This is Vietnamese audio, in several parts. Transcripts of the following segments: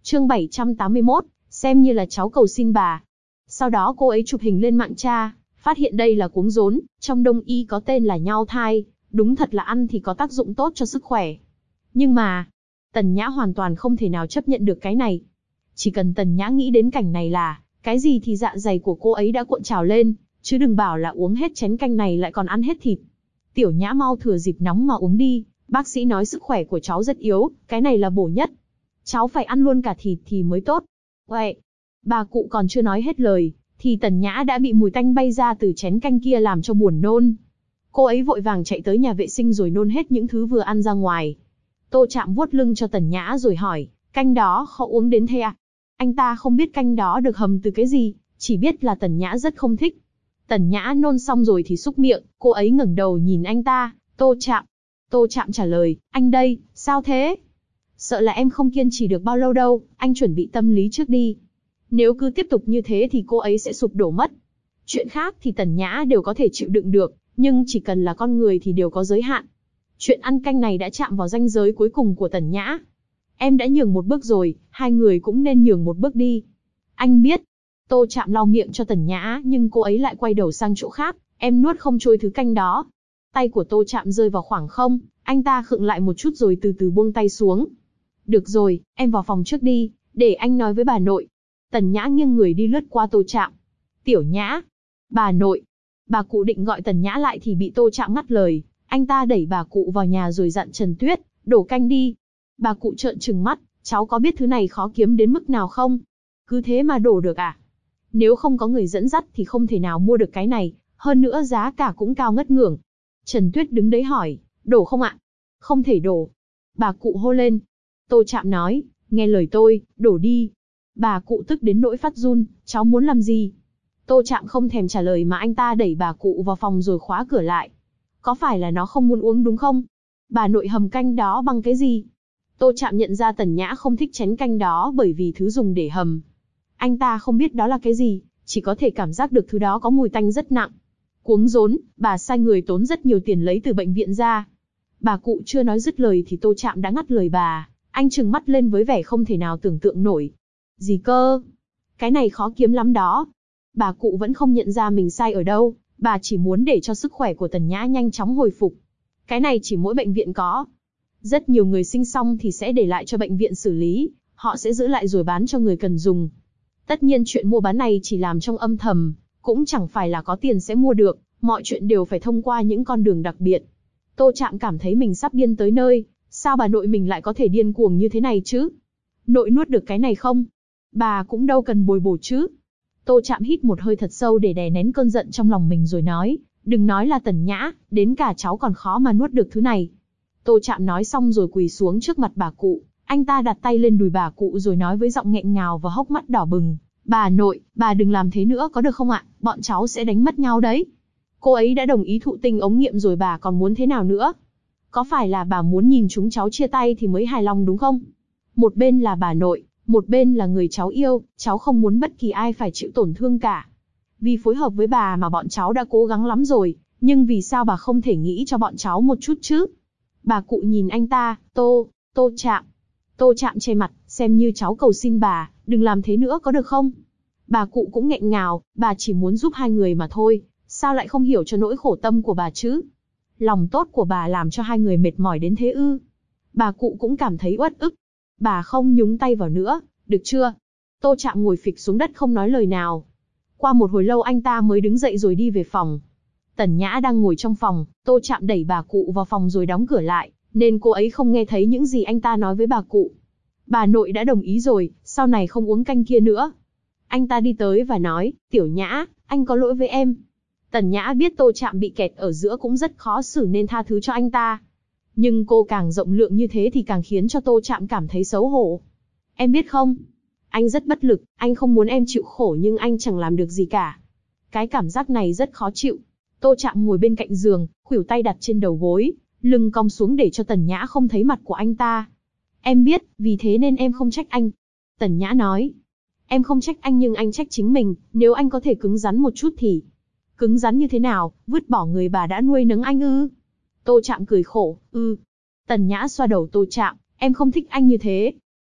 Chương 781, xem như là cháu cầu xin bà. Sau đó cô ấy chụp hình lên mạng tra, phát hiện đây là cuống rốn, trong đông y có tên là nhao thai, đúng thật là ăn thì có tác dụng tốt cho sức khỏe. Nhưng mà, Tần Nhã hoàn toàn không thể nào chấp nhận được cái này. Chỉ cần Tần Nhã nghĩ đến cảnh này là, cái gì thì dạ dày của cô ấy đã cuộn trào lên, chứ đừng bảo là uống hết chén canh này lại còn ăn hết thịt. Tiểu Nhã mau thừa dịp nóng mà uống đi, bác sĩ nói sức khỏe của cháu rất yếu, cái này là bổ nhất. Cháu phải ăn luôn cả thịt thì mới tốt. Uệ, bà cụ còn chưa nói hết lời, thì Tần Nhã đã bị mùi tanh bay ra từ chén canh kia làm cho buồn nôn. Cô ấy vội vàng chạy tới nhà vệ sinh rồi nôn hết những thứ vừa ăn ra ngoài. Tô Trạm vuốt lưng cho Tần Nhã rồi hỏi, canh đó khó uống đến thế à? Anh ta không biết canh đó được hầm từ cái gì, chỉ biết là Tần Nhã rất không thích. Tần Nhã nôn xong rồi thì súc miệng, cô ấy ngẩng đầu nhìn anh ta, Tô Trạm. Tô Trạm trả lời, anh đây, sao thế? Sợ là em không kiên trì được bao lâu đâu, anh chuẩn bị tâm lý trước đi. Nếu cứ tiếp tục như thế thì cô ấy sẽ sụp đổ mất. Chuyện khác thì Tần Nhã đều có thể chịu đựng được, nhưng chỉ cần là con người thì đều có giới hạn. Chuyện ăn canh này đã chạm vào ranh giới cuối cùng của Tần Nhã. Em đã nhường một bước rồi, hai người cũng nên nhường một bước đi. Anh biết. Tô Trạm lau miệng cho Tần Nhã, nhưng cô ấy lại quay đầu sang chỗ khác, em nuốt không trôi thứ canh đó. Tay của Tô Trạm rơi vào khoảng không, anh ta khựng lại một chút rồi từ từ buông tay xuống. Được rồi, em vào phòng trước đi, để anh nói với bà nội. Tần Nhã nghiêng người đi lướt qua Tô Trạm. Tiểu Nhã, bà nội. Bà cụ định gọi Tần Nhã lại thì bị Tô Trạm ngắt lời. Anh ta đẩy bà cụ vào nhà rồi dặn Trần Tuyết, đổ canh đi. Bà cụ trợn trừng mắt, cháu có biết thứ này khó kiếm đến mức nào không? Cứ thế mà đổ được à? Nếu không có người dẫn dắt thì không thể nào mua được cái này, hơn nữa giá cả cũng cao ngất ngưởng. Trần Tuyết đứng đấy hỏi, đổ không ạ? Không thể đổ. Bà cụ hô lên. Tô Trạm nói, nghe lời tôi, đổ đi. Bà cụ tức đến nỗi phát run, cháu muốn làm gì? Tô Trạm không thèm trả lời mà anh ta đẩy bà cụ vào phòng rồi khóa cửa lại. Có phải là nó không muốn uống đúng không? Bà nội hầm canh đó bằng cái gì? Tô Trạm nhận ra Tần Nhã không thích chén canh đó bởi vì thứ dùng để hầm. Anh ta không biết đó là cái gì, chỉ có thể cảm giác được thứ đó có mùi tanh rất nặng. Cuống rốn, bà sai người tốn rất nhiều tiền lấy từ bệnh viện ra. Bà cụ chưa nói dứt lời thì Tô Trạm đã ngắt lời bà, anh trừng mắt lên với vẻ không thể nào tưởng tượng nổi. Gì cơ? Cái này khó kiếm lắm đó. Bà cụ vẫn không nhận ra mình sai ở đâu, bà chỉ muốn để cho sức khỏe của Tần Nhã nhanh chóng hồi phục. Cái này chỉ mỗi bệnh viện có. Rất nhiều người sinh xong thì sẽ để lại cho bệnh viện xử lý, họ sẽ giữ lại rồi bán cho người cần dùng. Tất nhiên chuyện mua bán này chỉ làm trong âm thầm, cũng chẳng phải là có tiền sẽ mua được, mọi chuyện đều phải thông qua những con đường đặc biệt. Tô Trạm cảm thấy mình sắp điên tới nơi, sao bà nội mình lại có thể điên cuồng như thế này chứ? Nội nuốt được cái này không? Bà cũng đâu cần bồi bổ chứ. Tô Trạm hít một hơi thật sâu để đè nén cơn giận trong lòng mình rồi nói, đừng nói là Tần Nhã, đến cả cháu còn khó mà nuốt được thứ này. Tô Trạm nói xong rồi quỳ xuống trước mặt bà cụ, anh ta đặt tay lên đùi bà cụ rồi nói với giọng nghẹn ngào và hốc mắt đỏ bừng, bà nội, bà đừng làm thế nữa có được không ạ, bọn cháu sẽ đánh mất nhau đấy. Cô ấy đã đồng ý thụ tinh ống nghiệm rồi bà còn muốn thế nào nữa? Có phải là bà muốn nhìn chúng cháu chia tay thì mới hài lòng đúng không? Một bên là bà nội, một bên là người cháu yêu, cháu không muốn bất kỳ ai phải chịu tổn thương cả. Vì phối hợp với bà mà bọn cháu đã cố gắng lắm rồi, nhưng vì sao bà không thể nghĩ cho bọn cháu một chút chứ? Bà cụ nhìn anh ta, Tô Trạm. Tô Trạm che mặt, xem như cháu cầu xin bà, đừng làm thế nữa có được không? Bà cụ cũng nghẹn ngào, bà chỉ muốn giúp hai người mà thôi, sao lại không hiểu cho nỗi khổ tâm của bà chứ? Lòng tốt của bà làm cho hai người mệt mỏi đến thế ư? Bà cụ cũng cảm thấy uất ức. Bà không nhúng tay vào nữa, được chưa? Tô Trạm ngồi phịch xuống đất không nói lời nào. Qua một hồi lâu anh ta mới đứng dậy rồi đi về phòng. Tần Nhã đang ngồi trong phòng, Tô Trạm đẩy bà cụ vào phòng rồi đóng cửa lại, nên cô ấy không nghe thấy những gì anh ta nói với bà cụ. Bà nội đã đồng ý rồi, sau này không uống canh kia nữa. Anh ta đi tới và nói, Tiểu Nhã, anh có lỗi với em. Tần Nhã biết Tô Trạm bị kẹt ở giữa cũng rất khó xử nên tha thứ cho anh ta. Nhưng cô càng rộng lượng như thế thì càng khiến cho Tô Trạm cảm thấy xấu hổ. Em biết không? Anh rất bất lực, anh không muốn em chịu khổ nhưng anh chẳng làm được gì cả. Cái cảm giác này rất khó chịu. Tô Trạm ngồi bên cạnh giường, khuỷu tay đặt trên đầu gối, lưng cong xuống để cho Tần Nhã không thấy mặt của anh ta. Em biết, vì thế nên em không trách anh. Tần Nhã nói. Em không trách anh nhưng anh trách chính mình, nếu anh có thể cứng rắn một chút thì... Cứng rắn như thế nào, vứt bỏ người bà đã nuôi nấng anh ư? Tô Trạm cười khổ, Tần Nhã xoa đầu Tô Trạm, em không thích anh như thế.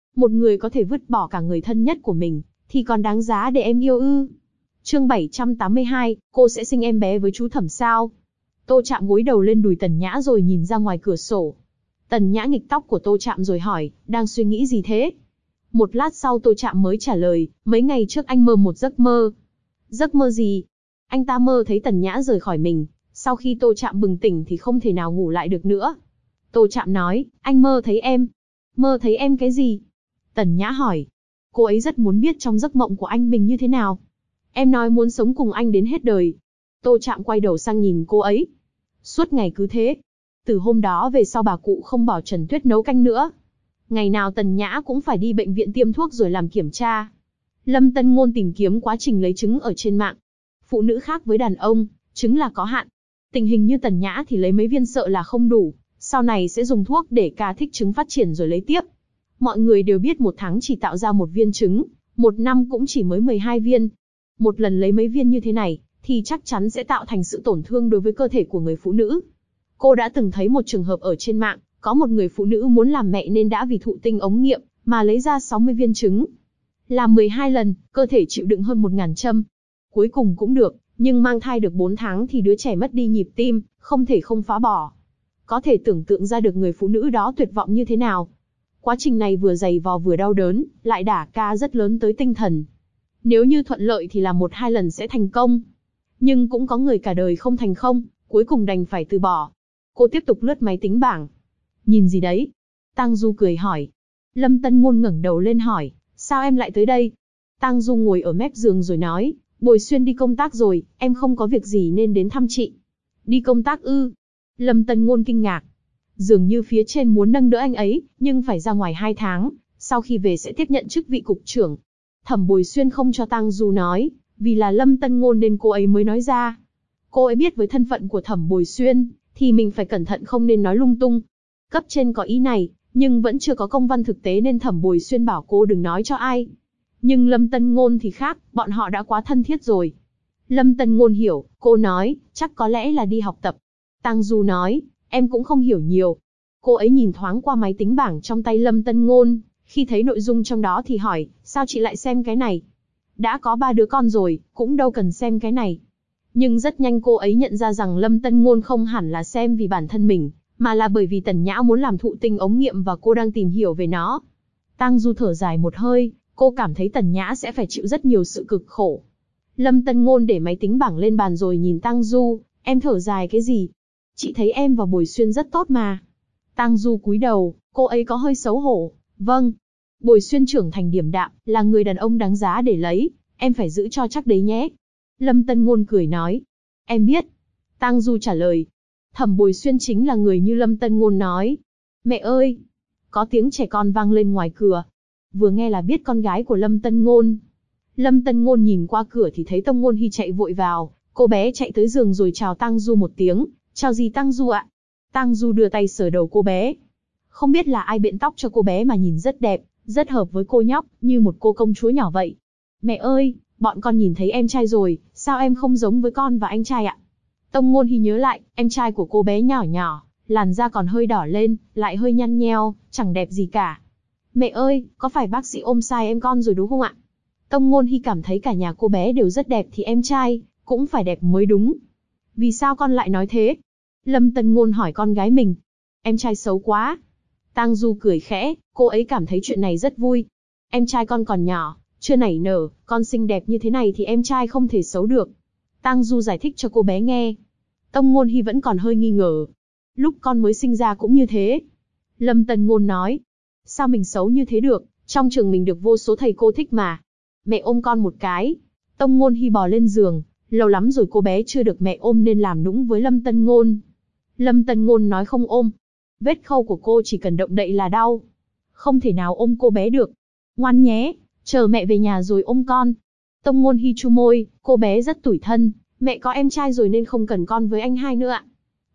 Một người có thể vứt bỏ cả người thân nhất của mình, thì còn đáng giá để em yêu ư? Chương 782, cô sẽ sinh em bé với chú Thẩm sao? Tô Trạm gối đầu lên đùi Tần Nhã rồi nhìn ra ngoài cửa sổ. Tần Nhã nghịch tóc của Tô Trạm rồi hỏi, đang suy nghĩ gì thế? Một lát sau Tô Trạm mới trả lời, mấy ngày trước anh mơ một giấc mơ. Giấc mơ gì? Anh ta mơ thấy Tần Nhã rời khỏi mình, sau khi Tô Trạm bừng tỉnh thì không thể nào ngủ lại được nữa. Tô Trạm nói, anh mơ thấy em. Mơ thấy em cái gì? Tần Nhã hỏi. Cô ấy rất muốn biết trong giấc mộng của anh mình như thế nào. Em nói muốn sống cùng anh đến hết đời. Tô Trạm quay đầu sang nhìn cô ấy. Suốt ngày cứ thế. Từ hôm đó về sau bà cụ không bảo Trần Tuyết nấu canh nữa. Ngày nào Tần Nhã cũng phải đi bệnh viện tiêm thuốc rồi làm kiểm tra. Lâm Tân Ngôn tìm kiếm quá trình lấy trứng ở trên mạng. Phụ nữ khác với đàn ông, trứng là có hạn. Tình hình như Tần Nhã thì lấy mấy viên sợ là không đủ, sau này sẽ dùng thuốc để ca thích trứng phát triển rồi lấy tiếp. Mọi người đều biết một tháng chỉ tạo ra một viên trứng, một năm cũng chỉ mới 12 viên. Một lần lấy mấy viên như thế này, thì chắc chắn sẽ tạo thành sự tổn thương đối với cơ thể của người phụ nữ. Cô đã từng thấy một trường hợp ở trên mạng, có một người phụ nữ muốn làm mẹ nên đã vì thụ tinh ống nghiệm, mà lấy ra 60 viên trứng. Làm 12 lần, cơ thể chịu đựng hơn 1000 châm. Cuối cùng cũng được, nhưng mang thai được 4 tháng thì đứa trẻ mất đi nhịp tim, không thể không phá bỏ. Có thể tưởng tượng ra được người phụ nữ đó tuyệt vọng như thế nào. Quá trình này vừa dày vò vừa đau đớn, lại đả ca rất lớn tới tinh thần. Nếu như thuận lợi thì là 1-2 lần sẽ thành công. Nhưng cũng có người cả đời không thành công, cuối cùng đành phải từ bỏ. Cô tiếp tục lướt máy tính bảng. Nhìn gì đấy? Tang Du cười hỏi. Lâm Tân Ngôn ngẩng đầu lên hỏi, sao em lại tới đây? Tang Du ngồi ở mép giường rồi nói, Bồi Xuyên đi công tác rồi, em không có việc gì nên đến thăm chị. Đi công tác ư? Lâm Tân Ngôn kinh ngạc. Dường như phía trên muốn nâng đỡ anh ấy, nhưng phải ra ngoài 2 tháng, sau khi về sẽ tiếp nhận chức vị cục trưởng. Thẩm Bồi Xuyên không cho Tang Du nói, vì là Lâm Tân Ngôn nên cô ấy mới nói ra. Cô ấy biết với thân phận của Thẩm Bồi Xuyên, thì mình phải cẩn thận không nên nói lung tung. Cấp trên có ý này, nhưng vẫn chưa có công văn thực tế nên Thẩm Bồi Xuyên bảo cô đừng nói cho ai. Nhưng Lâm Tân Ngôn thì khác, bọn họ đã quá thân thiết rồi. Lâm Tân Ngôn hiểu, cô nói, chắc có lẽ là đi học tập. Tang Du nói, em cũng không hiểu nhiều. Cô ấy nhìn thoáng qua máy tính bảng trong tay Lâm Tân Ngôn, khi thấy nội dung trong đó thì hỏi, sao chị lại xem cái này? Đã có 3 đứa con rồi, cũng đâu cần xem cái này. Nhưng rất nhanh cô ấy nhận ra rằng Lâm Tân Ngôn không hẳn là xem vì bản thân mình, mà là bởi vì Tần Nhã muốn làm thụ tinh ống nghiệm và cô đang tìm hiểu về nó. Tang Du thở dài một hơi, cô cảm thấy Tần Nhã sẽ phải chịu rất nhiều sự cực khổ. Lâm Tân Ngôn để máy tính bảng lên bàn rồi nhìn Tang Du, em thở dài cái gì? Chị thấy em và Bồi Xuyên rất tốt mà. Tang Du cúi đầu, cô ấy có hơi xấu hổ. Vâng. Bồi Xuyên trưởng thành điềm đạm, là người đàn ông đáng giá để lấy, em phải giữ cho chắc đấy nhé. Lâm Tân Ngôn cười nói. Em biết. Tang Du trả lời. Thẩm Bồi Xuyên chính là người như Lâm Tân Ngôn nói. Mẹ ơi! Có tiếng trẻ con vang lên ngoài cửa. Vừa nghe là biết con gái của Lâm Tân Ngôn. Lâm Tân Ngôn nhìn qua cửa thì thấy Tông Ngôn Hy chạy vội vào. Cô bé chạy tới giường rồi chào Tang Du một tiếng. Chào gì Tang Du ạ? Tang Du đưa tay sờ đầu cô bé. Không biết là ai biện tóc cho cô bé mà nhìn rất đẹp, rất hợp với cô nhóc, như một cô công chúa nhỏ vậy. Mẹ ơi, bọn con nhìn thấy em trai rồi, sao em không giống với con và anh trai ạ? Tông Ngôn Hy nhớ lại, em trai của cô bé nhỏ nhỏ, làn da còn hơi đỏ lên, lại hơi nhăn nheo, chẳng đẹp gì cả. Mẹ ơi, có phải bác sĩ ôm sai em con rồi đúng không ạ? Tông Ngôn Hy cảm thấy cả nhà cô bé đều rất đẹp thì em trai cũng phải đẹp mới đúng. Vì sao con lại nói thế? Lâm Tân Ngôn hỏi con gái mình. Em trai xấu quá. Tang Du cười khẽ, cô ấy cảm thấy chuyện này rất vui. Em trai con còn nhỏ, chưa nảy nở, con xinh đẹp như thế này thì em trai không thể xấu được. Tang Du giải thích cho cô bé nghe. Tông Ngôn Hy vẫn còn hơi nghi ngờ. Lúc con mới sinh ra cũng như thế. Lâm Tân Ngôn nói. Sao mình xấu như thế được, trong trường mình được vô số thầy cô thích mà. Mẹ ôm con một cái. Tông Ngôn Hy bò lên giường, lâu lắm rồi cô bé chưa được mẹ ôm nên làm nũng với Lâm Tân Ngôn. Lâm Tân Ngôn nói không ôm. Vết khâu của cô chỉ cần động đậy là đau. Không thể nào ôm cô bé được. Ngoan nhé, chờ mẹ về nhà rồi ôm con. Tông Ngôn Hy chu môi, cô bé rất tủi thân. Mẹ có em trai rồi nên không cần con với anh hai nữa ạ.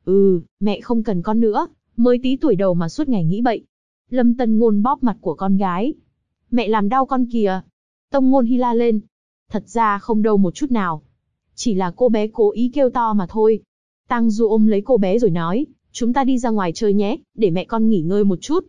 Mẹ không cần con nữa, mới tí tuổi đầu mà suốt ngày nghĩ bậy. Lâm Tân Ngôn bóp mặt của con gái. Mẹ làm đau con kìa. Tông Ngôn Hy la lên. Thật ra không đau một chút nào. Chỉ là cô bé cố ý kêu to mà thôi. Tang Du ôm lấy cô bé rồi nói, chúng ta đi ra ngoài chơi nhé, để mẹ con nghỉ ngơi một chút.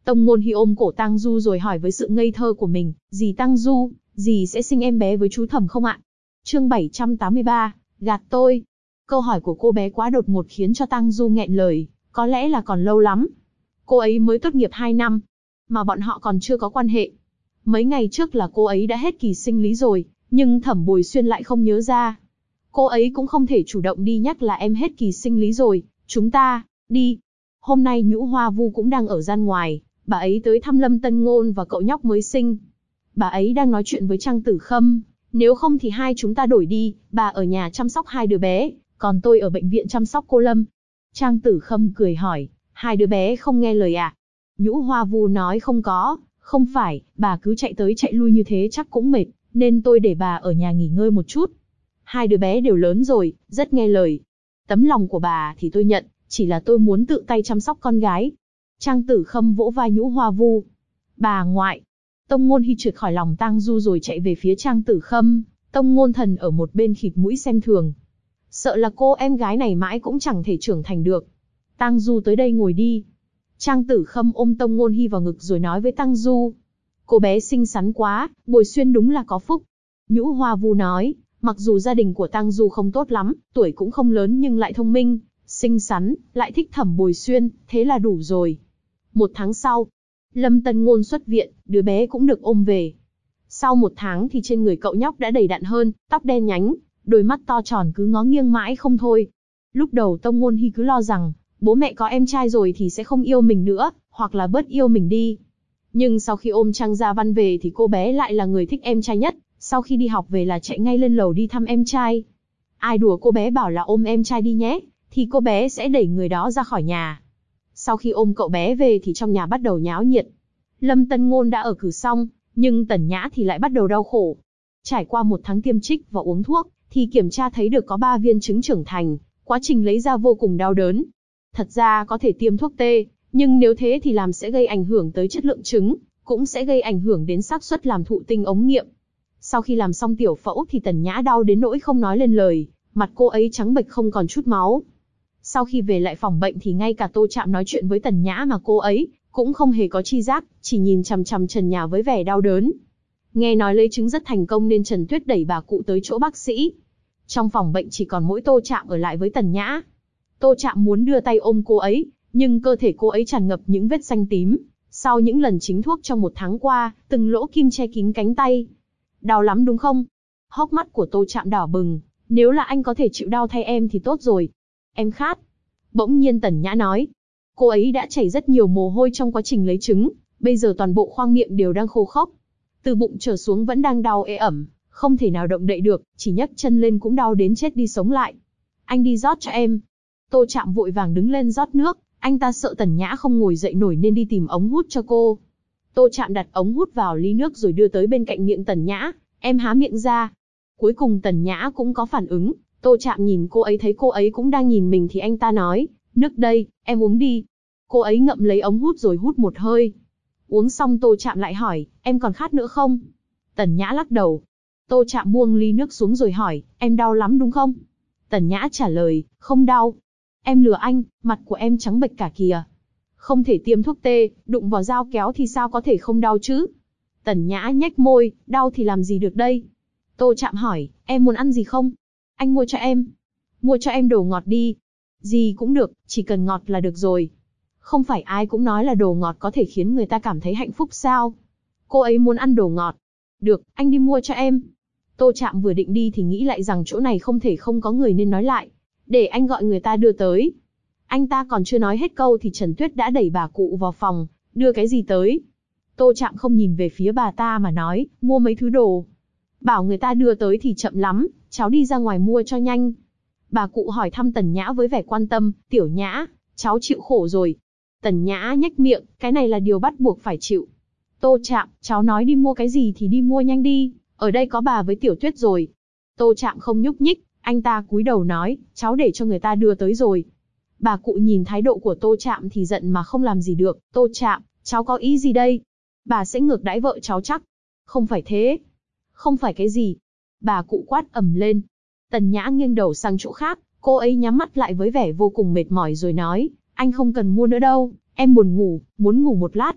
Tông Ngôn Hi ôm cổ Tang Du rồi hỏi với sự ngây thơ của mình, dì Tang Du, dì sẽ sinh em bé với chú Thẩm không ạ? Chương 783, gạt tôi. Câu hỏi của cô bé quá đột ngột khiến cho Tang Du nghẹn lời, có lẽ là còn lâu lắm. Cô ấy mới tốt nghiệp 2 năm, mà bọn họ còn chưa có quan hệ. Mấy ngày trước là cô ấy đã hết kỳ sinh lý rồi, nhưng Thẩm Bồi Xuyên lại không nhớ ra. Cô ấy cũng không thể chủ động đi nhắc là em hết kỳ sinh lý rồi, chúng ta, đi. Hôm nay Nhũ Hoa Vu cũng đang ở gian ngoài, bà ấy tới thăm Lâm Tân Ngôn và cậu nhóc mới sinh. Bà ấy đang nói chuyện với Trang Tử Khâm, nếu không thì hai chúng ta đổi đi, bà ở nhà chăm sóc hai đứa bé, còn tôi ở bệnh viện chăm sóc cô Lâm. Trang Tử Khâm cười hỏi, hai đứa bé không nghe lời à? Nhũ Hoa Vu nói không phải, bà cứ chạy tới chạy lui như thế chắc cũng mệt, nên tôi để bà ở nhà nghỉ ngơi một chút. Hai đứa bé đều lớn rồi, rất nghe lời. Tấm lòng của bà thì tôi nhận, chỉ là tôi muốn tự tay chăm sóc con gái. Trang Tử Khâm vỗ vai Nhũ Hoa Vu. Bà ngoại. Tông Ngôn Hi trượt khỏi lòng Tang Du rồi chạy về phía Trang Tử Khâm. Tông Ngôn Thần ở một bên khịt mũi xem thường. Sợ là cô em gái này mãi cũng chẳng thể trưởng thành được. Tang Du tới đây ngồi đi. Trang Tử Khâm ôm Tông Ngôn Hi vào ngực rồi nói với Tang Du. Cô bé xinh xắn quá, Bồi Xuyên đúng là có phúc. Nhũ Hoa Vu nói, mặc dù gia đình của Tang Du không tốt lắm, tuổi cũng không lớn nhưng lại thông minh, xinh xắn, lại thích Thẩm Bồi Xuyên, thế là đủ rồi. 1 tháng sau, Lâm Tân Ngôn xuất viện, đứa bé cũng được ôm về. Sau 1 tháng thì trên người cậu nhóc đã đầy đặn hơn, tóc đen nhánh, đôi mắt to tròn cứ ngó nghiêng mãi không thôi. Lúc đầu Tông Ngôn Hi cứ lo rằng, bố mẹ có em trai rồi thì sẽ không yêu mình nữa, hoặc là bớt yêu mình đi. Nhưng sau khi ôm Trang Gia Văn về thì cô bé lại là người thích em trai nhất, sau khi đi học về là chạy ngay lên lầu đi thăm em trai. Ai đùa cô bé bảo là ôm em trai đi nhé, thì cô bé sẽ đẩy người đó ra khỏi nhà. Sau khi ôm cậu bé về thì trong nhà bắt đầu nháo nhiệt. Lâm Tân Ngôn đã ở cử xong, nhưng Tần Nhã thì lại bắt đầu đau khổ. Trải qua 1 tháng tiêm trích và uống thuốc, thì kiểm tra thấy được có 3 viên trứng trưởng thành, quá trình lấy ra vô cùng đau đớn. Thật ra có thể tiêm thuốc tê, nhưng nếu thế thì làm sẽ gây ảnh hưởng tới chất lượng trứng, cũng sẽ gây ảnh hưởng đến xác suất làm thụ tinh ống nghiệm. Sau khi làm xong tiểu phẫu thì Tần Nhã đau đến nỗi không nói lên lời, mặt cô ấy trắng bệch không còn chút máu. Sau khi về lại phòng bệnh thì ngay cả Tô Trạm nói chuyện với Tần Nhã mà cô ấy cũng không hề có chi giác, chỉ nhìn chằm chằm trần nhà với vẻ đau đớn. Nghe nói lấy trứng rất thành công nên Trần Tuyết đẩy bà cụ tới chỗ bác sĩ. Trong phòng bệnh chỉ còn mỗi Tô Trạm ở lại với Tần Nhã. Tô Trạm muốn đưa tay ôm cô ấy, nhưng cơ thể cô ấy tràn ngập những vết xanh tím. Sau những lần chính thuốc trong 1 tháng qua, từng lỗ kim che kín cánh tay. Đau lắm đúng không? Hốc mắt của Tô Trạm đỏ bừng. Nếu là anh có thể chịu đau thay em thì tốt rồi. Em khát. Bỗng nhiên Tần Nhã nói. Cô ấy đã chảy rất nhiều mồ hôi trong quá trình lấy trứng, bây giờ toàn bộ khoang miệng đều đang khô khốc. Từ bụng trở xuống vẫn đang đau ê ẩm, không thể nào động đậy được, chỉ nhấc chân lên cũng đau đến chết đi sống lại. Anh đi rót cho em. Tô Trạm vội vàng đứng lên rót nước, anh ta sợ Tần Nhã không ngồi dậy nổi nên đi tìm ống hút cho cô. Tô Trạm đặt ống hút vào ly nước rồi đưa tới bên cạnh miệng Tần Nhã, em há miệng ra. Cuối cùng Tần Nhã cũng có phản ứng, Tô Trạm nhìn cô ấy thấy cô ấy cũng đang nhìn mình thì anh ta nói, nước đây, em uống đi. Cô ấy ngậm lấy ống hút rồi hút một hơi. Uống xong Tô Trạm lại hỏi, em còn khát nữa không? Tần Nhã lắc đầu. Tô Trạm buông ly nước xuống rồi hỏi, em đau lắm đúng không? Tần Nhã trả lời, không đau. Em lừa anh, mặt của em trắng bệch cả kìa. Không thể tiêm thuốc tê, đụng vào dao kéo thì sao có thể không đau chứ? Tần Nhã nhếch môi, đau thì làm gì được đây? Tô Trạm hỏi, em muốn ăn gì không? Anh mua cho em. Mua cho em đồ ngọt đi. Gì cũng được, chỉ cần ngọt là được rồi. Không phải ai cũng nói là đồ ngọt có thể khiến người ta cảm thấy hạnh phúc sao? Cô ấy muốn ăn đồ ngọt. Được, anh đi mua cho em. Tô Trạm vừa định đi thì nghĩ lại rằng chỗ này không thể không có người nên nói lại. Để anh gọi người ta đưa tới. Anh ta còn chưa nói hết câu thì Trần Tuyết đã đẩy bà cụ vào phòng, đưa cái gì tới. Tô Trạm không nhìn về phía bà ta mà nói, mua mấy thứ đồ. Bảo người ta đưa tới thì chậm lắm, cháu đi ra ngoài mua cho nhanh. Bà cụ hỏi thăm Tần Nhã với vẻ quan tâm, Tiểu Nhã, cháu chịu khổ rồi. Tần Nhã nhếch miệng, cái này là điều bắt buộc phải chịu. Tô Trạm, cháu nói đi mua cái gì thì đi mua nhanh đi, ở đây có bà với Tiểu Tuyết rồi. Tô Trạm không nhúc nhích, anh ta cúi đầu nói, cháu để cho người ta đưa tới rồi. Bà cụ nhìn thái độ của Tô Trạm thì giận mà không làm gì được. Tô Trạm, cháu có ý gì đây? Bà sẽ ngược đãi vợ cháu chắc. Không phải thế. Không phải cái gì? Bà cụ quát ầm lên. Tần Nhã nghiêng đầu sang chỗ khác, cô ấy nhắm mắt lại với vẻ vô cùng mệt mỏi rồi nói, anh không cần mua nữa đâu, em buồn ngủ, muốn ngủ một lát.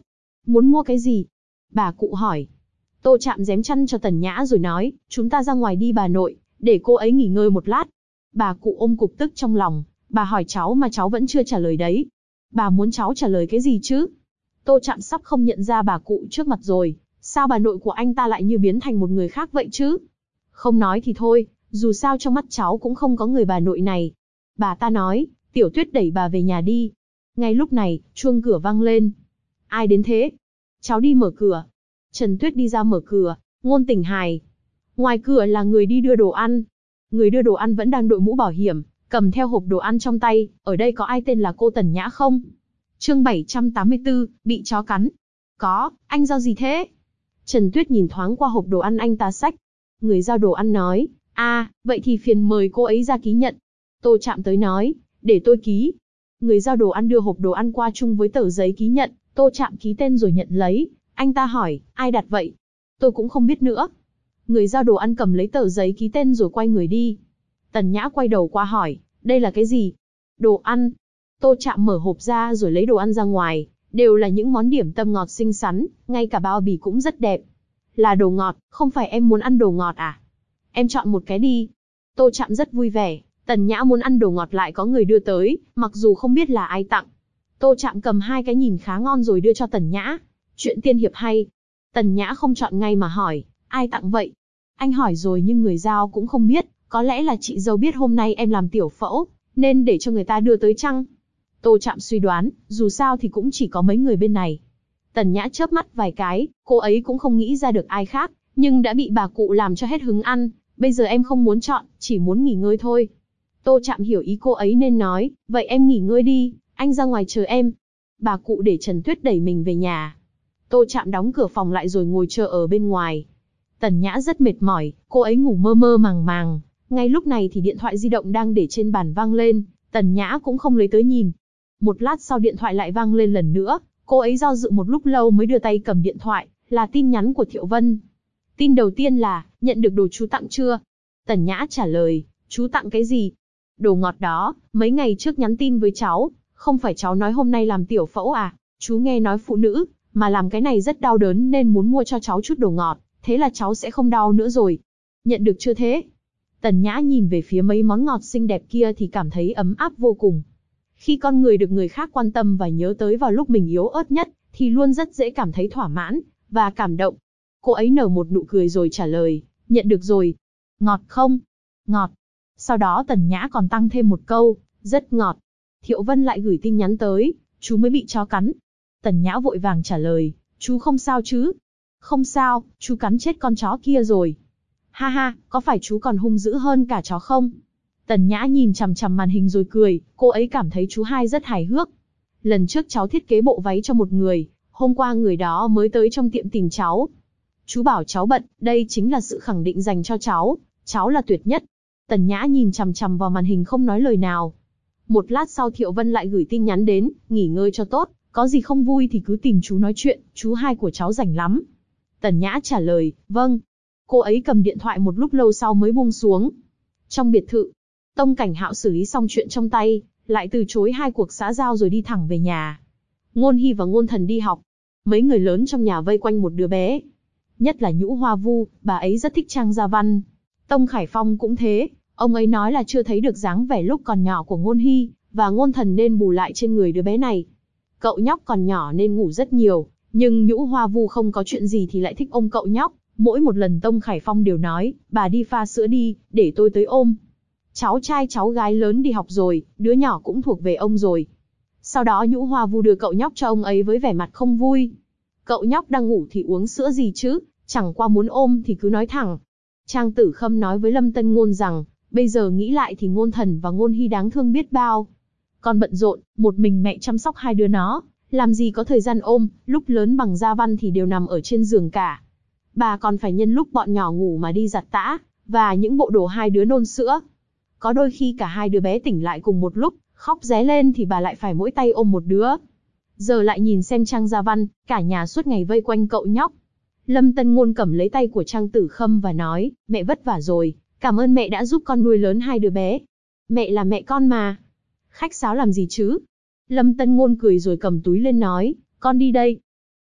Muốn mua cái gì? Bà cụ hỏi. Tô Trạm giém chăn cho Tần Nhã rồi nói, chúng ta ra ngoài đi bà nội, để cô ấy nghỉ ngơi một lát. Bà cụ ôm cục tức trong lòng, bà hỏi cháu mà cháu vẫn chưa trả lời đấy. Bà muốn cháu trả lời cái gì chứ? Tô Trạm sắp không nhận ra bà cụ trước mặt rồi, sao bà nội của anh ta lại như biến thành một người khác vậy chứ? Không nói thì thôi, dù sao trong mắt cháu cũng không có người bà nội này. Bà ta nói, Tiểu Tuyết đẩy bà về nhà đi. Ngay lúc này, chuông cửa vang lên. Ai đến thế? Cháu đi mở cửa. Trần Tuyết đi ra mở cửa, Ngôn Tỉnh Hài. Ngoài cửa là người đi đưa đồ ăn. Người đưa đồ ăn vẫn đang đội mũ bảo hiểm, cầm theo hộp đồ ăn trong tay. Ở đây có ai tên là cô Tần Nhã không? Chương 784, bị chó cắn. Có, anh giao gì thế? Trần Tuyết nhìn thoáng qua hộp đồ ăn anh ta xách. Người giao đồ ăn nói, vậy thì phiền mời cô ấy ra ký nhận. Tô Trạm tới nói, để tôi ký. Người giao đồ ăn đưa hộp đồ ăn qua chung với tờ giấy ký nhận, Tô Trạm ký tên rồi nhận lấy. Anh ta hỏi, ai đặt vậy? Tôi cũng không biết nữa. Người giao đồ ăn cầm lấy tờ giấy ký tên rồi quay người đi. Tần Nhã quay đầu qua hỏi, đây là cái gì? Đồ ăn. Tô Trạm mở hộp ra rồi lấy đồ ăn ra ngoài, đều là những món điểm tâm ngọt xinh xắn, ngay cả bao bì cũng rất đẹp. Là đồ ngọt, không phải em muốn ăn đồ ngọt à? Em chọn một cái đi. Tô Trạm rất vui vẻ, Tần Nhã muốn ăn đồ ngọt lại có người đưa tới, mặc dù không biết là ai tặng. Tô Trạm cầm hai cái nhìn khá ngon rồi đưa cho Tần Nhã. Chuyện tiên hiệp hay. Tần Nhã không chọn ngay mà hỏi, ai tặng vậy? Anh hỏi rồi nhưng người giao cũng không biết, có lẽ là chị dâu biết hôm nay em làm tiểu phẫu, nên để cho người ta đưa tới chăng? Tô Trạm suy đoán, dù sao thì cũng chỉ có mấy người bên này. Tần Nhã chớp mắt vài cái, cô ấy cũng không nghĩ ra được ai khác, nhưng đã bị bà cụ làm cho hết hứng ăn. Bây giờ em không muốn chọn, chỉ muốn nghỉ ngơi thôi. Tô Trạm hiểu ý cô ấy nên nói, vậy em nghỉ ngơi đi, anh ra ngoài chờ em. Bà cụ để Trần Tuyết đẩy mình về nhà. Tô Trạm đóng cửa phòng lại rồi ngồi chờ ở bên ngoài. Tần Nhã rất mệt mỏi, cô ấy ngủ mơ mơ màng màng. Ngay lúc này thì điện thoại di động đang để trên bàn vang lên, Tần Nhã cũng không lấy tới nhìn. Một lát sau điện thoại lại vang lên lần nữa, cô ấy do dự một lúc lâu mới đưa tay cầm điện thoại, là tin nhắn của Thiệu Vân. Tin đầu tiên là, nhận được đồ chú tặng chưa? Tần Nhã trả lời, chú tặng cái gì? Đồ ngọt đó, mấy ngày trước nhắn tin với cháu, không phải cháu nói hôm nay làm tiểu phẫu à? Chú nghe nói phụ nữ, mà làm cái này rất đau đớn nên muốn mua cho cháu chút đồ ngọt, thế là cháu sẽ không đau nữa rồi. Nhận được chưa thế? Tần Nhã nhìn về phía mấy món ngọt xinh đẹp kia thì cảm thấy ấm áp vô cùng. Khi con người được người khác quan tâm và nhớ tới vào lúc mình yếu ớt nhất, thì luôn rất dễ cảm thấy thỏa mãn và cảm động. Cô ấy nở một nụ cười rồi trả lời, nhận được rồi. Ngọt không? Ngọt. Sau đó Tần Nhã còn tăng thêm một câu, rất ngọt. Thiệu Vân lại gửi tin nhắn tới, chú mới bị chó cắn. Tần Nhã vội vàng trả lời, chú không sao chứ? Không sao, chú cắn chết con chó kia rồi. Ha ha, có phải chú còn hung dữ hơn cả chó không? Tần Nhã nhìn chằm chằm màn hình rồi cười, cô ấy cảm thấy chú hai rất hài hước. Lần trước cháu thiết kế bộ váy cho một người, hôm qua người đó mới tới trong tiệm tìm cháu. Chú bảo cháu bận, đây chính là sự khẳng định dành cho cháu là tuyệt nhất. Tần Nhã nhìn chằm chằm vào màn hình không nói lời nào. Một lát sau Thiệu Vân lại gửi tin nhắn đến, nghỉ ngơi cho tốt, có gì không vui thì cứ tìm chú nói chuyện, chú hai của cháu rảnh lắm. Tần Nhã trả lời, vâng. Cô ấy cầm điện thoại một lúc lâu sau mới buông xuống. Trong biệt thự, Tông Cảnh Hạo xử lý xong chuyện trong tay, lại từ chối hai cuộc xã giao rồi đi thẳng về nhà. Ngôn Hy và Ngôn Thần đi học. Mấy người lớn trong nhà vây quanh một đứa bé. Nhất là Nhũ Hoa Vu, bà ấy rất thích Trang Gia Văn. Tông Khải Phong cũng thế, ông ấy nói là chưa thấy được dáng vẻ lúc còn nhỏ của Ngôn Hy, và Ngôn Thần nên bù lại trên người đứa bé này. Cậu nhóc còn nhỏ nên ngủ rất nhiều, nhưng Nhũ Hoa Vu không có chuyện gì thì lại thích ôm cậu nhóc. Mỗi một lần Tông Khải Phong đều nói, bà đi pha sữa đi, để tôi tới ôm. Cháu trai cháu gái lớn đi học rồi, đứa nhỏ cũng thuộc về ông rồi. Sau đó Nhũ Hoa Vu đưa cậu nhóc cho ông ấy với vẻ mặt không vui. Cậu nhóc đang ngủ thì uống sữa gì chứ, chẳng qua muốn ôm thì cứ nói thẳng. Trang Tử Khâm nói với Lâm Tân Ngôn rằng, bây giờ nghĩ lại thì Ngôn Thần và Ngôn Hy đáng thương biết bao. Con bận rộn, một mình mẹ chăm sóc hai đứa nó, làm gì có thời gian ôm, lúc lớn bằng Gia Văn thì đều nằm ở trên giường cả. Bà còn phải nhân lúc bọn nhỏ ngủ mà đi giặt tã, và những bộ đồ hai đứa nôn sữa. Có đôi khi cả hai đứa bé tỉnh lại cùng một lúc, khóc ré lên thì bà lại phải mỗi tay ôm một đứa. Giờ lại nhìn xem Trang Gia Văn, cả nhà suốt ngày vây quanh cậu nhóc. Lâm Tân Ngôn cầm lấy tay của Trang Tử Khâm và nói, mẹ vất vả rồi, cảm ơn mẹ đã giúp con nuôi lớn hai đứa bé. Mẹ là mẹ con mà. Khách sáo làm gì chứ? Lâm Tân Ngôn cười rồi cầm túi lên nói, con đi đây.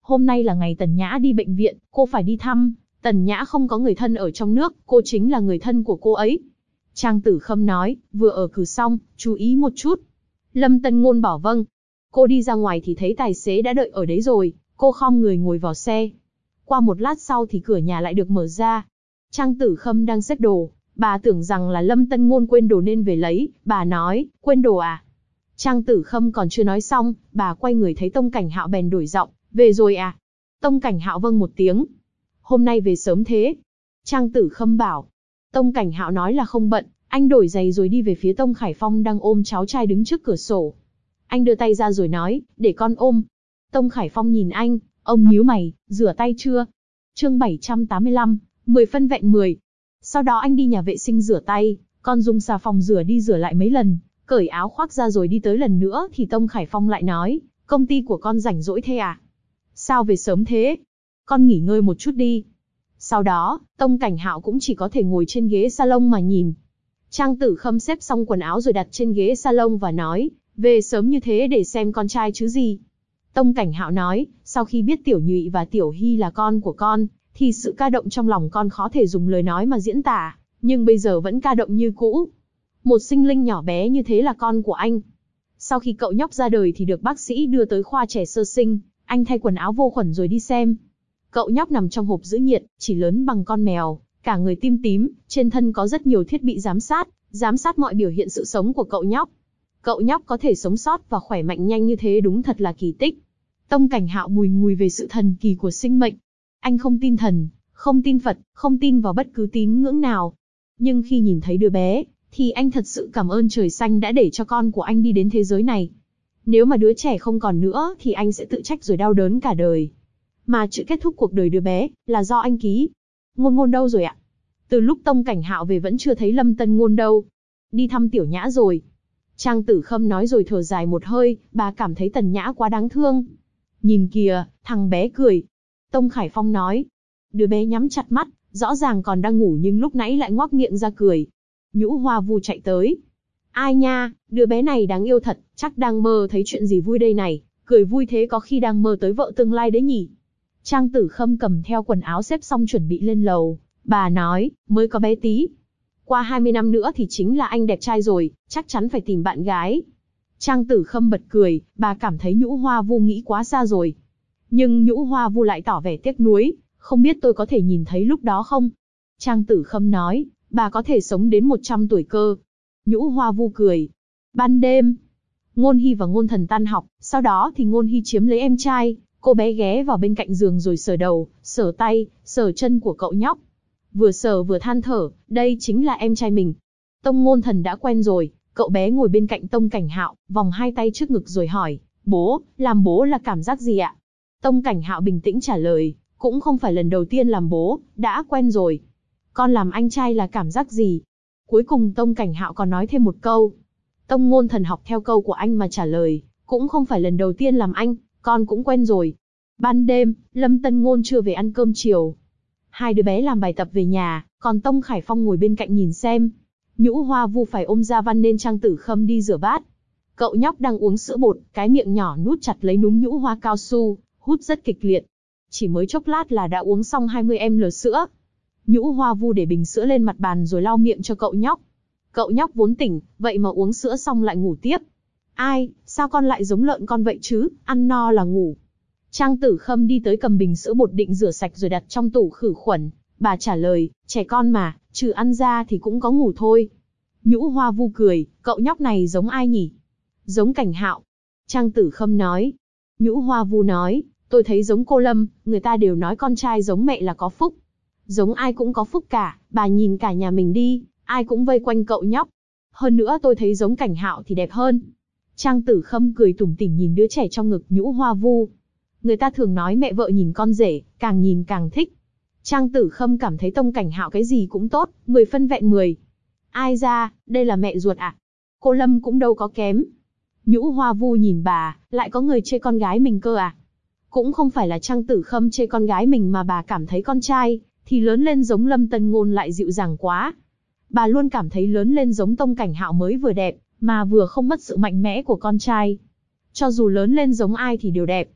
Hôm nay là ngày Tần Nhã đi bệnh viện, cô phải đi thăm. Tần Nhã không có người thân ở trong nước, cô chính là người thân của cô ấy. Trang Tử Khâm nói, vừa ở cử xong, chú ý một chút. Lâm Tân Ngôn bảo vâng. Cô đi ra ngoài thì thấy tài xế đã đợi ở đấy rồi, cô khom người ngồi vào xe. Qua một lát sau thì cửa nhà lại được mở ra. Trang Tử Khâm đang xếp đồ, bà tưởng rằng là Lâm Tân Ngôn quên đồ nên về lấy, bà nói, quên đồ à? Trang Tử Khâm còn chưa nói xong, bà quay người thấy Tông Cảnh Hạo bèn đổi giọng, về rồi à? Tông Cảnh Hạo vâng một tiếng. Hôm nay về sớm thế? Trang Tử Khâm bảo. Tông Cảnh Hạo nói là không bận, anh đổi giày rồi đi về phía Tông Khải Phong đang ôm cháu trai đứng trước cửa sổ. Anh đưa tay ra rồi nói, để con ôm. Tông Khải Phong nhìn anh, ông nhíu mày, rửa tay chưa? Chương 785, 10 phân vẹn 10. Sau đó anh đi nhà vệ sinh rửa tay, con dùng xà phòng rửa đi rửa lại mấy lần, cởi áo khoác ra rồi đi tới lần nữa thì Tông Khải Phong lại nói, công ty của con rảnh rỗi thế à? Sao về sớm thế? Con nghỉ ngơi một chút đi. Sau đó, Tông Cảnh Hạo cũng chỉ có thể ngồi trên ghế salon mà nhìn. Trang Tử Khâm xếp xong quần áo rồi đặt trên ghế salon và nói, về sớm như thế để xem con trai chứ gì. Tông Cảnh Hạo nói, sau khi biết Tiểu Nhụy và Tiểu Hy là con của con, thì sự ca động trong lòng con khó thể dùng lời nói mà diễn tả, nhưng bây giờ vẫn ca động như cũ. Một sinh linh nhỏ bé như thế là con của anh. Sau khi cậu nhóc ra đời thì được bác sĩ đưa tới khoa trẻ sơ sinh, anh thay quần áo vô khuẩn rồi đi xem. Cậu nhóc nằm trong hộp giữ nhiệt, chỉ lớn bằng con mèo, cả người tim tím, trên thân có rất nhiều thiết bị giám sát mọi biểu hiện sự sống của cậu nhóc. Cậu nhóc có thể sống sót và khỏe mạnh nhanh như thế đúng thật là kỳ tích. Tông Cảnh Hạo bùi ngùi về sự thần kỳ của sinh mệnh. Anh không tin thần, không tin Phật, không tin vào bất cứ tín ngưỡng nào. Nhưng khi nhìn thấy đứa bé, thì anh thật sự cảm ơn trời xanh đã để cho con của anh đi đến thế giới này. Nếu mà đứa trẻ không còn nữa thì anh sẽ tự trách rồi đau đớn cả đời. Mà chữ kết thúc cuộc đời đứa bé là do anh ký. Ngôn Ngôn đâu rồi ạ? Từ lúc Tông Cảnh Hạo về vẫn chưa thấy Lâm Tân Ngôn đâu. Đi thăm Tiểu Nhã rồi. Trang Tử Khâm nói rồi thở dài một hơi, bà cảm thấy Tần Nhã quá đáng thương. Nhìn kìa, thằng bé cười. Tông Khải Phong nói. Đứa bé nhắm chặt mắt, rõ ràng còn đang ngủ nhưng lúc nãy lại ngoác miệng ra cười. Nhũ Hoa Vu chạy tới. Ai nha, đứa bé này đáng yêu thật, chắc đang mơ thấy chuyện gì vui đây này, cười vui thế có khi đang mơ tới vợ tương lai đấy nhỉ. Trang Tử Khâm cầm theo quần áo xếp xong chuẩn bị lên lầu, bà nói, mới có bé tí. Qua 20 năm nữa thì chính là anh đẹp trai rồi, chắc chắn phải tìm bạn gái. Trang Tử Khâm bật cười, bà cảm thấy Nhũ Hoa Vu nghĩ quá xa rồi. Nhưng Nhũ Hoa Vu lại tỏ vẻ tiếc nuối, không biết tôi có thể nhìn thấy lúc đó không? Trang Tử Khâm nói, bà có thể sống đến 100 tuổi cơ. Nhũ Hoa Vu cười. Ban đêm, Ngôn Hy và Ngôn Thần tan học, sau đó thì Ngôn Hy chiếm lấy em trai, cô bé ghé vào bên cạnh giường rồi sờ đầu, sờ tay, sờ chân của cậu nhóc. Vừa sờ vừa than thở, đây chính là em trai mình. Tông Ngôn Thần đã quen rồi, cậu bé ngồi bên cạnh Tông Cảnh Hạo, vòng hai tay trước ngực rồi hỏi, bố, làm bố là cảm giác gì ạ? Tông Cảnh Hạo bình tĩnh trả lời, cũng không phải lần đầu tiên làm bố, đã quen rồi. Con làm anh trai là cảm giác gì? Cuối cùng Tông Cảnh Hạo còn nói thêm một câu. Tông Ngôn Thần học theo câu của anh mà trả lời, cũng không phải lần đầu tiên làm anh, con cũng quen rồi. Ban đêm, Lâm Tân Ngôn chưa về ăn cơm chiều. Hai đứa bé làm bài tập về nhà, còn Tông Khải Phong ngồi bên cạnh nhìn xem. Nhũ Hoa Vu phải ôm Gia Văn nên Trang Tử Khâm đi rửa bát. Cậu nhóc đang uống sữa bột, cái miệng nhỏ nút chặt lấy núm nhũ hoa cao su, hút rất kịch liệt. Chỉ mới chốc lát là đã uống xong 20 ml sữa. Nhũ Hoa Vu để bình sữa lên mặt bàn rồi lau miệng cho cậu nhóc. Cậu nhóc vốn tỉnh, vậy mà uống sữa xong lại ngủ tiếp. Ai, sao con lại giống lợn con vậy chứ, ăn no là ngủ. Trang Tử Khâm đi tới cầm bình sữa bột định rửa sạch rồi đặt trong tủ khử khuẩn. Bà trả lời, trẻ con mà, trừ ăn ra thì cũng có ngủ thôi. Nhũ Hoa Vu cười, cậu nhóc này giống ai nhỉ? Giống Cảnh Hạo. Trang Tử Khâm nói. Nhũ Hoa Vu nói, tôi thấy giống cô Lâm, người ta đều nói con trai giống mẹ là có phúc. Giống ai cũng có phúc cả, bà nhìn cả nhà mình đi, ai cũng vây quanh cậu nhóc. Hơn nữa tôi thấy giống Cảnh Hạo thì đẹp hơn. Trang Tử Khâm cười tủm tỉm nhìn đứa trẻ trong ngực Nhũ Hoa Vu. Người ta thường nói mẹ vợ nhìn con rể, càng nhìn càng thích. Trang Tử Khâm cảm thấy Tông Cảnh Hạo cái gì cũng tốt, 10 phân vẹn 10. Ai ra, đây là mẹ ruột à? Cô Lâm cũng đâu có kém. Nhũ Hoa Vu nhìn bà, lại có người chê con gái mình cơ à? Cũng không phải là Trang Tử Khâm chê con gái mình mà bà cảm thấy con trai thì lớn lên giống Lâm Tân Ngôn lại dịu dàng quá. Bà luôn cảm thấy lớn lên giống Tông Cảnh Hạo mới vừa đẹp, mà vừa không mất sự mạnh mẽ của con trai. Cho dù lớn lên giống ai thì đều đẹp.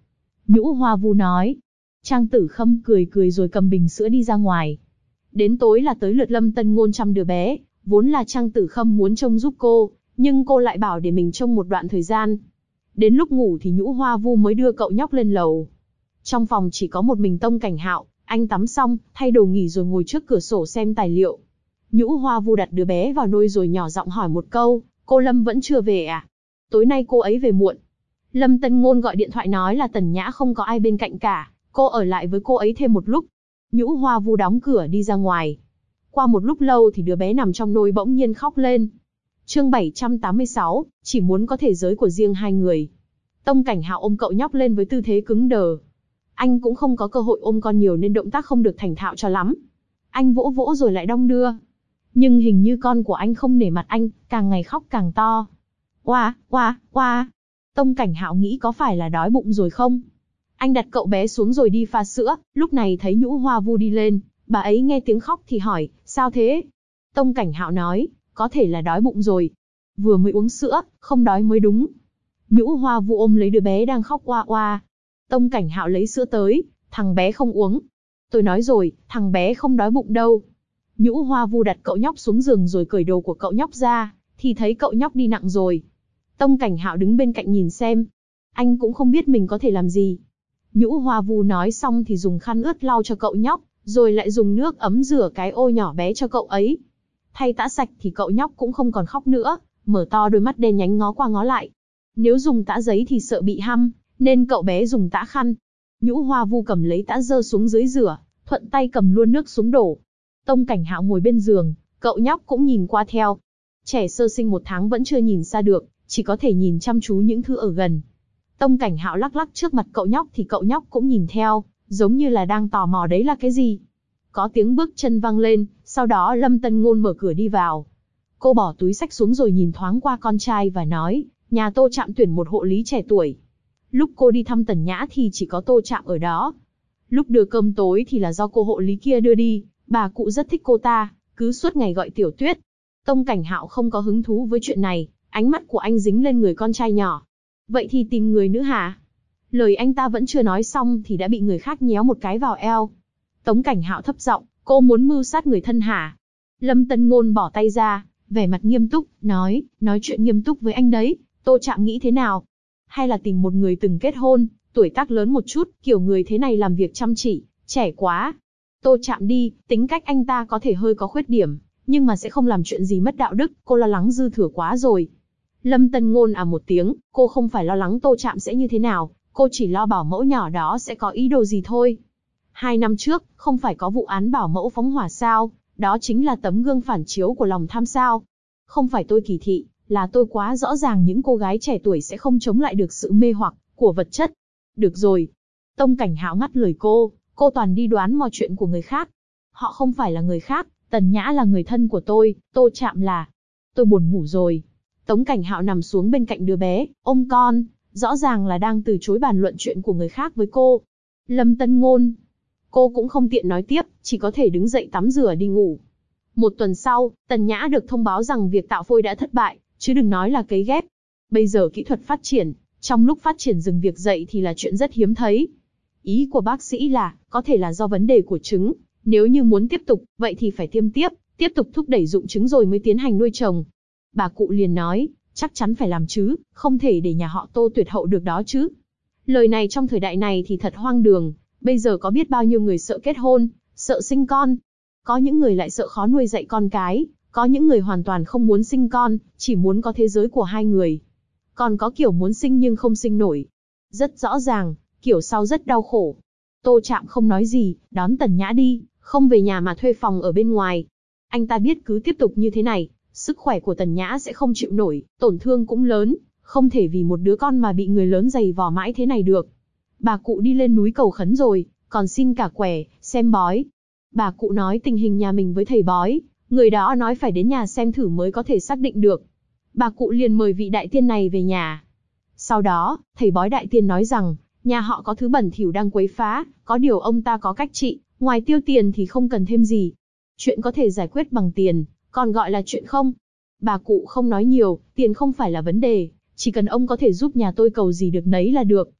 Nhũ Hoa Vu nói. Trang Tử Khâm cười cười rồi cầm bình sữa đi ra ngoài. Đến tối là tới lượt Lâm Tân Ngôn chăm đứa bé, vốn là Trang Tử Khâm muốn trông giúp cô, nhưng cô lại bảo để mình trông một đoạn thời gian. Đến lúc ngủ thì Nhũ Hoa Vu mới đưa cậu nhóc lên lầu. Trong phòng chỉ có một mình Tông Cảnh Hạo, anh tắm xong, thay đồ nghỉ rồi ngồi trước cửa sổ xem tài liệu. Nhũ Hoa Vu đặt đứa bé vào nôi rồi nhỏ giọng hỏi một câu, cô Lâm vẫn chưa về à? Tối nay cô ấy về muộn. Lâm Tân Ngôn gọi điện thoại nói là Tần Nhã không có ai bên cạnh cả, cô ở lại với cô ấy thêm một lúc. Nhũ Hoa Vu đóng cửa đi ra ngoài. Qua một lúc lâu thì đứa bé nằm trong nôi bỗng nhiên khóc lên. Chương 786, chỉ muốn có thể giới của riêng hai người. Tông Cảnh Hạo ôm cậu nhóc lên với tư thế cứng đờ. Anh cũng không có cơ hội ôm con nhiều nên động tác không được thành thạo cho lắm. Anh vỗ vỗ rồi lại đong đưa. Nhưng hình như con của anh không nể mặt anh, càng ngày khóc càng to. Oa, oa, oa. Tông Cảnh Hạo nghĩ có phải là đói bụng rồi không? Anh đặt cậu bé xuống rồi đi pha sữa, lúc này thấy Nhũ Hoa Vu đi lên, bà ấy nghe tiếng khóc thì hỏi, sao thế? Tông Cảnh Hạo nói, có thể là đói bụng rồi. Vừa mới uống sữa, không đói mới đúng. Nhũ Hoa Vu ôm lấy đứa bé đang khóc oa oa. Tông Cảnh Hạo lấy sữa tới, thằng bé không uống. Tôi nói rồi, thằng bé không đói bụng đâu. Nhũ Hoa Vu đặt cậu nhóc xuống giường rồi cởi đồ của cậu nhóc ra, thì thấy cậu nhóc đi nặng rồi. Tông Cảnh Hạo đứng bên cạnh nhìn xem. Anh cũng không biết mình có thể làm gì. Nhũ Hoa Vu nói xong thì dùng khăn ướt lau cho cậu nhóc, rồi lại dùng nước ấm rửa cái ô nhỏ bé cho cậu ấy. Thay tã sạch thì cậu nhóc cũng không còn khóc nữa, mở to đôi mắt đen nhánh ngó qua ngó lại. Nếu dùng tã giấy thì sợ bị hăm, nên cậu bé dùng tã khăn. Nhũ Hoa Vu cầm lấy tã dơ xuống dưới rửa, thuận tay cầm luôn nước xuống đổ. Tông Cảnh Hạo ngồi bên giường, cậu nhóc cũng nhìn qua theo. Trẻ sơ sinh 1 tháng vẫn chưa nhìn xa được, chỉ có thể nhìn chăm chú những thứ ở gần. Tông Cảnh Hạo lắc lắc trước mặt cậu nhóc thì cậu nhóc cũng nhìn theo, giống như là đang tò mò đấy là cái gì. Có tiếng bước chân vang lên, sau đó Lâm Tân Ngôn mở cửa đi vào. Cô bỏ túi xách xuống rồi nhìn thoáng qua con trai và nói, nhà Tô Trạm tuyển một hộ lý trẻ tuổi. Lúc cô đi thăm Tần Nhã thì chỉ có Tô Trạm ở đó. Lúc đưa cơm tối thì là do cô hộ lý kia đưa đi, bà cụ rất thích cô ta, cứ suốt ngày gọi Tiểu Tuyết. Tông Cảnh Hạo không có hứng thú với chuyện này, ánh mắt của anh dính lên người con trai nhỏ. Vậy thì tìm người nữa hả? Lời anh ta vẫn chưa nói xong thì đã bị người khác nhéo một cái vào eo. Tống Cảnh Hạo thấp giọng, cô muốn mưu sát người thân hả? Lâm Tân Ngôn bỏ tay ra, vẻ mặt nghiêm túc, nói chuyện nghiêm túc với anh đấy, Tô Trạm nghĩ thế nào? Hay là tìm một người từng kết hôn, tuổi tác lớn một chút, kiểu người thế này làm việc chăm chỉ, trẻ quá. Tô Trạm đi, tính cách anh ta có thể hơi có khuyết điểm, nhưng mà sẽ không làm chuyện gì mất đạo đức, cô lo lắng dư thừa quá rồi. Lâm Tân Ngôn một tiếng, cô không phải lo lắng Tô Trạm sẽ như thế nào, cô chỉ lo bảo mẫu nhỏ đó sẽ có ý đồ gì thôi. 2 năm trước, không phải có vụ án bảo mẫu phóng hỏa sao, đó chính là tấm gương phản chiếu của lòng tham sao. Không phải tôi kỳ thị, là tôi quá rõ ràng những cô gái trẻ tuổi sẽ không chống lại được sự mê hoặc của vật chất. Được rồi. Tông Cảnh Hạo ngắt lời cô toàn đi đoán mọi chuyện của người khác. Họ không phải là người khác, Tần Nhã là người thân của tôi, Tô Trạm là... Tôi buồn ngủ rồi. Tống Cảnh Hạo nằm xuống bên cạnh đứa bé, ôm con, rõ ràng là đang từ chối bàn luận chuyện của người khác với cô. Lâm Tân Ngôn. Cô cũng không tiện nói tiếp, chỉ có thể đứng dậy tắm rửa đi ngủ. 1 tuần sau, Tần Nhã được thông báo rằng việc tạo phôi đã thất bại, chứ đừng nói là cấy ghép. Bây giờ kỹ thuật phát triển, trong lúc phát triển dừng việc dậy thì là chuyện rất hiếm thấy. Ý của bác sĩ là, có thể là do vấn đề của trứng, nếu như muốn tiếp tục, vậy thì phải tiêm tiếp tục thúc đẩy dụng trứng rồi mới tiến hành nuôi trồng. Bà cụ liền nói, chắc chắn phải làm chứ, không thể để nhà họ Tô tuyệt hậu được đó chứ. Lời này trong thời đại này thì thật hoang đường, bây giờ có biết bao nhiêu người sợ kết hôn, sợ sinh con. Có những người lại sợ khó nuôi dạy con cái, có những người hoàn toàn không muốn sinh con, chỉ muốn có thế giới của hai người. Còn có kiểu muốn sinh nhưng không sinh nổi. Rất rõ ràng, kiểu sau rất đau khổ. Tô Trạm không nói gì, đón Tần Nhã đi, không về nhà mà thuê phòng ở bên ngoài. Anh ta biết cứ tiếp tục như thế này, sức khỏe của Tần Nhã sẽ không chịu nổi, tổn thương cũng lớn, không thể vì một đứa con mà bị người lớn giày vò mãi thế này được. Bà cụ đi lên núi cầu khấn rồi, còn xin cả quẻ, xem bói. Bà cụ nói tình hình nhà mình với thầy bói, người đó nói phải đến nhà xem thử mới có thể xác định được. Bà cụ liền mời vị đại tiên này về nhà. Sau đó, thầy bói đại tiên nói rằng, nhà họ có thứ bẩn thỉu đang quấy phá, có điều ông ta có cách trị, ngoài tiêu tiền thì không cần thêm gì. Chuyện có thể giải quyết bằng tiền, còn gọi là chuyện không. Bà cụ không nói nhiều, tiền không phải là vấn đề, chỉ cần ông có thể giúp nhà tôi cầu gì được nấy là được,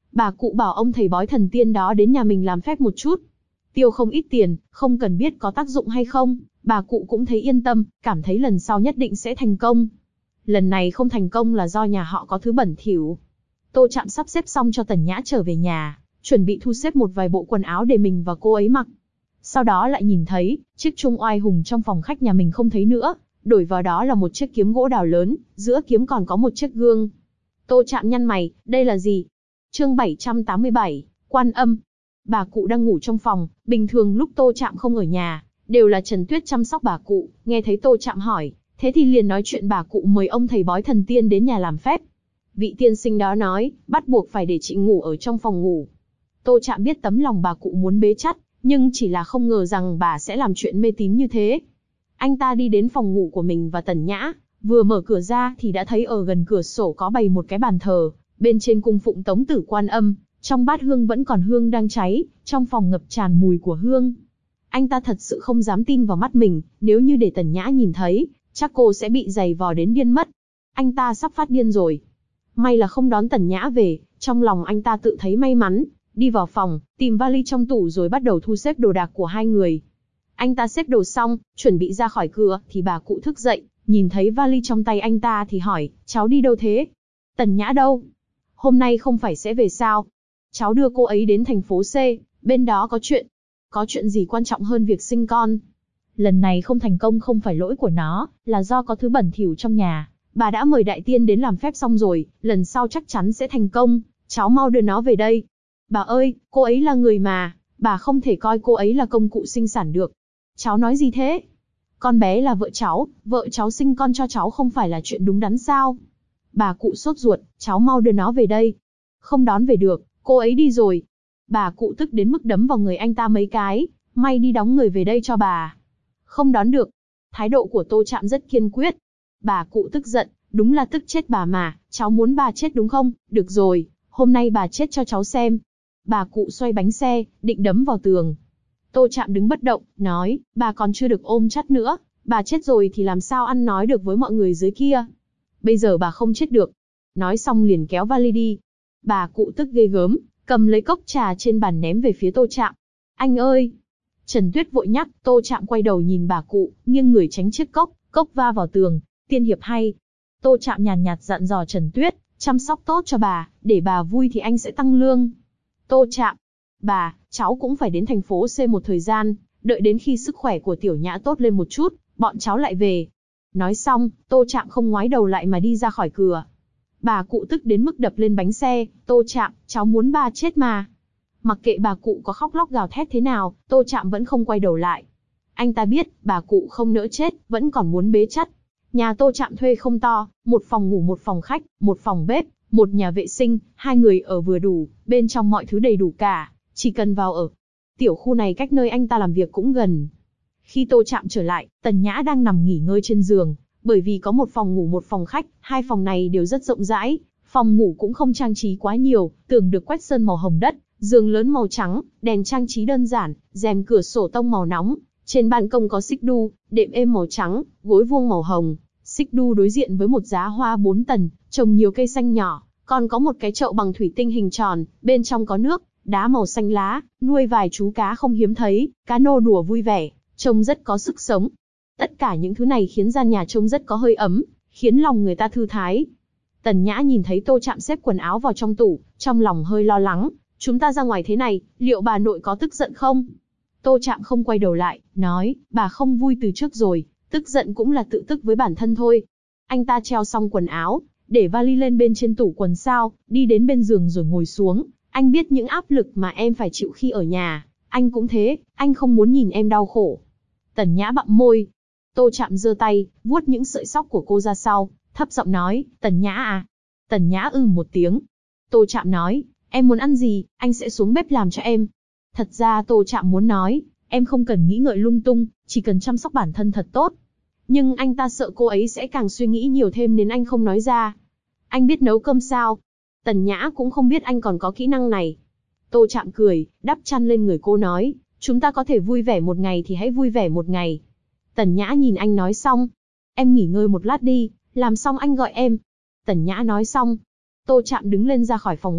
Bà cụ bảo ông thầy bói thần tiên đó đến nhà mình làm phép một chút. Tiêu không ít tiền, không cần biết có tác dụng hay không, bà cụ cũng thấy yên tâm, cảm thấy lần sau nhất định sẽ thành công. Lần này không thành công là do nhà họ có thứ bẩn thỉu. Tô Trạm sắp xếp xong cho Tần Nhã trở về nhà, chuẩn bị thu xếp một vài bộ quần áo để mình và cô ấy mặc. Sau đó lại nhìn thấy, chiếc chung oai hùng trong phòng khách nhà mình không thấy nữa, đổi vào đó là một chiếc kiếm gỗ đào lớn, giữa kiếm còn có một chiếc gương. Tô Trạm nhăn mày, đây là gì? Chương 787, Quan Âm. Bà cụ đang ngủ trong phòng, bình thường lúc Tô Trạm không ở nhà, đều là Trần Tuyết chăm sóc bà cụ, nghe thấy Tô Trạm hỏi, thế thì liền nói chuyện bà cụ mời ông thầy bói thần tiên đến nhà làm phép. Vị tiên sinh đó nói, bắt buộc phải để chị ngủ ở trong phòng ngủ. Tô Trạm biết tấm lòng bà cụ muốn bế chắt, nhưng chỉ là không ngờ rằng bà sẽ làm chuyện mê tín như thế. Anh ta đi đến phòng ngủ của mình và Tần Nhã, vừa mở cửa ra thì đã thấy ở gần cửa sổ có bày một cái bàn thờ, bên trên cung phụng Tống Tử Quan Âm, trong bát hương vẫn còn hương đang cháy, trong phòng ngập tràn mùi của hương. Anh ta thật sự không dám tin vào mắt mình, nếu như để Tần Nhã nhìn thấy, chắc cô sẽ bị giày vò đến điên mất. Anh ta sắp phát điên rồi. May là không đón Tần Nhã về, trong lòng anh ta tự thấy may mắn, đi vào phòng, tìm vali trong tủ rồi bắt đầu thu xếp đồ đạc của hai người. Anh ta xếp đồ xong, chuẩn bị ra khỏi cửa, thì bà cụ thức dậy, nhìn thấy vali trong tay anh ta thì hỏi, cháu đi đâu thế? Tần Nhã đâu? Hôm nay không phải sẽ về sao? Cháu đưa cô ấy đến thành phố C, bên đó có chuyện. Có chuyện gì quan trọng hơn việc sinh con? Lần này không thành công không phải lỗi của nó, là do có thứ bẩn thỉu trong nhà. Bà đã mời đại tiên đến làm phép xong rồi, lần sau chắc chắn sẽ thành công, cháu mau đưa nó về đây. Bà ơi, cô ấy là người mà, bà không thể coi cô ấy là công cụ sinh sản được. Cháu nói gì thế? Con bé là vợ cháu sinh con cho cháu không phải là chuyện đúng đắn sao? Bà cụ sốt ruột, cháu mau đưa nó về đây. Không đón về được, cô ấy đi rồi. Bà cụ tức đến mức đấm vào người anh ta mấy cái, may đi đóng người về đây cho bà. Không đón được. Thái độ của Tô Trạm rất kiên quyết. Bà cụ tức giận, đúng là tức chết bà mà, cháu muốn bà chết đúng không? Được rồi, hôm nay bà chết cho cháu xem. Bà cụ xoay bánh xe, định đấm vào tường. Tô Trạm đứng bất động, nói, bà còn chưa được ôm chắt nữa, bà chết rồi thì làm sao ăn nói được với mọi người dưới kia. Bây giờ bà không chết được. Nói xong liền kéo vali đi. Bà cụ tức ghê gớm, cầm lấy cốc trà trên bàn ném về phía Tô Trạm. Anh ơi! Trần Tuyết vội nhắc, Tô Trạm quay đầu nhìn bà cụ, nghiêng người tránh chiếc cốc va vào tường. Tiên hiệp hay. Tô Trạm nhàn nhạt dặn dò Trần Tuyết, chăm sóc tốt cho bà, để bà vui thì anh sẽ tăng lương. Tô Trạm, bà, cháu cũng phải đến thành phố C một thời gian, đợi đến khi sức khỏe của Tiểu Nhã tốt lên một chút, bọn cháu lại về. Nói xong, Tô Trạm không ngoái đầu lại mà đi ra khỏi cửa. Bà cụ tức đến mức đập lên bánh xe, Tô Trạm, cháu muốn bà chết mà. Mặc kệ bà cụ có khóc lóc gào thét thế nào, Tô Trạm vẫn không quay đầu lại. Anh ta biết, bà cụ không nỡ chết, vẫn còn muốn bế chắt. Nhà Tô Trạm thuê không to, một phòng ngủ một phòng khách, một phòng bếp, một nhà vệ sinh, hai người ở vừa đủ, bên trong mọi thứ đầy đủ cả, chỉ cần vào ở. Tiểu khu này cách nơi anh ta làm việc cũng gần. Khi Tô Trạm trở lại, Tần Nhã đang nằm nghỉ ngơi trên giường, bởi vì có một phòng ngủ một phòng khách, hai phòng này đều rất rộng rãi, phòng ngủ cũng không trang trí quá nhiều, tường được quét sơn màu hồng đất, giường lớn màu trắng, đèn trang trí đơn giản, rèm cửa sổ tông màu nóng, trên ban công có xích đu, đệm êm màu trắng, gối vuông màu hồng. Xích đu đối diện với một giá hoa 4 tầng, trồng nhiều cây xanh nhỏ, còn có một cái chậu bằng thủy tinh hình tròn, bên trong có nước, đá màu xanh lá, nuôi vài chú cá không hiếm thấy, cá nô đùa vui vẻ, trông rất có sức sống. Tất cả những thứ này khiến gian nhà trông rất có hơi ấm, khiến lòng người ta thư thái. Tần Nhã nhìn thấy Tô Trạm xếp quần áo vào trong tủ, trong lòng hơi lo lắng, chúng ta ra ngoài thế này, liệu bà nội có tức giận không? Tô Trạm không quay đầu lại, nói, bà không vui từ trước rồi. Tức giận cũng là tự tức với bản thân thôi. Anh ta treo xong quần áo, để vali lên bên trên tủ quần sao, đi đến bên giường rồi ngồi xuống. Anh biết những áp lực mà em phải chịu khi ở nhà. Anh cũng thế, anh không muốn nhìn em đau khổ. Tần Nhã bặm môi. Tô Trạm giơ tay, vuốt những sợi tóc của cô ra sau, thấp giọng nói, Tần Nhã à? Tần Nhã một tiếng. Tô Trạm nói, em muốn ăn gì, anh sẽ xuống bếp làm cho em. Thật ra Tô Trạm muốn nói, em không cần nghĩ ngợi lung tung, chỉ cần chăm sóc bản thân thật tốt. Nhưng anh ta sợ cô ấy sẽ càng suy nghĩ nhiều thêm nên anh không nói ra. Anh biết nấu cơm sao? Tần Nhã cũng không biết anh còn có kỹ năng này. Tô Trạm cười, đắp chăn lên người cô nói, chúng ta có thể vui vẻ một ngày thì hãy vui vẻ một ngày. Tần Nhã nhìn anh nói xong, em nghỉ ngơi một lát đi, làm xong anh gọi em. Tần Nhã nói xong, Tô Trạm đứng lên ra khỏi phòng ngủ,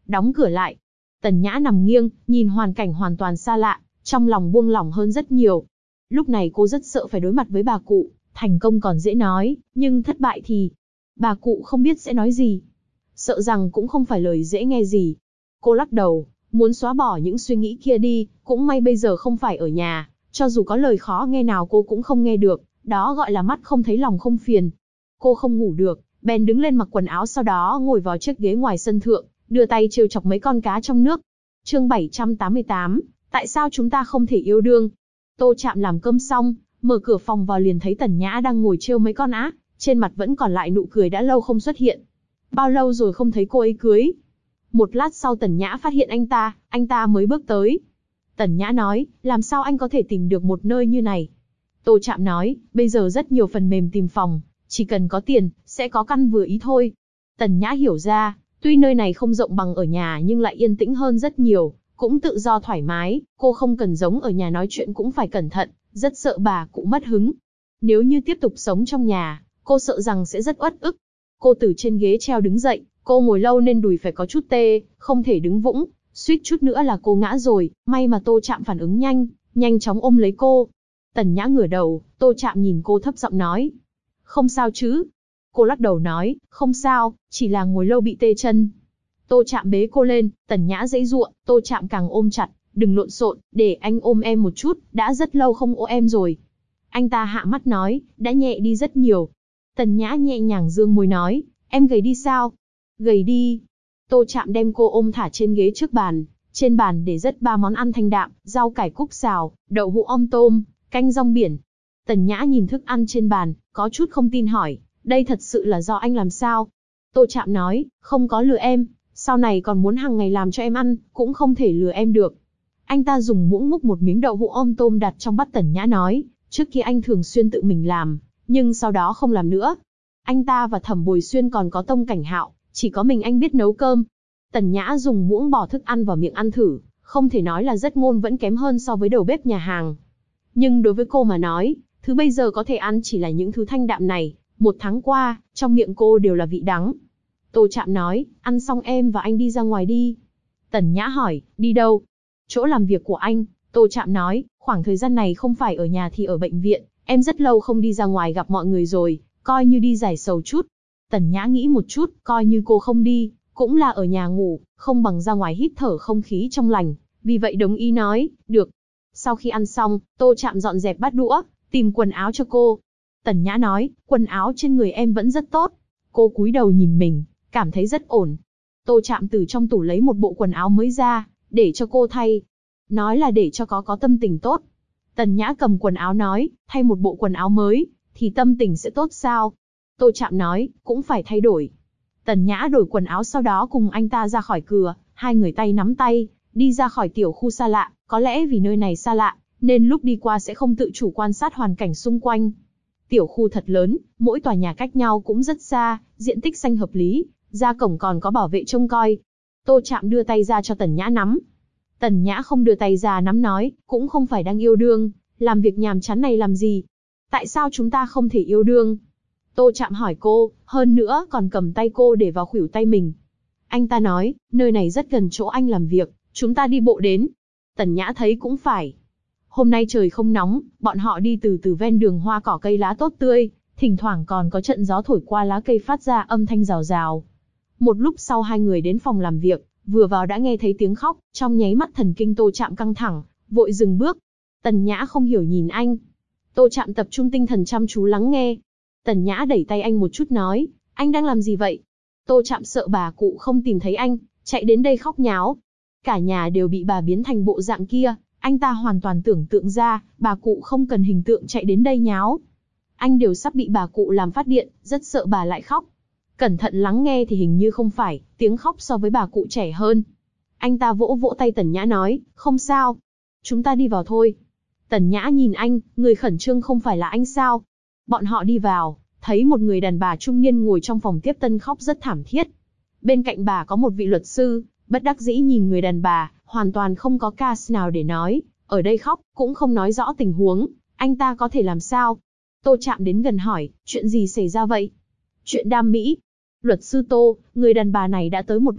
đóng cửa lại. Tần Nhã nằm nghiêng, nhìn hoàn cảnh hoàn toàn xa lạ, trong lòng buông lỏng hơn rất nhiều. Lúc này cô rất sợ phải đối mặt với bà cụ, thành công còn dễ nói, nhưng thất bại thì... Bà cụ không biết sẽ nói gì. Sợ rằng cũng không phải lời dễ nghe gì. Cô lắc đầu, muốn xóa bỏ những suy nghĩ kia đi, cũng may bây giờ không phải ở nhà, cho dù có lời khó nghe nào cô cũng không nghe được, đó gọi là mắt không thấy lòng không phiền. Cô không ngủ được, bèn đứng lên mặc quần áo, sau đó ngồi vào chiếc ghế ngoài sân thượng, đưa tay trêu chọc mấy con cá trong nước. Chương 788, tại sao chúng ta không thể yêu đương? Tô Trạm làm cơm xong, mở cửa phòng vào liền thấy Tần Nhã đang ngồi trêu mấy con ác, trên mặt vẫn còn lại nụ cười đã lâu không xuất hiện. Bao lâu rồi không thấy cô ấy cưới? Một lát sau Tần Nhã phát hiện anh ta mới bước tới. Tần Nhã nói, làm sao anh có thể tìm được một nơi như này? Tô Trạm nói, bây giờ rất nhiều phần mềm tìm phòng, chỉ cần có tiền, sẽ có căn vừa ý thôi. Tần Nhã hiểu ra, tuy nơi này không rộng bằng ở nhà nhưng lại yên tĩnh hơn rất nhiều, cũng tự do thoải mái, cô không cần giống ở nhà nói chuyện cũng phải cẩn thận, rất sợ bà cụ mất hứng. Nếu như tiếp tục sống trong nhà, cô sợ rằng sẽ rất uất ức. Cô từ trên ghế treo đứng dậy, cô ngồi lâu nên đùi phải có chút tê, không thể đứng vững, suýt chút nữa là cô ngã rồi, may mà Tô Trạm phản ứng nhanh, nhanh chóng ôm lấy cô. Tần Nhã ngửa đầu, Tô Trạm nhìn cô thấp giọng nói. Không sao chứ? Cô lắc đầu nói, không sao, chỉ là ngồi lâu bị tê chân. Tô Trạm bế cô lên, Tần Nhã giãy giụa, Tô Trạm càng ôm chặt, đừng lộn xộn, để anh ôm em một chút, đã rất lâu không ôm em rồi. Anh ta hạ mắt nói, đã nhẹ đi rất nhiều. Tần Nhã nhẹ nhàng dương môi nói, em gầy đi sao? Gầy đi. Tô Trạm đem cô ôm thả trên ghế trước bàn, trên bàn để rất 3 món ăn thanh đạm, rau cải cúc xào, đậu hũ om tôm, canh rong biển. Tần Nhã nhìn thức ăn trên bàn, có chút không tin hỏi, đây thật sự là do anh làm sao? Tô Trạm nói, không có lừa em, sau này còn muốn hàng ngày làm cho em ăn, cũng không thể lừa em được. Anh ta dùng muỗng múc một miếng đậu hũ om tôm đặt trong bát. Tần Nhã nói, trước kia anh thường xuyên tự mình làm, nhưng sau đó không làm nữa. Anh ta và Thẩm Bồi Xuyên còn có Tông Cảnh Hạo, chỉ có mình anh biết nấu cơm. Tần Nhã dùng muỗng bỏ thức ăn vào miệng ăn thử, không thể nói là rất ngon, vẫn kém hơn so với đầu bếp nhà hàng. Nhưng đối với cô mà nói, thứ bây giờ có thể ăn chỉ là những thứ thanh đạm này, 1 tháng qua, trong miệng cô đều là vị đắng. Tô Trạm nói, ăn xong em và anh đi ra ngoài đi. Tần Nhã hỏi, đi đâu? Chỗ làm việc của anh. Tô Trạm nói, khoảng thời gian này không phải ở nhà thì ở bệnh viện, em rất lâu không đi ra ngoài gặp mọi người rồi, coi như đi giải sầu chút. Tần Nhã nghĩ một chút, coi như cô không đi, cũng là ở nhà ngủ, không bằng ra ngoài hít thở không khí trong lành, vì vậy đồng ý nói, được. Sau khi ăn xong, Tô Trạm dọn dẹp bát đũa, tìm quần áo cho cô. Tần Nhã nói, quần áo trên người em vẫn rất tốt. Cô cúi đầu nhìn mình, cảm thấy rất ổn. Tô Trạm từ trong tủ lấy một bộ quần áo mới ra, để cho cô thay. Nói là để cho có tâm tình tốt. Tần Nhã cầm quần áo nói, thay một bộ quần áo mới, thì tâm tình sẽ tốt sao? Tô Trạm nói, cũng phải thay đổi. Tần Nhã đổi quần áo sau đó cùng anh ta ra khỏi cửa, hai người tay nắm tay, đi ra khỏi tiểu khu xa lạ, có lẽ vì nơi này xa lạ, nên lúc đi qua sẽ không tự chủ quan sát hoàn cảnh xung quanh. Tiểu khu thật lớn, mỗi tòa nhà cách nhau cũng rất xa, diện tích xanh hợp lý, ra cổng còn có bảo vệ trông coi. Tô Trạm đưa tay ra cho Tần Nhã nắm. Tần Nhã không đưa tay ra nắm nói, cũng không phải đang yêu đương, làm việc nhàm chán này làm gì? Tại sao chúng ta không thể yêu đương? Tô Trạm hỏi cô, hơn nữa còn cầm tay cô để vào khuỷu tay mình. Anh ta nói, nơi này rất gần chỗ anh làm việc, chúng ta đi bộ đến. Tần Nhã thấy cũng phải. Hôm nay trời không nóng, bọn họ đi từ ven đường, hoa cỏ cây lá tốt tươi, thỉnh thoảng còn có trận gió thổi qua lá cây phát ra âm thanh rào rào. Một lúc sau hai người đến phòng làm việc, vừa vào đã nghe thấy tiếng khóc, trong nháy mắt thần kinh Tô Trạm căng thẳng, vội dừng bước. Tần Nhã không hiểu nhìn anh. Tô Trạm tập trung tinh thần chăm chú lắng nghe. Tần Nhã đẩy tay anh một chút nói, anh đang làm gì vậy? Tô Trạm sợ bà cụ không tìm thấy anh, chạy đến đây khóc nháo. Cả nhà đều bị bà biến thành bộ dạng kia, anh ta hoàn toàn tưởng tượng ra, bà cụ không cần hình tượng chạy đến đây nháo. Anh đều sắp bị bà cụ làm phát điện, rất sợ bà lại khóc. Cẩn thận lắng nghe thì hình như không phải, tiếng khóc so với bà cụ trẻ hơn. Anh ta vỗ vỗ tay Tần Nhã nói, không sao. Chúng ta đi vào thôi. Tần Nhã nhìn anh, người khẩn trương không phải là anh sao? Bọn họ đi vào, thấy một người đàn bà trung niên ngồi trong phòng tiếp tân khóc rất thảm thiết. Bên cạnh bà có một vị luật sư, bất đắc dĩ nhìn người đàn bà, hoàn toàn không có case nào để nói, ở đây khóc, cũng không nói rõ tình huống, anh ta có thể làm sao? Tô Trạm đến gần hỏi, chuyện gì xảy ra vậy? Chuyện đam mỹ. Luật sư Tô, người đàn bà này đã tới một lúc,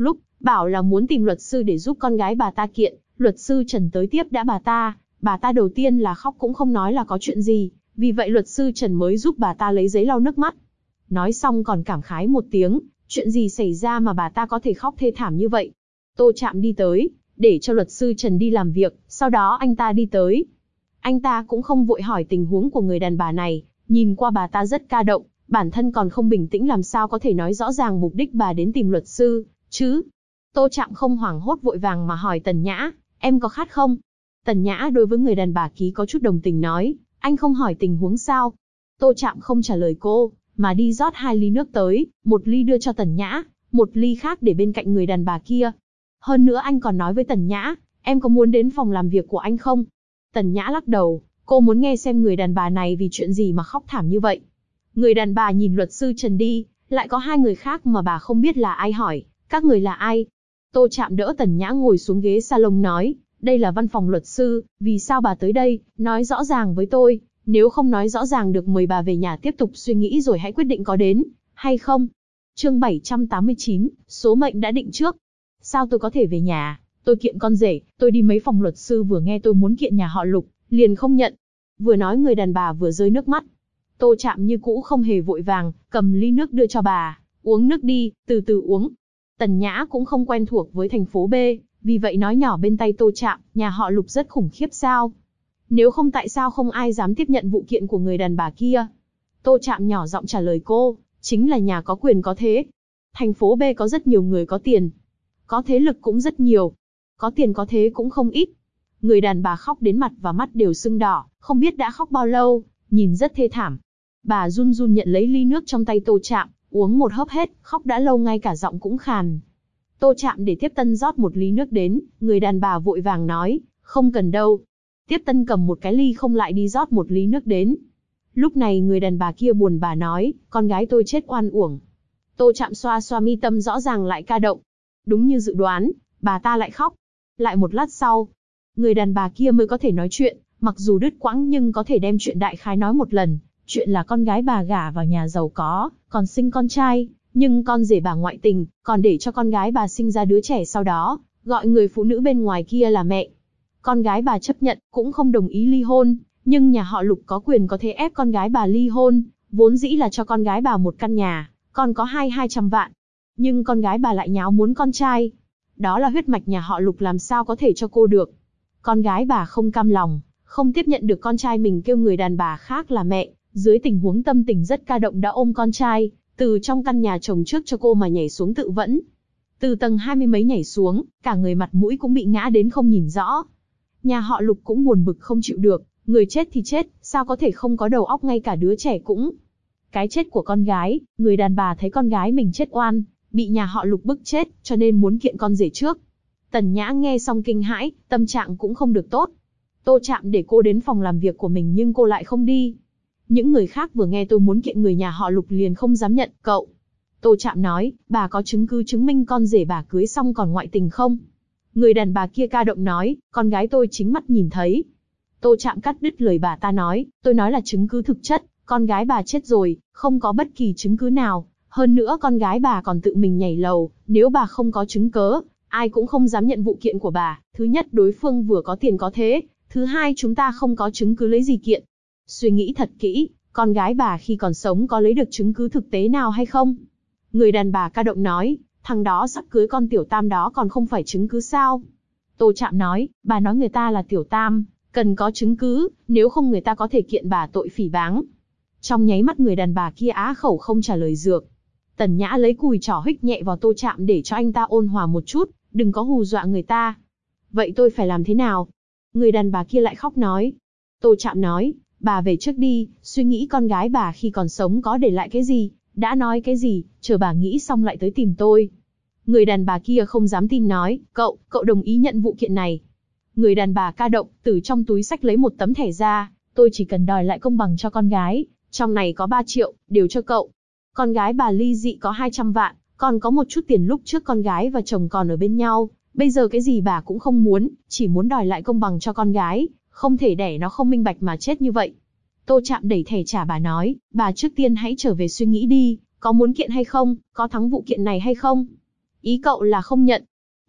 bảo là muốn tìm luật sư để giúp con gái bà ta kiện. Luật sư Trần tới tiếp đã bà ta đầu tiên là khóc cũng không nói là có chuyện gì, vì vậy luật sư Trần mới giúp bà ta lấy giấy lau nước mắt. Nói xong còn cảm khái một tiếng, chuyện gì xảy ra mà bà ta có thể khóc thê thảm như vậy. Tô Trạm đi tới, để cho luật sư Trần đi làm việc, sau đó anh ta đi tới. Anh ta cũng không vội hỏi tình huống của người đàn bà này, nhìn qua bà ta rất ca động, bản thân còn không bình tĩnh làm sao có thể nói rõ ràng mục đích bà đến tìm luật sư, chứ. Tô Trạm không hoảng hốt vội vàng mà hỏi Tần Nhã, em có khát không? Tần Nhã đối với người đàn bà ký có chút đồng tình nói, anh không hỏi tình huống sao? Tô Trạm không trả lời cô, mà đi rót 2 ly nước tới, một ly đưa cho Tần Nhã, một ly khác để bên cạnh người đàn bà kia. Hơn nữa anh còn nói với Tần Nhã, em có muốn đến phòng làm việc của anh không? Tần Nhã lắc đầu, cô muốn nghe xem người đàn bà này vì chuyện gì mà khóc thảm như vậy. Người đàn bà nhìn luật sư Trần đi, lại có 2 người khác mà bà không biết là ai hỏi, các người là ai? Tô Trạm đỡ Tần Nhã ngồi xuống ghế salon nói, đây là văn phòng luật sư, vì sao bà tới đây, nói rõ ràng với tôi, nếu không nói rõ ràng được mời bà về nhà tiếp tục suy nghĩ rồi hãy quyết định có đến, hay không. Chương 789, số mệnh đã định trước. Sao tôi có thể về nhà, tôi kiện con rể, tôi đi mấy phòng luật sư vừa nghe tôi muốn kiện nhà họ Lục, liền không nhận. Vừa nói người đàn bà vừa rơi nước mắt. Tô Trạm như cũ không hề vội vàng, cầm ly nước đưa cho bà, uống nước đi, từ từ uống. Tần Nhã cũng không quen thuộc với thành phố B, vì vậy nói nhỏ bên tay Tô Trạm, nhà họ Lục rất khủng khiếp sao? Nếu không tại sao không ai dám tiếp nhận vụ kiện của người đàn bà kia? Tô Trạm nhỏ giọng trả lời cô, chính là nhà có quyền có thế. Thành phố B có rất nhiều người có tiền. Có thế lực cũng rất nhiều. Có tiền có thế cũng không ít. Người đàn bà khóc đến mặt và mắt đều sưng đỏ, không biết đã khóc bao lâu, nhìn rất thê thảm. Bà run run nhận lấy ly nước trong tay Tô Trạm, uống một hớp hết, khóc đã lâu ngay cả giọng cũng khàn. Tô Trạm để Tiếp Tân rót một ly nước đến, người đàn bà vội vàng nói, không cần đâu. Tiếp Tân cầm một cái ly không lại đi rót một ly nước đến. Lúc này người đàn bà kia buồn bà nói, con gái tôi chết oan uổng. Tô Trạm xoa xoa mi tâm rõ ràng lại ca động. Đúng như dự đoán, bà ta lại khóc. Lại một lát sau, người đàn bà kia mới có thể nói chuyện, mặc dù đứt quãng nhưng có thể đem chuyện đại khái nói một lần. Chuyện là con gái bà gả vào nhà giàu có, còn sinh con trai, nhưng con rể bà ngoại tình, còn để cho con gái bà sinh ra đứa trẻ sau đó, gọi người phụ nữ bên ngoài kia là mẹ. Con gái bà chấp nhận, cũng không đồng ý ly hôn, nhưng nhà họ Lục có quyền có thể ép con gái bà ly hôn, vốn dĩ là cho con gái bà một căn nhà, còn có 200 vạn. Nhưng con gái bà lại nháo muốn con trai. Đó là huyết mạch nhà họ Lục làm sao có thể cho cô được. Con gái bà không cam lòng, không tiếp nhận được con trai mình kêu người đàn bà khác là mẹ, dưới tình huống tâm tình rất ca động đã ôm con trai, từ trong căn nhà chồng trước cho cô mà nhảy xuống tự vẫn. Từ tầng 20 mấy nhảy xuống, cả người mặt mũi cũng bị ngã đến không nhìn rõ. Nhà họ Lục cũng buồn bực không chịu được, người chết thì chết, sao có thể không có đầu óc ngay cả đứa trẻ cũng. Cái chết của con gái, người đàn bà thấy con gái mình chết oan, bị nhà họ Lục bức chết, cho nên muốn kiện con rể trước. Tần Nhã nghe xong kinh hãi, tâm trạng cũng không được tốt. Tô Trạm để cô đến phòng làm việc của mình nhưng cô lại không đi. Những người khác vừa nghe tôi muốn kiện người nhà họ Lục liền không dám nhận, cậu. Tô Trạm nói, bà có chứng cứ chứng minh con rể bà cưới xong còn ngoại tình không? Người đàn bà kia ca động nói, con gái tôi chính mắt nhìn thấy. Tô Trạm cắt đứt lời bà ta nói, tôi nói là chứng cứ thực chất, con gái bà chết rồi, không có bất kỳ chứng cứ nào. Hơn nữa con gái bà còn tự mình nhảy lầu, nếu bà không có chứng cớ, ai cũng không dám nhận vụ kiện của bà. Thứ nhất đối phương vừa có tiền có thế, thứ hai chúng ta không có chứng cứ lấy gì kiện. Suy nghĩ thật kỹ, con gái bà khi còn sống có lấy được chứng cứ thực tế nào hay không? Người đàn bà ca động nói, thằng đó sắp cưới con tiểu tam đó còn không phải chứng cứ sao? Tô Trạm nói, bà nói người ta là tiểu tam, cần có chứng cứ, nếu không người ta có thể kiện bà tội phỉ báng. Trong nháy mắt người đàn bà kia á khẩu không trả lời được. Tần Nhã lấy cùi chỏ huých nhẹ vào Tô Trạm để cho anh ta ôn hòa một chút, đừng có hù dọa người ta. Vậy tôi phải làm thế nào? Người đàn bà kia lại khóc nói. Tô Trạm nói, bà về trước đi, suy nghĩ con gái bà khi còn sống có để lại cái gì, đã nói cái gì, chờ bà nghĩ xong lại tới tìm tôi. Người đàn bà kia không dám tin nói, cậu đồng ý nhận vụ kiện này. Người đàn bà ca động, từ trong túi xách lấy một tấm thẻ ra, tôi chỉ cần đòi lại công bằng cho con gái, trong này có 3 triệu, đều cho cậu. Con gái bà ly dị có 200 vạn, còn có một chút tiền lúc trước con gái và chồng còn ở bên nhau, bây giờ cái gì bà cũng không muốn, chỉ muốn đòi lại công bằng cho con gái, không thể để nó không minh bạch mà chết như vậy. Tô Trạm đẩy thẻ trả bà nói, bà trước tiên hãy trở về suy nghĩ đi, có muốn kiện hay không, có thắng vụ kiện này hay không? Ý cậu là không nhận.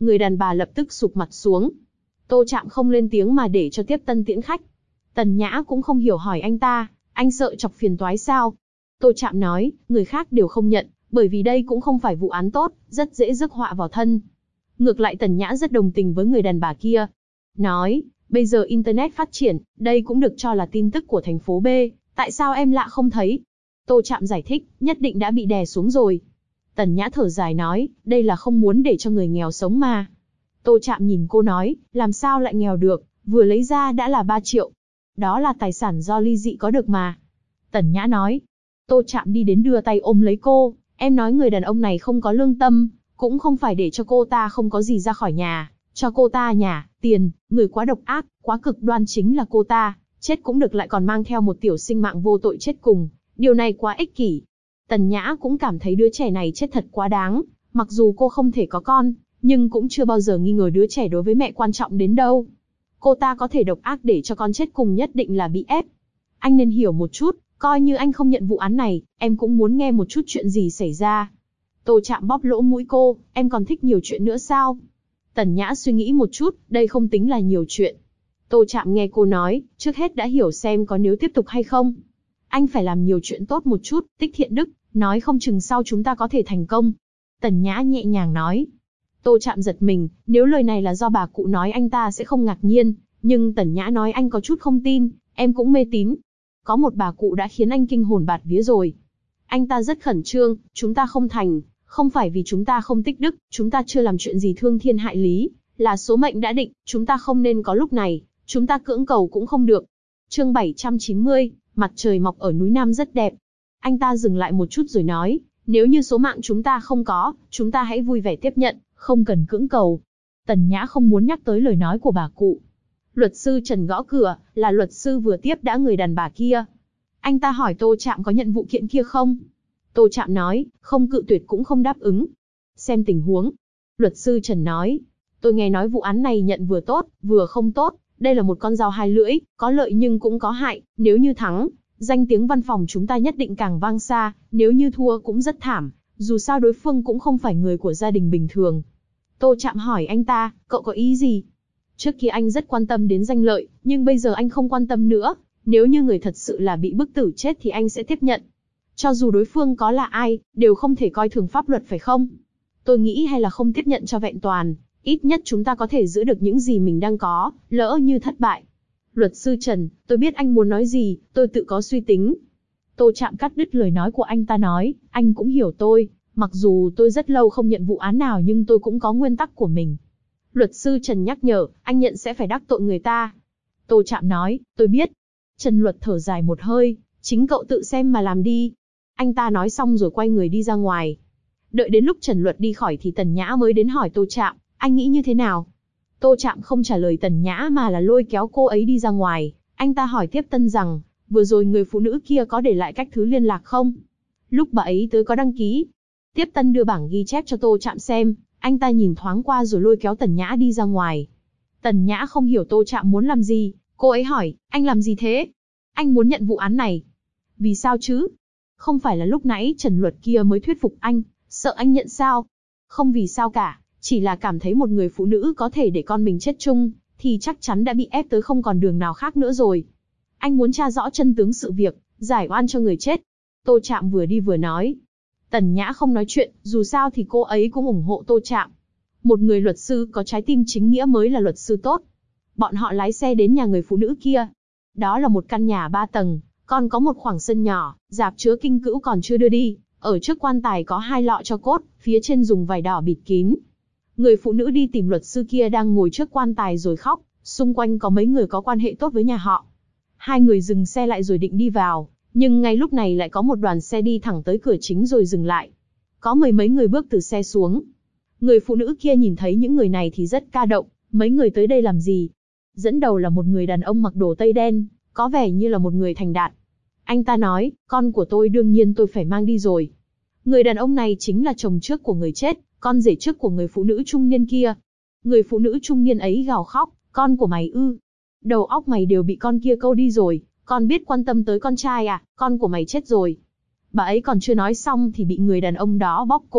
Người đàn bà lập tức sụp mặt xuống. Tô Trạm không lên tiếng mà để cho tiếp tân tiễn khách. Tần Nhã cũng không hiểu hỏi anh ta, anh sợ chọc phiền toái sao? Tô Trạm nói, người khác đều không nhận, bởi vì đây cũng không phải vụ án tốt, rất dễ rước họa vào thân. Ngược lại Tần Nhã rất đồng tình với người đàn bà kia. Nói, bây giờ Internet phát triển, đây cũng được cho là tin tức của thành phố B, tại sao em lạ không thấy? Tô Trạm giải thích, nhất định đã bị đè xuống rồi. Tần Nhã thở dài nói, đây là không muốn để cho người nghèo sống mà. Tô Trạm nhìn cô nói, làm sao lại nghèo được, vừa lấy ra đã là 3 triệu. Đó là tài sản do ly dị có được mà. Tần Nhã nói. Tô Trạm đi đến đưa tay ôm lấy cô, em nói người đàn ông này không có lương tâm, cũng không phải để cho cô ta không có gì ra khỏi nhà, cho cô ta nhà, tiền, người quá độc ác, quá cực đoan chính là cô ta, chết cũng được lại còn mang theo một tiểu sinh mạng vô tội chết cùng, điều này quá ích kỷ. Tần Nhã cũng cảm thấy đứa trẻ này chết thật quá đáng, mặc dù cô không thể có con, nhưng cũng chưa bao giờ nghi ngờ đứa trẻ đối với mẹ quan trọng đến đâu. Cô ta có thể độc ác để cho con chết cùng nhất định là bị ép. Anh nên hiểu một chút, coi như anh không nhận vụ án này, em cũng muốn nghe một chút chuyện gì xảy ra. Tô Trạm bóp lỗ mũi cô, em còn thích nhiều chuyện nữa sao? Tần Nhã suy nghĩ một chút, đây không tính là nhiều chuyện. Tô Trạm nghe cô nói, trước hết đã hiểu xem có nếu tiếp tục hay không. Anh phải làm nhiều chuyện tốt một chút, tích thiện đức, nói không chừng sau chúng ta có thể thành công. Tần Nhã nhẹ nhàng nói. Tô Trạm giật mình, nếu lời này là do bà cụ nói anh ta sẽ không ngạc nhiên, nhưng Tần Nhã nói anh có chút không tin, em cũng mê tín. Có một bà cụ đã khiến anh kinh hồn bạt vía rồi. Anh ta rất khẩn trương, chúng ta không thành, không phải vì chúng ta không tích đức, chúng ta chưa làm chuyện gì thương thiên hại lý, là số mệnh đã định, chúng ta không nên có lúc này, chúng ta cưỡng cầu cũng không được. Chương 790, mặt trời mọc ở núi Nam rất đẹp. Anh ta dừng lại một chút rồi nói, nếu như số mạng chúng ta không có, chúng ta hãy vui vẻ tiếp nhận, không cần cưỡng cầu. Tần Nhã không muốn nhắc tới lời nói của bà cụ. Luật sư Trần gõ cửa, là luật sư vừa tiếp đã người đàn bà kia. Anh ta hỏi Tô Trạm có nhận vụ kiện kia không? Tô Trạm nói, không cự tuyệt cũng không đáp ứng. Xem tình huống. Luật sư Trần nói, tôi nghe nói vụ án này nhận vừa tốt, vừa không tốt. Đây là một con dao hai lưỡi, có lợi nhưng cũng có hại. Nếu như thắng, danh tiếng văn phòng chúng ta nhất định càng vang xa. Nếu như thua cũng rất thảm. Dù sao đối phương cũng không phải người của gia đình bình thường. Tô Trạm hỏi anh ta, cậu có ý gì? Trước kia anh rất quan tâm đến danh lợi, nhưng bây giờ anh không quan tâm nữa. Nếu như người thật sự là bị bức tử chết thì anh sẽ tiếp nhận. Cho dù đối phương có là ai, đều không thể coi thường pháp luật phải không? Tôi nghĩ hay là không tiếp nhận cho vẹn toàn. Ít nhất chúng ta có thể giữ được những gì mình đang có, lỡ như thất bại. Luật sư Trần, tôi biết anh muốn nói gì, tôi tự có suy tính. Tô Trạm cắt đứt lời nói của anh ta nói, anh cũng hiểu tôi, mặc dù tôi rất lâu không nhận vụ án nào nhưng tôi cũng có nguyên tắc của mình. Luật sư Trần nhắc nhở, anh nhận sẽ phải đắc tội người ta. Tô Trạm nói, tôi biết. Trần Luật thở dài một hơi, chính cậu tự xem mà làm đi. Anh ta nói xong rồi quay người đi ra ngoài. Đợi đến lúc Trần Luật đi khỏi thì Tần Nhã mới đến hỏi Tô Trạm, anh nghĩ như thế nào? Tô Trạm không trả lời Tần Nhã mà là lôi kéo cô ấy đi ra ngoài. Anh ta hỏi tiếp tân rằng, vừa rồi người phụ nữ kia có để lại cách thứ liên lạc không? Lúc bà ấy tới có đăng ký. Tiếp tân đưa bảng ghi chép cho Tô Trạm xem, anh ta nhìn thoáng qua rồi lôi kéo Tần Nhã đi ra ngoài. Tần Nhã không hiểu Tô Trạm muốn làm gì, cô ấy hỏi, anh làm gì thế? Anh muốn nhận vụ án này. Vì sao chứ? Không phải là lúc nãy Trần Luật kia mới thuyết phục anh, sợ anh nhận sao? Không vì sao cả, chỉ là cảm thấy một người phụ nữ có thể để con mình chết chung, thì chắc chắn đã bị ép tới không còn đường nào khác nữa rồi. Anh muốn tra rõ chân tướng sự việc, giải oan cho người chết. Tô Trạm vừa đi vừa nói. Tần Nhã không nói chuyện, dù sao thì cô ấy cũng ủng hộ Tô Trạm. Một người luật sư có trái tim chính nghĩa mới là luật sư tốt. Bọn họ lái xe đến nhà người phụ nữ kia. Đó là một căn nhà 3 tầng, còn có một khoảng sân nhỏ, rạp chứa kinh cữu còn chưa đưa đi. Ở trước quan tài có 2 lọ tro cốt, phía trên dùng vải đỏ bịt kín. Người phụ nữ đi tìm luật sư kia đang ngồi trước quan tài rồi khóc, xung quanh có mấy người có quan hệ tốt với nhà họ. 2 người dừng xe lại rồi định đi vào, nhưng ngay lúc này lại có một đoàn xe đi thẳng tới cửa chính rồi dừng lại. Có mười mấy người bước từ xe xuống. Người phụ nữ kia nhìn thấy những người này thì rất ca động, mấy người tới đây làm gì? Dẫn đầu là một người đàn ông mặc đồ tây đen, có vẻ như là một người thành đạt. Anh ta nói, con của tôi đương nhiên tôi phải mang đi rồi. Người đàn ông này chính là chồng trước của người chết, con rể trước của người phụ nữ trung niên kia. Người phụ nữ trung niên ấy gào khóc, con của mày ư? Đầu óc mày đều bị con kia câu đi rồi, con biết quan tâm tới con trai à, con của mày chết rồi. Bà ấy còn chưa nói xong thì bị người đàn ông đó bóp cổ,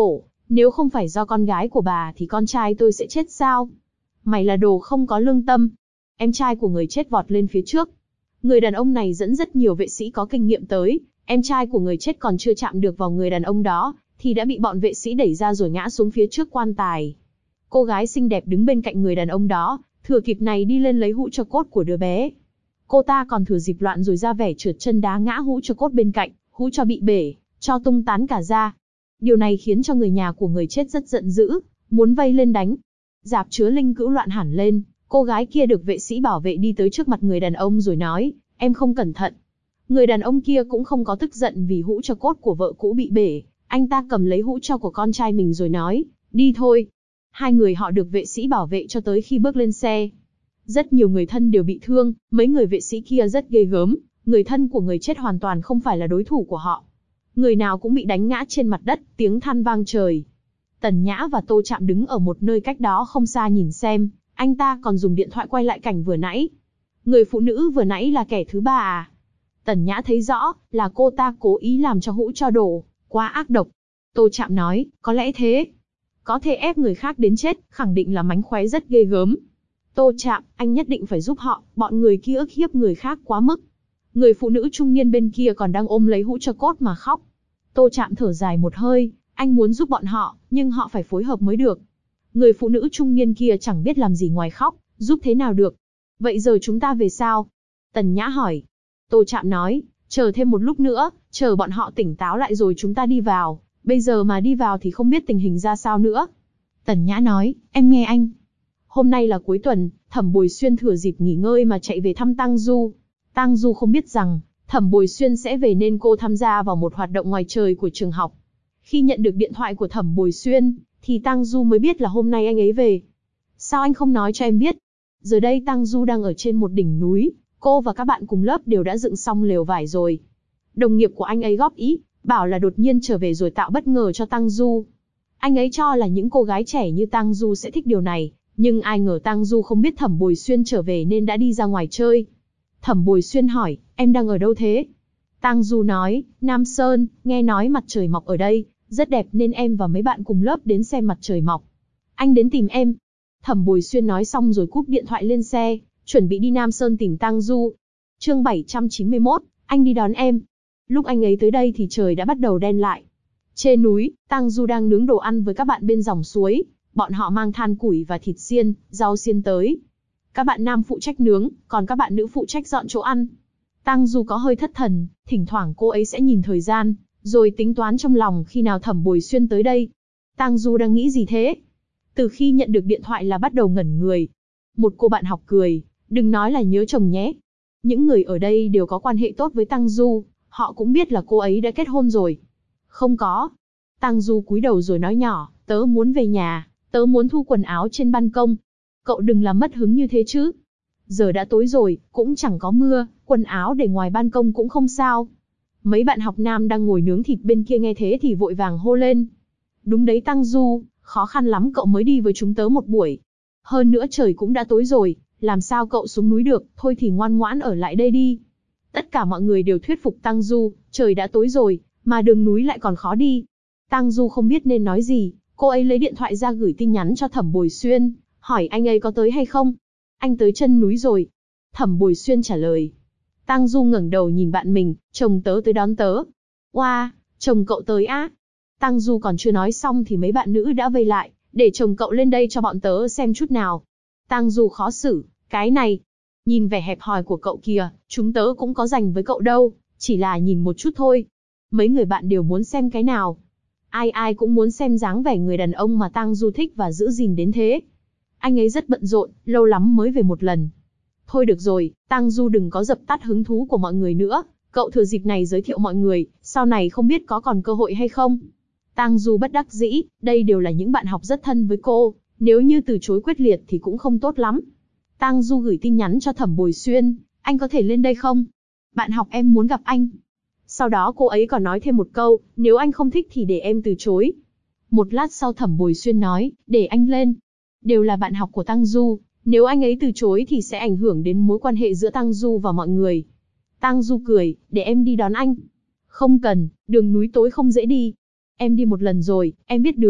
Nếu không phải do con gái của bà thì con trai tôi sẽ chết sao? Mày là đồ không có lương tâm. Em trai của người chết vọt lên phía trước. Người đàn ông này dẫn rất nhiều vệ sĩ có kinh nghiệm tới, em trai của người chết còn chưa chạm được vào người đàn ông đó, thì đã bị bọn vệ sĩ đẩy ra rồi ngã xuống phía trước quan tài. Cô gái xinh đẹp đứng bên cạnh người đàn ông đó, thừa kịp này đi lên lấy hũ tro cốt của đứa bé. Cô ta còn thừa dịp loạn rồi ra vẻ trượt chân đá ngã hũ tro cốt bên cạnh, hũ tro bị bể, cho tung tán cả ra. Điều này khiến cho người nhà của người chết rất giận dữ, muốn vây lên đánh. Rạp chứa linh cữu loạn hẳn lên, cô gái kia được vệ sĩ bảo vệ đi tới trước mặt người đàn ông rồi nói, em không cẩn thận. Người đàn ông kia cũng không có tức giận vì hũ tro cốt của vợ cũ bị bể, anh ta cầm lấy hũ tro của con trai mình rồi nói, đi thôi. Hai người họ được vệ sĩ bảo vệ cho tới khi bước lên xe. Rất nhiều người thân đều bị thương, mấy người vệ sĩ kia rất ghê gớm, người thân của người chết hoàn toàn không phải là đối thủ của họ. Người nào cũng bị đánh ngã trên mặt đất, tiếng than vang trời. Tần Nhã và Tô Trạm đứng ở một nơi cách đó không xa nhìn xem, anh ta còn dùng điện thoại quay lại cảnh vừa nãy. Người phụ nữ vừa nãy là kẻ thứ ba à? Tần Nhã thấy rõ, là cô ta cố ý làm cho hũ tro đổ, quá ác độc. Tô Trạm nói, có lẽ thế. Có thể ép người khác đến chết, khẳng định là mánh khóe rất ghê gớm. Tô Trạm, anh nhất định phải giúp họ, bọn người kia ức hiếp người khác quá mức. Người phụ nữ trung niên bên kia còn đang ôm lấy hũ tro cốt mà khóc. Tô Trạm thở dài một hơi, anh muốn giúp bọn họ, nhưng họ phải phối hợp mới được. Người phụ nữ trung niên kia chẳng biết làm gì ngoài khóc, giúp thế nào được. Vậy giờ chúng ta về sao? Tần Nhã hỏi. Tô Trạm nói, chờ thêm một lúc nữa, chờ bọn họ tỉnh táo lại rồi chúng ta đi vào. Bây giờ mà đi vào thì không biết tình hình ra sao nữa. Tần Nhã nói, em nghe anh. Hôm nay là cuối tuần, Thẩm Bồi Xuyên thừa dịp nghỉ ngơi mà chạy về thăm Tang Du. Tang Du không biết rằng, Thẩm Bồi Xuyên sẽ về nên cô tham gia vào một hoạt động ngoài trời của trường học. Khi nhận được điện thoại của Thẩm Bồi Xuyên, thì Tang Du mới biết là hôm nay anh ấy về. Sao anh không nói cho em biết? Giờ đây Tang Du đang ở trên một đỉnh núi, cô và các bạn cùng lớp đều đã dựng xong lều vải rồi. Đồng nghiệp của anh ấy góp ý, bảo là đột nhiên trở về rồi tạo bất ngờ cho Tang Du. Anh ấy cho là những cô gái trẻ như Tang Du sẽ thích điều này, nhưng ai ngờ Tang Du không biết Thẩm Bồi Xuyên trở về nên đã đi ra ngoài chơi. Thẩm Bồi Xuyên hỏi, em đang ở đâu thế? Tang Du nói, Nam Sơn, nghe nói mặt trời mọc ở đây, rất đẹp nên em và mấy bạn cùng lớp đến xem mặt trời mọc. Anh đến tìm em. Thẩm Bồi Xuyên nói xong rồi cúp điện thoại lên xe, chuẩn bị đi Nam Sơn tìm Tang Du. Chương 791, anh đi đón em. Lúc anh ấy tới đây thì trời đã bắt đầu đen lại. Trên núi, Tang Du đang nướng đồ ăn với các bạn bên dòng suối. Bọn họ mang than củi và thịt xiên, rau xiên tới. Các bạn nam phụ trách nướng, còn các bạn nữ phụ trách dọn chỗ ăn. Tang Du có hơi thất thần, thỉnh thoảng cô ấy sẽ nhìn thời gian, rồi tính toán trong lòng khi nào Thẩm Bồi Xuyên tới đây. Tang Du đang nghĩ gì thế? Từ khi nhận được điện thoại là bắt đầu ngẩn người. Một cô bạn học cười, đừng nói là nhớ chồng nhé. Những người ở đây đều có quan hệ tốt với Tang Du, họ cũng biết là cô ấy đã kết hôn rồi. Không có. Tang Du cúi đầu rồi nói nhỏ, tớ muốn về nhà, tớ muốn thu quần áo trên ban công. Cậu đừng làm mất hứng như thế chứ. Giờ đã tối rồi, cũng chẳng có mưa, quần áo để ngoài ban công cũng không sao. Mấy bạn học nam đang ngồi nướng thịt bên kia nghe thế thì vội vàng hô lên. Đúng đấy Tang Du, khó khăn lắm cậu mới đi với chúng tớ một buổi. Hơn nữa trời cũng đã tối rồi, làm sao cậu xuống núi được, thôi thì ngoan ngoãn ở lại đây đi. Tất cả mọi người đều thuyết phục Tang Du, trời đã tối rồi, mà đường núi lại còn khó đi. Tang Du không biết nên nói gì, cô ấy lấy điện thoại ra gửi tin nhắn cho Thẩm Bồi Xuyên, hỏi anh ấy có tới hay không. Anh tới chân núi rồi. Thẩm Bồi Xuyên trả lời. Tang Du ngẩng đầu nhìn bạn mình, chồng tớ tới đón tớ. Oa, chồng cậu tới á? Tang Du còn chưa nói xong thì mấy bạn nữ đã vây lại, để chồng cậu lên đây cho bọn tớ xem chút nào. Tang Du khó xử, cái này, nhìn vẻ hẹp hòi của cậu kìa, chúng tớ cũng có dành với cậu đâu, chỉ là nhìn một chút thôi. Mấy người bạn đều muốn xem cái nào. Ai ai cũng muốn xem dáng vẻ người đàn ông mà Tang Du thích và giữ gìn đến thế. Anh ấy rất bận rộn, lâu lắm mới về một lần. Thôi được rồi, Tang Du đừng có dập tắt hứng thú của mọi người nữa, cậu thừa dịp này giới thiệu mọi người, sau này không biết có còn cơ hội hay không. Tang Du bất đắc dĩ, đây đều là những bạn học rất thân với cô, nếu như từ chối quyết liệt thì cũng không tốt lắm. Tang Du gửi tin nhắn cho Thẩm Bồi Xuyên, anh có thể lên đây không? Bạn học em muốn gặp anh. Sau đó cô ấy còn nói thêm một câu, nếu anh không thích thì để em từ chối. Một lát sau Thẩm Bồi Xuyên nói, để anh lên. Đều là bạn học của Tang Du, nếu anh ấy từ chối thì sẽ ảnh hưởng đến mối quan hệ giữa Tang Du và mọi người. Tang Du cười, để em đi đón anh. Không cần, đường núi tối không dễ đi. Em đi một lần rồi, em biết đường,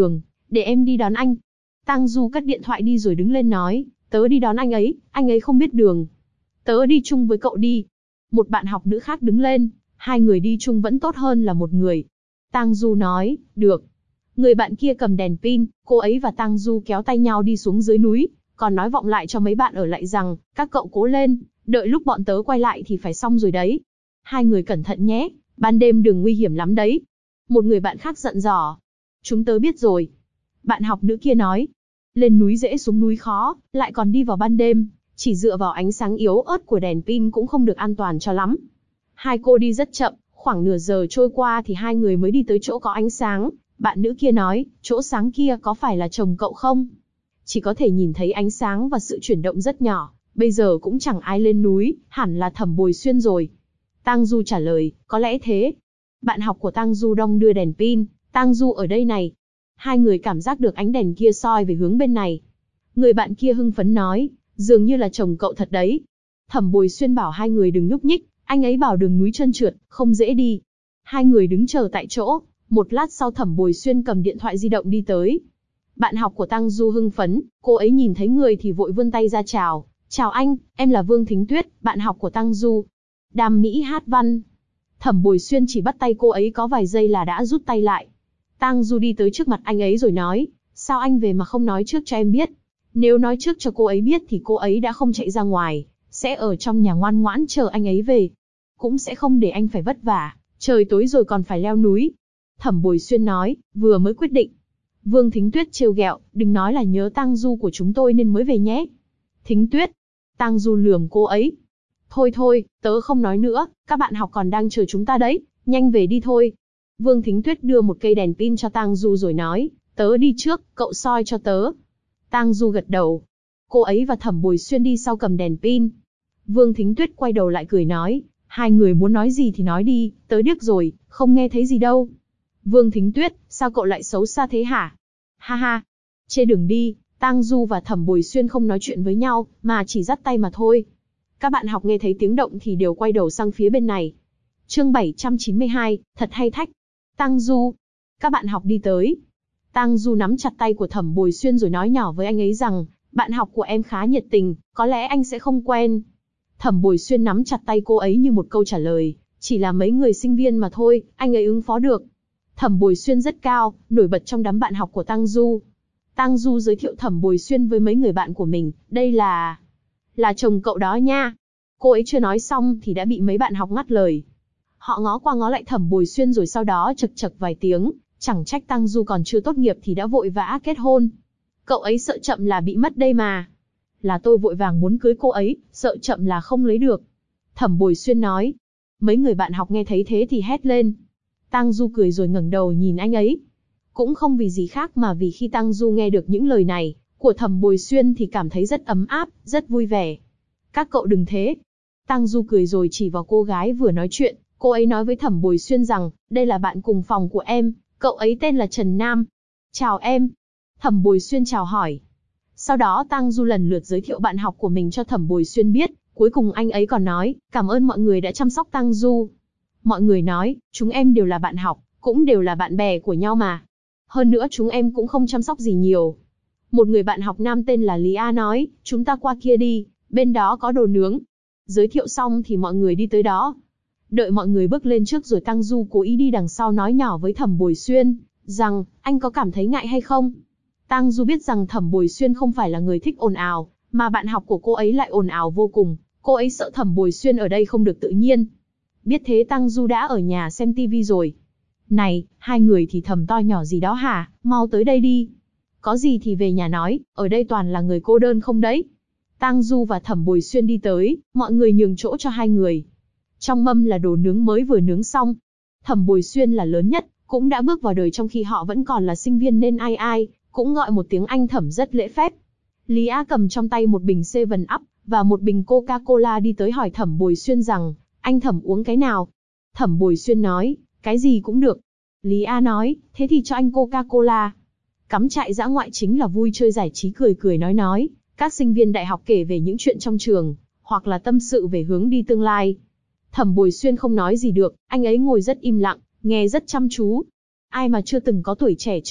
Để em đi đón anh. Tang Du cất điện thoại đi rồi đứng lên nói, tớ đi đón anh ấy không biết đường. Tớ đi chung với cậu đi. Một bạn học nữ khác đứng lên, hai người đi chung vẫn tốt hơn là một người. Tang Du nói, được. Người bạn kia cầm đèn pin, cô ấy và Tang Du kéo tay nhau đi xuống dưới núi, còn nói vọng lại cho mấy bạn ở lại rằng, các cậu cố lên, đợi lúc bọn tớ quay lại thì phải xong rồi đấy. Hai người cẩn thận nhé, ban đêm đường nguy hiểm lắm đấy. Một người bạn khác dặn dò. Chúng tớ biết rồi. Bạn học nữ kia nói. Lên núi dễ xuống núi khó, lại còn đi vào ban đêm, chỉ dựa vào ánh sáng yếu ớt của đèn pin cũng không được an toàn cho lắm. Hai cô đi rất chậm, khoảng nửa giờ trôi qua thì hai người mới đi tới chỗ có ánh sáng. Bạn nữ kia nói, chỗ sáng kia có phải là chồng cậu không? Chỉ có thể nhìn thấy ánh sáng và sự chuyển động rất nhỏ, bây giờ cũng chẳng ai lên núi, hẳn là Thẩm Bồi Xuyên rồi. Tang Du trả lời, có lẽ thế. Bạn học của Tang Du đong đưa đèn pin, Tang Du ở đây này. Hai người cảm giác được ánh đèn kia soi về hướng bên này. Người bạn kia hưng phấn nói, dường như là chồng cậu thật đấy. Thẩm Bồi Xuyên bảo hai người đừng nhúc nhích, anh ấy bảo đường núi trơn trượt, không dễ đi. Hai người đứng chờ tại chỗ, một lát sau Thẩm Bồi Xuyên cầm điện thoại di động đi tới. Bạn học của Tang Du hưng phấn, cô ấy nhìn thấy người thì vội vươn tay ra chào. Chào anh, em là Vương Thính Tuyết, bạn học của Tang Du. Đam mỹ hát văn. Thẩm Bồi Xuyên chỉ bắt tay cô ấy có vài giây là đã rút tay lại. Tang Du đi tới trước mặt anh ấy rồi nói, sao anh về mà không nói trước cho em biết? Nếu nói trước cho cô ấy biết thì cô ấy đã không chạy ra ngoài, sẽ ở trong nhà ngoan ngoãn chờ anh ấy về. Cũng sẽ không để anh phải vất vả, trời tối rồi còn phải leo núi. Thẩm Bồi Xuyên nói, vừa mới quyết định. Vương Thính Tuyết trêu ghẹo, đừng nói là nhớ Tang Du của chúng tôi nên mới về nhé. Thính Tuyết. Tang Du lườm cô ấy. Thôi thôi, tớ không nói nữa, các bạn học còn đang chờ chúng ta đấy, nhanh về đi thôi. Vương Thính Tuyết đưa một cây đèn pin cho Tang Du rồi nói, tớ đi trước, cậu soi cho tớ. Tang Du gật đầu. Cô ấy và Thẩm Bồi Xuyên đi sau cầm đèn pin. Vương Thính Tuyết quay đầu lại cười nói, hai người muốn nói gì thì nói đi, tớ điếc rồi, không nghe thấy gì đâu. Vương Thính Tuyết, sao cậu lại xấu xa thế hả? Ha ha. Trên đường đi, Tang Du và Thẩm Bồi Xuyên không nói chuyện với nhau, mà chỉ dắt tay mà thôi. Các bạn học nghe thấy tiếng động thì đều quay đầu sang phía bên này. Chương 792, thật hay thách. Tang Du. Các bạn học đi tới. Tang Du nắm chặt tay của Thẩm Bồi Xuyên rồi nói nhỏ với anh ấy rằng, bạn học của em khá nhiệt tình, có lẽ anh sẽ không quen. Thẩm Bồi Xuyên nắm chặt tay cô ấy như một câu trả lời, chỉ là mấy người sinh viên mà thôi, anh ấy ứng phó được. Thẩm Bồi Xuyên rất cao, nổi bật trong đám bạn học của Tang Du. Tang Du giới thiệu Thẩm Bồi Xuyên với mấy người bạn của mình, đây là chồng cậu đó nha. Cô ấy chưa nói xong thì đã bị mấy bạn học ngắt lời. Họ ngó qua ngó lại Thẩm Bồi Xuyên rồi sau đó chật chật vài tiếng, chẳng trách Tang Du còn chưa tốt nghiệp thì đã vội vã kết hôn. Cậu ấy sợ chậm là bị mất đây mà. Là tôi vội vàng muốn cưới cô ấy, sợ chậm là không lấy được. Thẩm Bồi Xuyên nói. Mấy người bạn học nghe thấy thế thì hét lên. Tang Du cười rồi ngẩng đầu nhìn anh ấy. Cũng không vì gì khác mà vì khi Tang Du nghe được những lời này của Thẩm Bồi Xuyên thì cảm thấy rất ấm áp, rất vui vẻ. Các cậu đừng thế. Tang Du cười rồi chỉ vào cô gái vừa nói chuyện, cô ấy nói với Thẩm Bồi Xuyên rằng, đây là bạn cùng phòng của em, cậu ấy tên là Trần Nam. Chào em. Thẩm Bồi Xuyên chào hỏi. Sau đó Tang Du lần lượt giới thiệu bạn học của mình cho Thẩm Bồi Xuyên biết, cuối cùng anh ấy còn nói, cảm ơn mọi người đã chăm sóc Tang Du. Mọi người nói, chúng em đều là bạn học, cũng đều là bạn bè của nhau mà. Hơn nữa chúng em cũng không chăm sóc gì nhiều. Một người bạn học nam tên là Lý A nói, chúng ta qua kia đi, bên đó có đồ nướng. Giới thiệu xong thì mọi người đi tới đó. Đợi mọi người bước lên trước rồi Tang Du cố ý đi đằng sau nói nhỏ với Thẩm Bồi Xuyên, rằng, anh có cảm thấy ngại hay không? Tang Du biết rằng Thẩm Bồi Xuyên không phải là người thích ồn ào, mà bạn học của cô ấy lại ồn ào vô cùng, cô ấy sợ Thẩm Bồi Xuyên ở đây không được tự nhiên. Biết thế Tang Du đã ở nhà xem tivi rồi. Này, hai người thì thầm to nhỏ gì đó hả, mau tới đây đi. Có gì thì về nhà nói, ở đây toàn là người cô đơn không đấy. Tang Du và Thẩm Bồi Xuyên đi tới, mọi người nhường chỗ cho hai người. Trong mâm là đồ nướng mới vừa nướng xong. Thẩm Bồi Xuyên là lớn nhất, cũng đã bước vào đời trong khi họ vẫn còn là sinh viên nên ai ai cũng gọi một tiếng anh Thẩm rất lễ phép. Lý Á cầm trong tay một bình 7up và một bình Coca-Cola đi tới hỏi Thẩm Bồi Xuyên rằng, anh Thẩm uống cái nào? Thẩm Bồi Xuyên nói, cái gì cũng được. Lý A nói, thế thì cho anh Coca-Cola. Cắm trại dã ngoại chính là vui chơi giải trí cười cười nói. Các sinh viên đại học kể về những chuyện trong trường, hoặc là tâm sự về hướng đi tương lai. Thẩm Bồi Xuyên không nói gì được, anh ấy ngồi rất im lặng, nghe rất chăm chú. Ai mà chưa từng có tuổi trẻ chứ,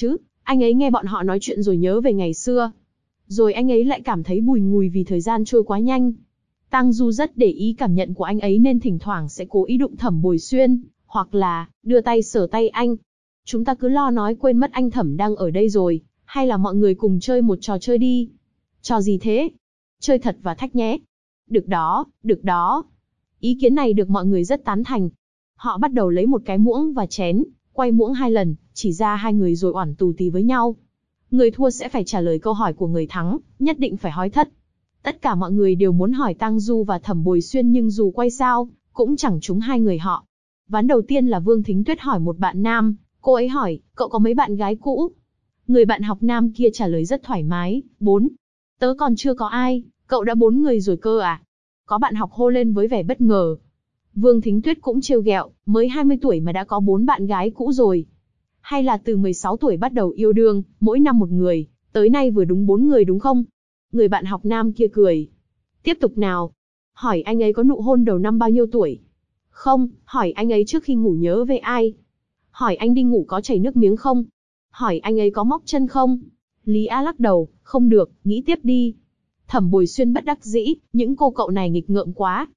Anh ấy nghe bọn họ nói chuyện rồi nhớ về ngày xưa. Rồi anh ấy lại cảm thấy bùi ngùi vì thời gian trôi quá nhanh. Tang Du rất để ý cảm nhận của anh ấy nên thỉnh thoảng sẽ cố ý đụng Thẩm Bồi Xuyên, hoặc là đưa tay sờ tay anh. Chúng ta cứ lo nói quên mất anh Thẩm đang ở đây rồi, hay là mọi người cùng chơi một trò chơi đi. Trò gì thế? Chơi thật và thách nhé. Được đó, được đó. Ý kiến này được mọi người rất tán thành. Họ bắt đầu lấy một cái muỗng và chén, quay muỗng 2 lần, chỉ ra hai người rồi oản tù tì với nhau. Người thua sẽ phải trả lời câu hỏi của người thắng, nhất định phải hỏi thất. Tất cả mọi người đều muốn hỏi Tang Du và Thẩm Bồi Xuyên nhưng dù quay sao, cũng chẳng trúng hai người họ. Ván đầu tiên là Vương Thính Tuyết hỏi một bạn nam, cô ấy hỏi, cậu có mấy bạn gái cũ? Người bạn học nam kia trả lời rất thoải mái, 4. Tớ còn chưa có ai, cậu đã 4 người rồi cơ à? Có bạn học hô lên với vẻ bất ngờ. Vương Thính Tuyết cũng trêu ghẹo, mới 20 tuổi mà đã có 4 bạn gái cũ rồi. Hay là từ 16 tuổi bắt đầu yêu đương, mỗi năm một người, tới nay vừa đúng 4 người đúng không? Người bạn học nam kia cười. Tiếp tục nào. Hỏi anh ấy có nụ hôn đầu năm bao nhiêu tuổi? Không. Hỏi anh ấy trước khi ngủ nhớ về ai? Hỏi anh đi ngủ có chảy nước miếng không? Hỏi anh ấy có móc chân không? Lý Á lắc đầu, không được, nghĩ tiếp đi. Thẩm Bồi Xuyên bất đắc dĩ, những cô cậu này nghịch ngợm quá.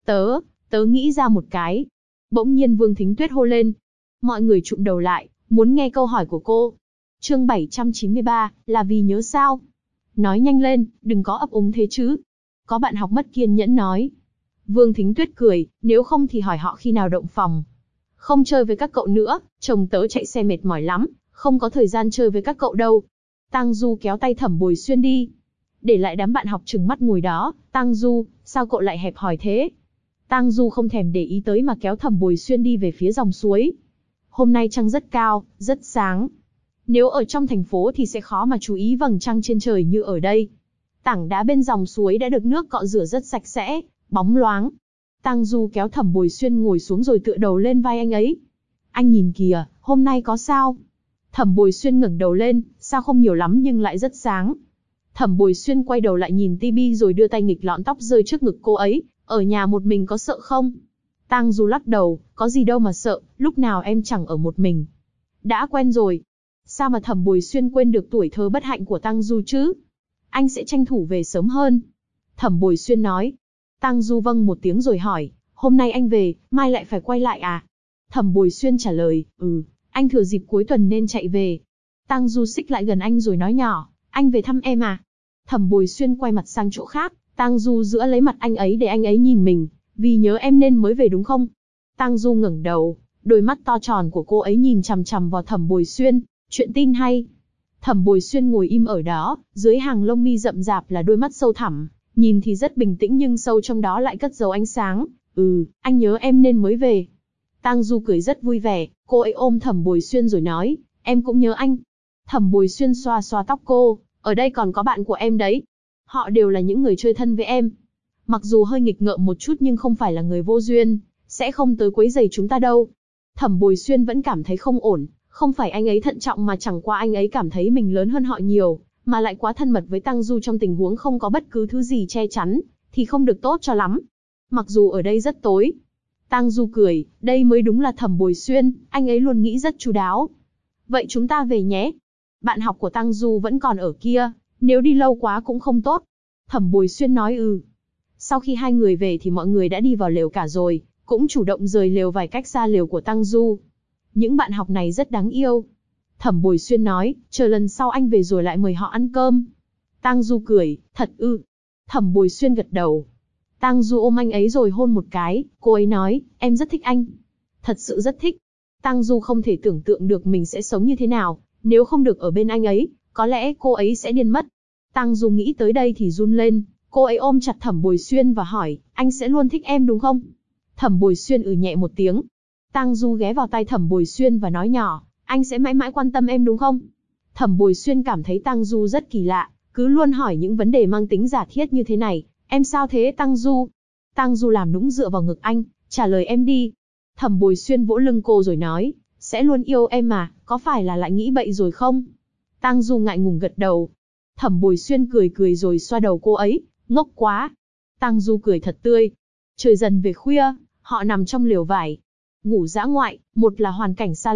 Tớ nghĩ ra một cái. Bỗng nhiên Vương Thính Tuyết hô lên. Mọi người trụm đầu lại, muốn nghe câu hỏi của cô. Chương 793, là vì nhớ sao? Nói nhanh lên, đừng có ấp úng thế chứ. Có bạn học mất kiên nhẫn nói. Vương Thính Tuyết cười, nếu không thì hỏi họ khi nào động phòng. Không chơi với các cậu nữa, chồng tớ chạy xe mệt mỏi lắm, không có thời gian chơi với các cậu đâu. Tang Du kéo tay Thẩm Bồi Xuyên đi. Để lại đám bạn học trừng mắt ngồi đó, Tang Du, sao cậu lại hẹp hòi thế? Tang Du không thèm để ý tới mà kéo Thẩm Bồi Xuyên đi về phía dòng suối. Hôm nay trăng rất cao, rất sáng. Nếu ở trong thành phố thì sẽ khó mà chú ý vầng trăng trên trời như ở đây. Tảng đá bên dòng suối đã được nước cọ rửa rất sạch sẽ, bóng loáng. Tang Du kéo Thẩm Bồi Xuyên ngồi xuống rồi tựa đầu lên vai anh ấy. Anh nhìn kìa, hôm nay có sao? Thẩm Bồi Xuyên ngẩng đầu lên, sao không nhiều lắm nhưng lại rất sáng. Thẩm Bồi Xuyên quay đầu lại nhìn tivi rồi đưa tay nghịch lọn tóc rơi trước ngực cô ấy. Ở nhà một mình có sợ không? Tang Du lắc đầu, có gì đâu mà sợ, lúc nào em chẳng ở một mình. Đã quen rồi. Sao mà Thẩm Bồi Xuyên quên được tuổi thơ bất hạnh của Tang Du chứ? Anh sẽ tranh thủ về sớm hơn. Thẩm Bồi Xuyên nói. Tang Du vâng một tiếng rồi hỏi, hôm nay anh về, mai lại phải quay lại à? Thẩm Bồi Xuyên trả lời, anh thừa dịp cuối tuần nên chạy về. Tang Du xích lại gần anh rồi nói nhỏ, anh về thăm em à? Thẩm Bồi Xuyên quay mặt sang chỗ khác, Tang Du giữa lấy mặt anh ấy để anh ấy nhìn mình, vì nhớ em nên mới về đúng không? Tang Du ngẩng đầu, đôi mắt to tròn của cô ấy nhìn chằm chằm vào Thẩm Bồi Xuyên, chuyện tin hay. Thẩm Bồi Xuyên ngồi im ở đó, dưới hàng lông mi rậm rạp là đôi mắt sâu thẳm, nhìn thì rất bình tĩnh nhưng sâu trong đó lại cất giấu ánh sáng. Anh nhớ em nên mới về. Tang Du cười rất vui vẻ, cô ấy ôm Thẩm Bồi Xuyên rồi nói, em cũng nhớ anh. Thẩm Bồi Xuyên xoa xoa tóc cô, ở đây còn có bạn của em đấy. Họ đều là những người chơi thân với em. Mặc dù hơi nghịch ngợm một chút nhưng không phải là người vô duyên, sẽ không tới quấy rầy chúng ta đâu. Thẩm Bồi Xuyên vẫn cảm thấy không ổn, không phải anh ấy thận trọng mà chẳng qua anh ấy cảm thấy mình lớn hơn họ nhiều, mà lại quá thân mật với Tang Du trong tình huống không có bất cứ thứ gì che chắn, thì không được tốt cho lắm. Mặc dù ở đây rất tối. Tang Du cười, đây mới đúng là Thẩm Bồi Xuyên, anh ấy luôn nghĩ rất chu đáo. Vậy chúng ta về nhé. Bạn học của Tang Du vẫn còn ở kia, nếu đi lâu quá cũng không tốt. Thẩm Bồi Xuyên nói Sau khi hai người về thì mọi người đã đi vào lều cả rồi, cũng chủ động rời lều vài cách xa lều của Tang Du. Những bạn học này rất đáng yêu. Thẩm Bồi Xuyên nói, chờ lần sau anh về rồi lại mời họ ăn cơm. Tang Du cười, thật ư? Thẩm Bồi Xuyên gật đầu. Tang Du ôm anh ấy rồi hôn một cái, cô ấy nói, em rất thích anh. Thật sự rất thích. Tang Du không thể tưởng tượng được mình sẽ sống như thế nào, nếu không được ở bên anh ấy, có lẽ cô ấy sẽ điên mất. Tang Du nghĩ tới đây thì run lên, cô ấy ôm chặt Thẩm Bồi Xuyên và hỏi, anh sẽ luôn thích em đúng không? Thẩm Bồi Xuyên nhẹ một tiếng. Tang Du ghé vào tai Thẩm Bồi Xuyên và nói nhỏ, anh sẽ mãi mãi quan tâm em đúng không? Thẩm Bồi Xuyên cảm thấy Tang Du rất kỳ lạ, cứ luôn hỏi những vấn đề mang tính giả thiết như thế này. Em sao thế Tang Du? Tang Du làm nũng dựa vào ngực anh, trả lời em đi. Thẩm Bồi Xuyên vỗ lưng cô rồi nói, sẽ luôn yêu em mà, có phải là lại nghĩ bậy rồi không? Tang Du ngại ngùng gật đầu. Thẩm Bồi Xuyên cười cười rồi xoa đầu cô ấy, ngốc quá. Tang Du cười thật tươi. Trời dần về khuya, họ nằm trong lều vải. Ngủ dã ngoại, một là hoàn cảnh xa lạ,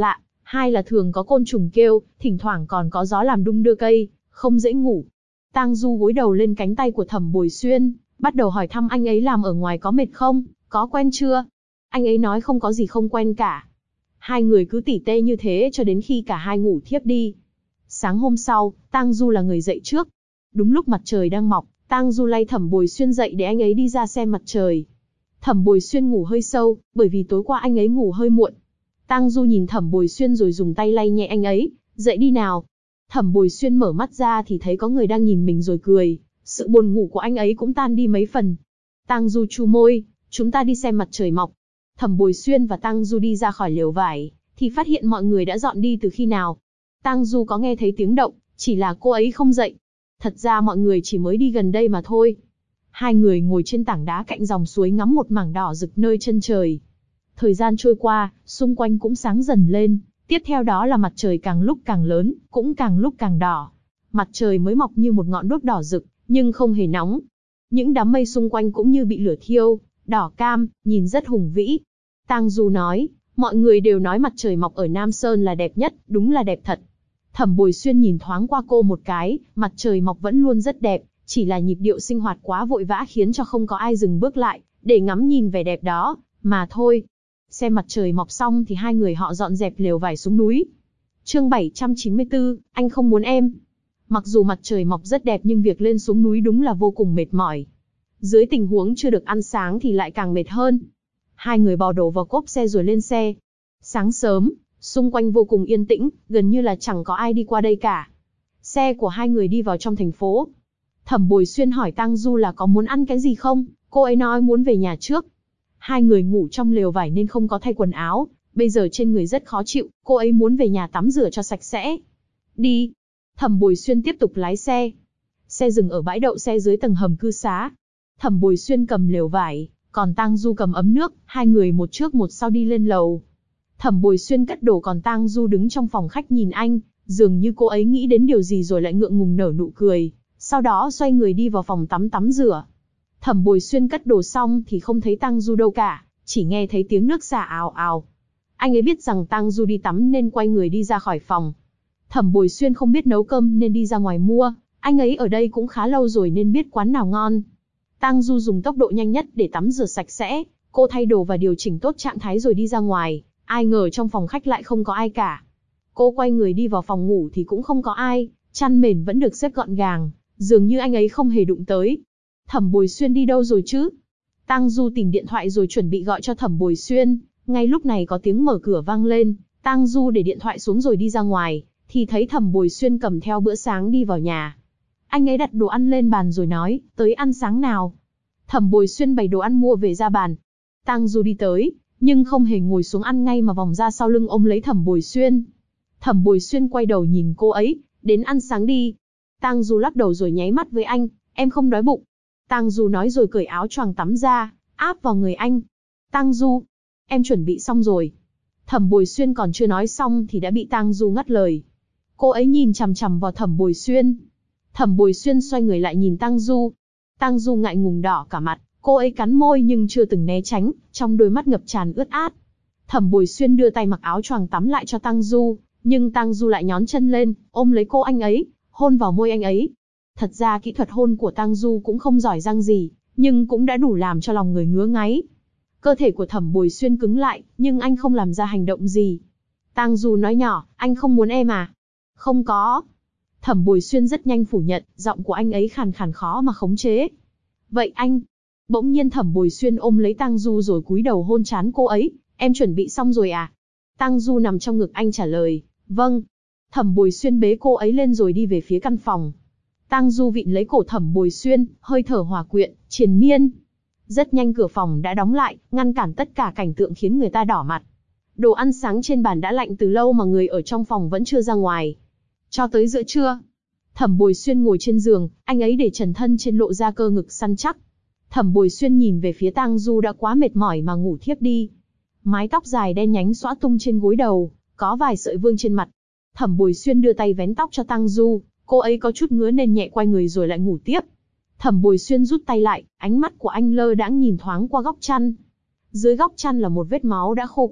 Hai là thường có côn trùng kêu, thỉnh thoảng còn có gió làm đung đưa cây, không dễ ngủ. Tang Du gối đầu lên cánh tay của Thẩm Bồi Xuyên, bắt đầu hỏi thăm anh ấy làm ở ngoài có mệt không, có quen chưa. Anh ấy nói không có gì không quen cả. Hai người cứ tỉ tê như thế cho đến khi cả hai ngủ thiếp đi. Sáng hôm sau, Tang Du là người dậy trước. Đúng lúc mặt trời đang mọc, Tang Du lay Thẩm Bồi Xuyên dậy để anh ấy đi ra xem mặt trời. Thẩm Bồi Xuyên ngủ hơi sâu, bởi vì tối qua anh ấy ngủ hơi muộn. Tang Du nhìn Thẩm Bồi Xuyên rồi dùng tay lay nhẹ anh ấy, dậy đi nào. Thẩm Bồi Xuyên mở mắt ra thì thấy có người đang nhìn mình rồi cười, sự buồn ngủ của anh ấy cũng tan đi mấy phần. Tang Du chu môi, chúng ta đi xem mặt trời mọc. Thẩm Bồi Xuyên và Tang Du đi ra khỏi lều vải, thì phát hiện mọi người đã dọn đi từ khi nào. Tang Du có nghe thấy tiếng động, chỉ là cô ấy không dậy. Thật ra mọi người chỉ mới đi gần đây mà thôi. Hai người ngồi trên tảng đá cạnh dòng suối ngắm một mảng đỏ rực nơi chân trời. Thời gian trôi qua, xung quanh cũng sáng dần lên, tiếp theo đó là mặt trời càng lúc càng lớn, cũng càng lúc càng đỏ. Mặt trời mới mọc như một ngọn đuốc đỏ rực, nhưng không hề nóng. Những đám mây xung quanh cũng như bị lửa thiêu, đỏ cam, nhìn rất hùng vĩ. Tang Du nói, mọi người đều nói mặt trời mọc ở Nam Sơn là đẹp nhất, đúng là đẹp thật. Thẩm Bồi Xuyên nhìn thoáng qua cô một cái, mặt trời mọc vẫn luôn rất đẹp, chỉ là nhịp điệu sinh hoạt quá vội vã khiến cho không có ai dừng bước lại, để ngắm nhìn vẻ đẹp đó, mà thôi. Xem mặt trời mọc xong thì hai người họ dọn dẹp lều vải xuống núi. Chương 794, anh không muốn em. Mặc dù mặt trời mọc rất đẹp nhưng việc lên xuống núi đúng là vô cùng mệt mỏi. Dưới tình huống chưa được ăn sáng thì lại càng mệt hơn. Hai người bò đồ vào cốp xe rồi lên xe. Sáng sớm, xung quanh vô cùng yên tĩnh, gần như là chẳng có ai đi qua đây cả. Xe của hai người đi vào trong thành phố. Thẩm Bồi Xuyên hỏi Tang Du là có muốn ăn cái gì không, cô ấy nói muốn về nhà trước. Hai người ngủ trong lều vải nên không có thay quần áo, bây giờ trên người rất khó chịu, cô ấy muốn về nhà tắm rửa cho sạch sẽ. Đi. Thẩm Bồi Xuyên tiếp tục lái xe. Xe dừng ở bãi đậu xe dưới tầng hầm cư xá. Thẩm Bồi Xuyên cầm lều vải, còn Tang Du cầm ấm nước, hai người một trước một sau đi lên lầu. Thẩm Bồi Xuyên cất đồ còn Tang Du đứng trong phòng khách nhìn anh, dường như cô ấy nghĩ đến điều gì rồi lại ngượng ngùng nở nụ cười, sau đó xoay người đi vào phòng tắm rửa. Thẩm Bồi Xuyên cất đồ xong thì không thấy Tang Du đâu cả, chỉ nghe thấy tiếng nước xả ào ào. Anh ấy biết rằng Tang Du đi tắm nên quay người đi ra khỏi phòng. Thẩm Bồi Xuyên không biết nấu cơm nên đi ra ngoài mua, anh ấy ở đây cũng khá lâu rồi nên biết quán nào ngon. Tang Du dùng tốc độ nhanh nhất để tắm rửa sạch sẽ, cô thay đồ và điều chỉnh tốt trạng thái rồi đi ra ngoài, ai ngờ trong phòng khách lại không có ai cả. Cô quay người đi vào phòng ngủ thì cũng không có ai, chăn mền vẫn được xếp gọn gàng, dường như anh ấy không hề đụng tới. Thẩm Bồi Xuyên đi đâu rồi chứ? Tang Du tìm điện thoại rồi chuẩn bị gọi cho Thẩm Bồi Xuyên, ngay lúc này có tiếng mở cửa vang lên, Tang Du để điện thoại xuống rồi đi ra ngoài, thì thấy Thẩm Bồi Xuyên cầm theo bữa sáng đi vào nhà. Anh ấy đặt đồ ăn lên bàn rồi nói, tới ăn sáng nào. Thẩm Bồi Xuyên bày đồ ăn mua về ra bàn. Tang Du đi tới, nhưng không hề ngồi xuống ăn ngay mà vòng ra sau lưng ôm lấy Thẩm Bồi Xuyên. Thẩm Bồi Xuyên quay đầu nhìn cô ấy, đến ăn sáng đi. Tang Du lắc đầu rồi nháy mắt với anh, em không đói bụng. Tang Du nói rồi cởi áo choàng tắm ra, áp vào người anh. Tang Du, em chuẩn bị xong rồi. Thẩm Bồi Xuyên còn chưa nói xong thì đã bị Tang Du ngắt lời. Cô ấy nhìn chằm chằm vào Thẩm Bồi Xuyên. Thẩm Bồi Xuyên xoay người lại nhìn Tang Du. Tang Du ngại ngùng đỏ cả mặt, cô ấy cắn môi nhưng chưa từng né tránh, trong đôi mắt ngập tràn ướt át. Thẩm Bồi Xuyên đưa tay mặc áo choàng tắm lại cho Tang Du, nhưng Tang Du lại nhón chân lên, ôm lấy cô anh ấy, hôn vào môi anh ấy. Thật ra kỹ thuật hôn của Tang Du cũng không giỏi giang gì, nhưng cũng đã đủ làm cho lòng người ngứa ngáy. Cơ thể của Thẩm Bồi Xuyên cứng lại, nhưng anh không làm ra hành động gì. Tang Du nói nhỏ, anh không muốn em à? Không có. Thẩm Bồi Xuyên rất nhanh phủ nhận, giọng của anh ấy khàn khàn khó mà khống chế. Vậy anh? Bỗng nhiên Thẩm Bồi Xuyên ôm lấy Tang Du rồi cúi đầu hôn trán cô ấy, em chuẩn bị xong rồi à? Tang Du nằm trong ngực anh trả lời, vâng. Thẩm Bồi Xuyên bế cô ấy lên rồi đi về phía căn phòng. Tang Du vịn lấy cổ Thẩm Bồi Xuyên, hơi thở hòa quyện, triền miên. Rất nhanh cửa phòng đã đóng lại, ngăn cản tất cả cảnh tượng khiến người ta đỏ mặt. Đồ ăn sáng trên bàn đã lạnh từ lâu mà người ở trong phòng vẫn chưa ra ngoài. Cho tới giữa trưa, Thẩm Bồi Xuyên ngồi trên giường, anh ấy để trần thân trên lộ ra cơ ngực săn chắc. Thẩm Bồi Xuyên nhìn về phía Tang Du đã quá mệt mỏi mà ngủ thiếp đi. Mái tóc dài đen nhánh xõa tung trên gối đầu, có vài sợi vương trên mặt. Thẩm Bồi Xuyên đưa tay vén tóc cho Tang Du, cô ấy có chút ngứa nên nhẹ quay người rồi lại ngủ tiếp. Thẩm Bồi Xuyên rút tay lại, ánh mắt của anh lơ đãng nhìn thoáng qua góc chăn. Dưới góc chăn là một vết máu đã khô cạn,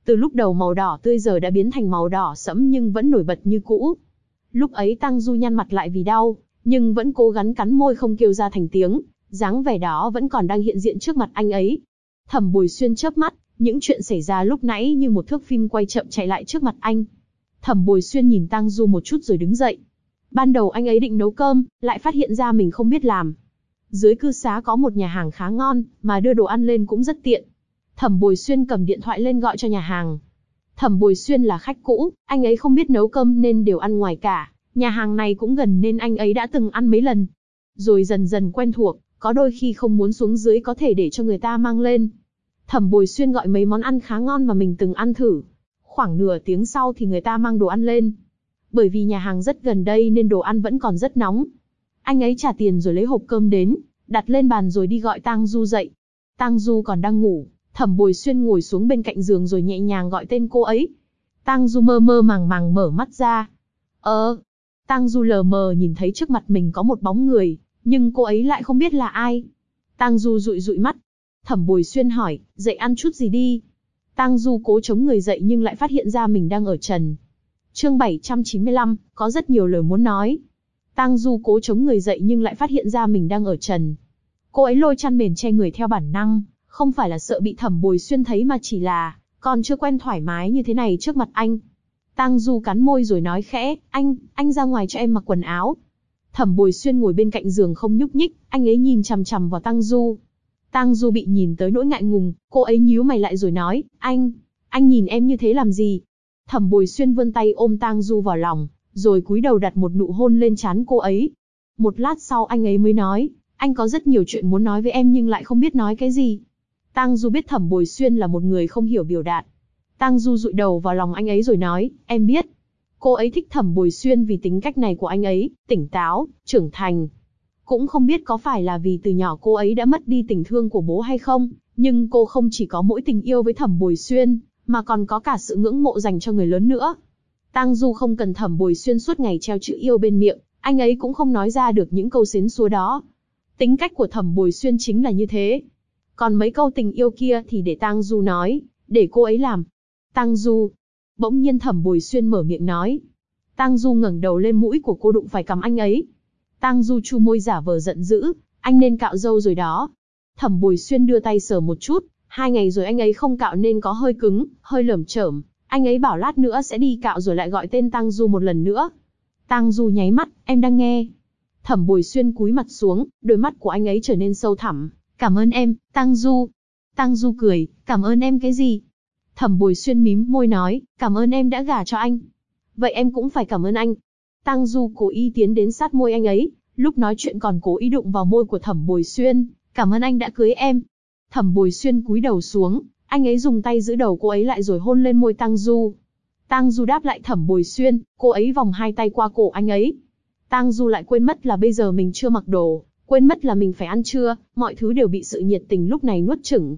Từ lúc đầu màu đỏ tươi giờ đã biến thành màu đỏ sẫm nhưng vẫn nổi bật như cũ. Lúc ấy Tang Du nhăn mặt lại vì đau, nhưng vẫn cố gắng cắn môi không kêu ra thành tiếng, dáng vẻ đó vẫn còn đang hiện diện trước mặt anh ấy. Thẩm Bồi Xuyên chớp mắt, những chuyện xảy ra lúc nãy như một thước phim quay chậm chạy lại trước mặt anh. Thẩm Bồi Xuyên nhìn Tang Du một chút rồi đứng dậy. Ban đầu anh ấy định nấu cơm, lại phát hiện ra mình không biết làm. Dưới cư xá có một nhà hàng khá ngon, mà đưa đồ ăn lên cũng rất tiện. Thẩm Bồi Xuyên cầm điện thoại lên gọi cho nhà hàng. Thẩm Bồi Xuyên là khách cũ, anh ấy không biết nấu cơm nên đều ăn ngoài cả. Nhà hàng này cũng gần nên anh ấy đã từng ăn mấy lần. Rồi dần dần quen thuộc, có đôi khi không muốn xuống dưới có thể để cho người ta mang lên. Thẩm Bồi Xuyên gọi mấy món ăn khá ngon mà mình từng ăn thử. Khoảng nửa tiếng sau thì người ta mang đồ ăn lên. Bởi vì nhà hàng rất gần đây nên đồ ăn vẫn còn rất nóng. Anh ấy trả tiền rồi lấy hộp cơm đến, đặt lên bàn rồi đi gọi Tang Du dậy. Tang Du còn đang ngủ, Thẩm Bồi Xuyên ngồi xuống bên cạnh giường rồi nhẹ nhàng gọi tên cô ấy. Tang Du mơ mơ màng màng mở mắt ra. Tang Du lờ mờ nhìn thấy trước mặt mình có một bóng người, nhưng cô ấy lại không biết là ai. Tang Du dụi dụi mắt. Thẩm Bồi Xuyên hỏi, dậy ăn chút gì đi. Tang Du cố chống người dậy nhưng lại phát hiện ra mình đang ở trần. Chương 795, có rất nhiều lời muốn nói. Tang Du cố chống người dậy nhưng lại phát hiện ra mình đang ở trần. Cô ấy lôi chăn mền che người theo bản năng, không phải là sợ bị Thẩm Bồi Xuyên thấy mà chỉ là còn chưa quen thoải mái như thế này trước mặt anh. Tang Du cắn môi rồi nói khẽ, anh ra ngoài cho em mặc quần áo. Thẩm Bồi Xuyên ngồi bên cạnh giường không nhúc nhích, anh ấy nhìn chằm chằm vào Tang Du. Tang Du bị nhìn tới nỗi ngại ngùng, cô ấy nhíu mày lại rồi nói, anh nhìn em như thế làm gì? Thẩm Bồi Xuyên vươn tay ôm Tang Du vào lòng, rồi cúi đầu đặt một nụ hôn lên trán cô ấy. Một lát sau anh ấy mới nói, anh có rất nhiều chuyện muốn nói với em nhưng lại không biết nói cái gì. Tang Du biết Thẩm Bồi Xuyên là một người không hiểu biểu đạt. Tang Du dụi đầu vào lòng anh ấy rồi nói, em biết. Cô ấy thích Thẩm Bồi Xuyên vì tính cách này của anh ấy, tỉnh táo, trưởng thành. Cũng không biết có phải là vì từ nhỏ cô ấy đã mất đi tình thương của bố hay không, nhưng cô không chỉ có mỗi tình yêu với Thẩm Bồi Xuyên, mà còn có cả sự ngưỡng mộ dành cho người lớn nữa. Tang Du không cần Thẩm Bồi Xuyên suốt ngày treo chữ yêu bên miệng, anh ấy cũng không nói ra được những câu xến xúa đó. Tính cách của Thẩm Bồi Xuyên chính là như thế. Còn mấy câu tình yêu kia thì để Tang Du nói, để cô ấy làm. Tang Du. Bỗng nhiên Thẩm Bồi Xuyên mở miệng nói. Tang Du ngẩng đầu lên, mũi của cô đụng phải cằm anh ấy. Tang Du chu môi giả vờ giận dữ, anh nên cạo râu rồi đó. Thẩm Bồi Xuyên đưa tay sờ một chút, 2 ngày rồi anh ấy không cạo nên có hơi cứng, hơi lởm chởm. Anh ấy bảo lát nữa sẽ đi cạo rồi lại gọi tên Tang Du một lần nữa. Tang Du nháy mắt, em đang nghe. Thẩm Bồi Xuyên cúi mặt xuống, đôi mắt của anh ấy trở nên sâu thẳm. Cảm ơn em, Tang Du. Tang Du cười, cảm ơn em cái gì? Thẩm Bồi Xuyên mím môi nói, cảm ơn em đã gả cho anh. Vậy em cũng phải cảm ơn anh. Tang Du cố ý tiến đến sát môi anh ấy, lúc nói chuyện còn cố ý đụng vào môi của Thẩm Bồi Xuyên. Cảm ơn anh đã cưới em. Thẩm Bồi Xuyên cúi đầu xuống, anh ấy dùng tay giữ đầu cô ấy lại rồi hôn lên môi Tang Du. Tang Du đáp lại Thẩm Bồi Xuyên, cô ấy vòng 2 tay qua cổ anh ấy. Tang Du lại quên mất là bây giờ mình chưa mặc đồ, quên mất là mình phải ăn trưa, mọi thứ đều bị sự nhiệt tình lúc này nuốt chửng.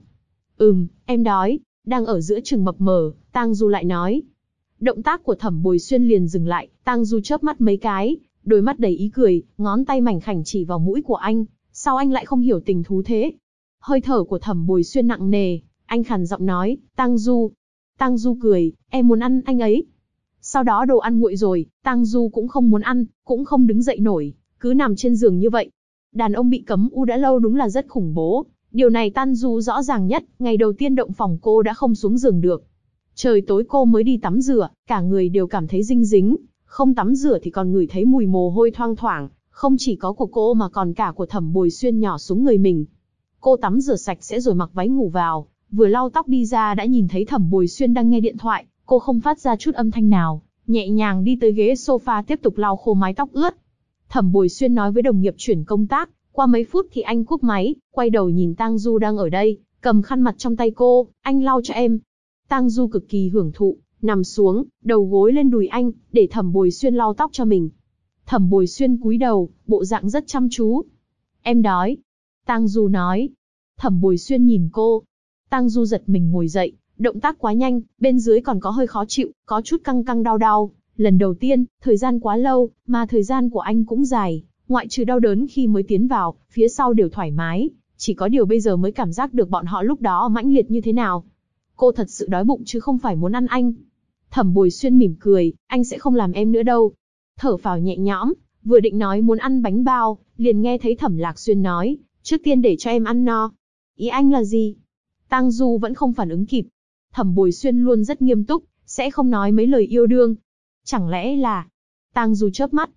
Em đói. Đang ở giữa chừng mập mờ, Tang Du lại nói. Động tác của Thẩm Bồi Xuyên liền dừng lại, Tang Du chớp mắt mấy cái, đôi mắt đầy ý cười, ngón tay mảnh khảnh chỉ vào mũi của anh. Sao anh lại không hiểu tình thú thế? Hơi thở của Thẩm Bồi Xuyên nặng nề, anh khàn giọng nói, Tang Du. Tang Du cười, em muốn ăn anh ấy. Sau đó đồ ăn nguội rồi, Tang Du cũng không muốn ăn, cũng không đứng dậy nổi, cứ nằm trên giường như vậy. Đàn ông bị cấm u đã lâu đúng là rất khủng bố. Điều này Tang Du rõ ràng nhất, ngày đầu tiên động phòng cô đã không xuống giường được. Trời tối cô mới đi tắm rửa, cả người đều cảm thấy dinh dính, không tắm rửa thì còn ngửi thấy mùi mồ hôi thoang thoảng, không chỉ có của cô mà còn cả của Thẩm Bồi Xuyên nhỏ xuống người mình. Cô tắm rửa sạch sẽ rồi mặc váy ngủ vào, vừa lau tóc đi ra đã nhìn thấy Thẩm Bồi Xuyên đang nghe điện thoại, cô không phát ra chút âm thanh nào, nhẹ nhàng đi tới ghế sofa tiếp tục lau khô mái tóc ướt. Thẩm Bồi Xuyên nói với đồng nghiệp chuyển công tác, qua mấy phút thì anh cúp máy, quay đầu nhìn Tang Du đang ở đây, cầm khăn mặt trong tay cô, anh lau cho em. Tang Du cực kỳ hưởng thụ, nằm xuống, đầu gối lên đùi anh, để Thẩm Bồi Xuyên lau tóc cho mình. Thẩm Bồi Xuyên cúi đầu, bộ dạng rất chăm chú. Em đói. Tang Du nói. Thẩm Bồi Xuyên nhìn cô. Tang Du giật mình ngồi dậy, động tác quá nhanh, bên dưới còn có hơi khó chịu, có chút căng căng đau đau. Lần đầu tiên, thời gian quá lâu, mà thời gian của anh cũng dài, ngoại trừ đau đớn khi mới tiến vào, phía sau đều thoải mái, chỉ có điều bây giờ mới cảm giác được bọn họ lúc đó mãnh liệt như thế nào. Cô thật sự đói bụng chứ không phải muốn ăn anh. Thẩm Bồi Xuyên mỉm cười, anh sẽ không làm em nữa đâu. Thở phào nhẹ nhõm, vừa định nói muốn ăn bánh bao, liền nghe thấy Thẩm Lạc Xuyên nói, trước tiên để cho em ăn no. Ý anh là gì? Tang Du vẫn không phản ứng kịp. Thẩm Bồi Xuyên luôn rất nghiêm túc, sẽ không nói mấy lời yêu đương. Chẳng lẽ là... Tang Du chớp mắt,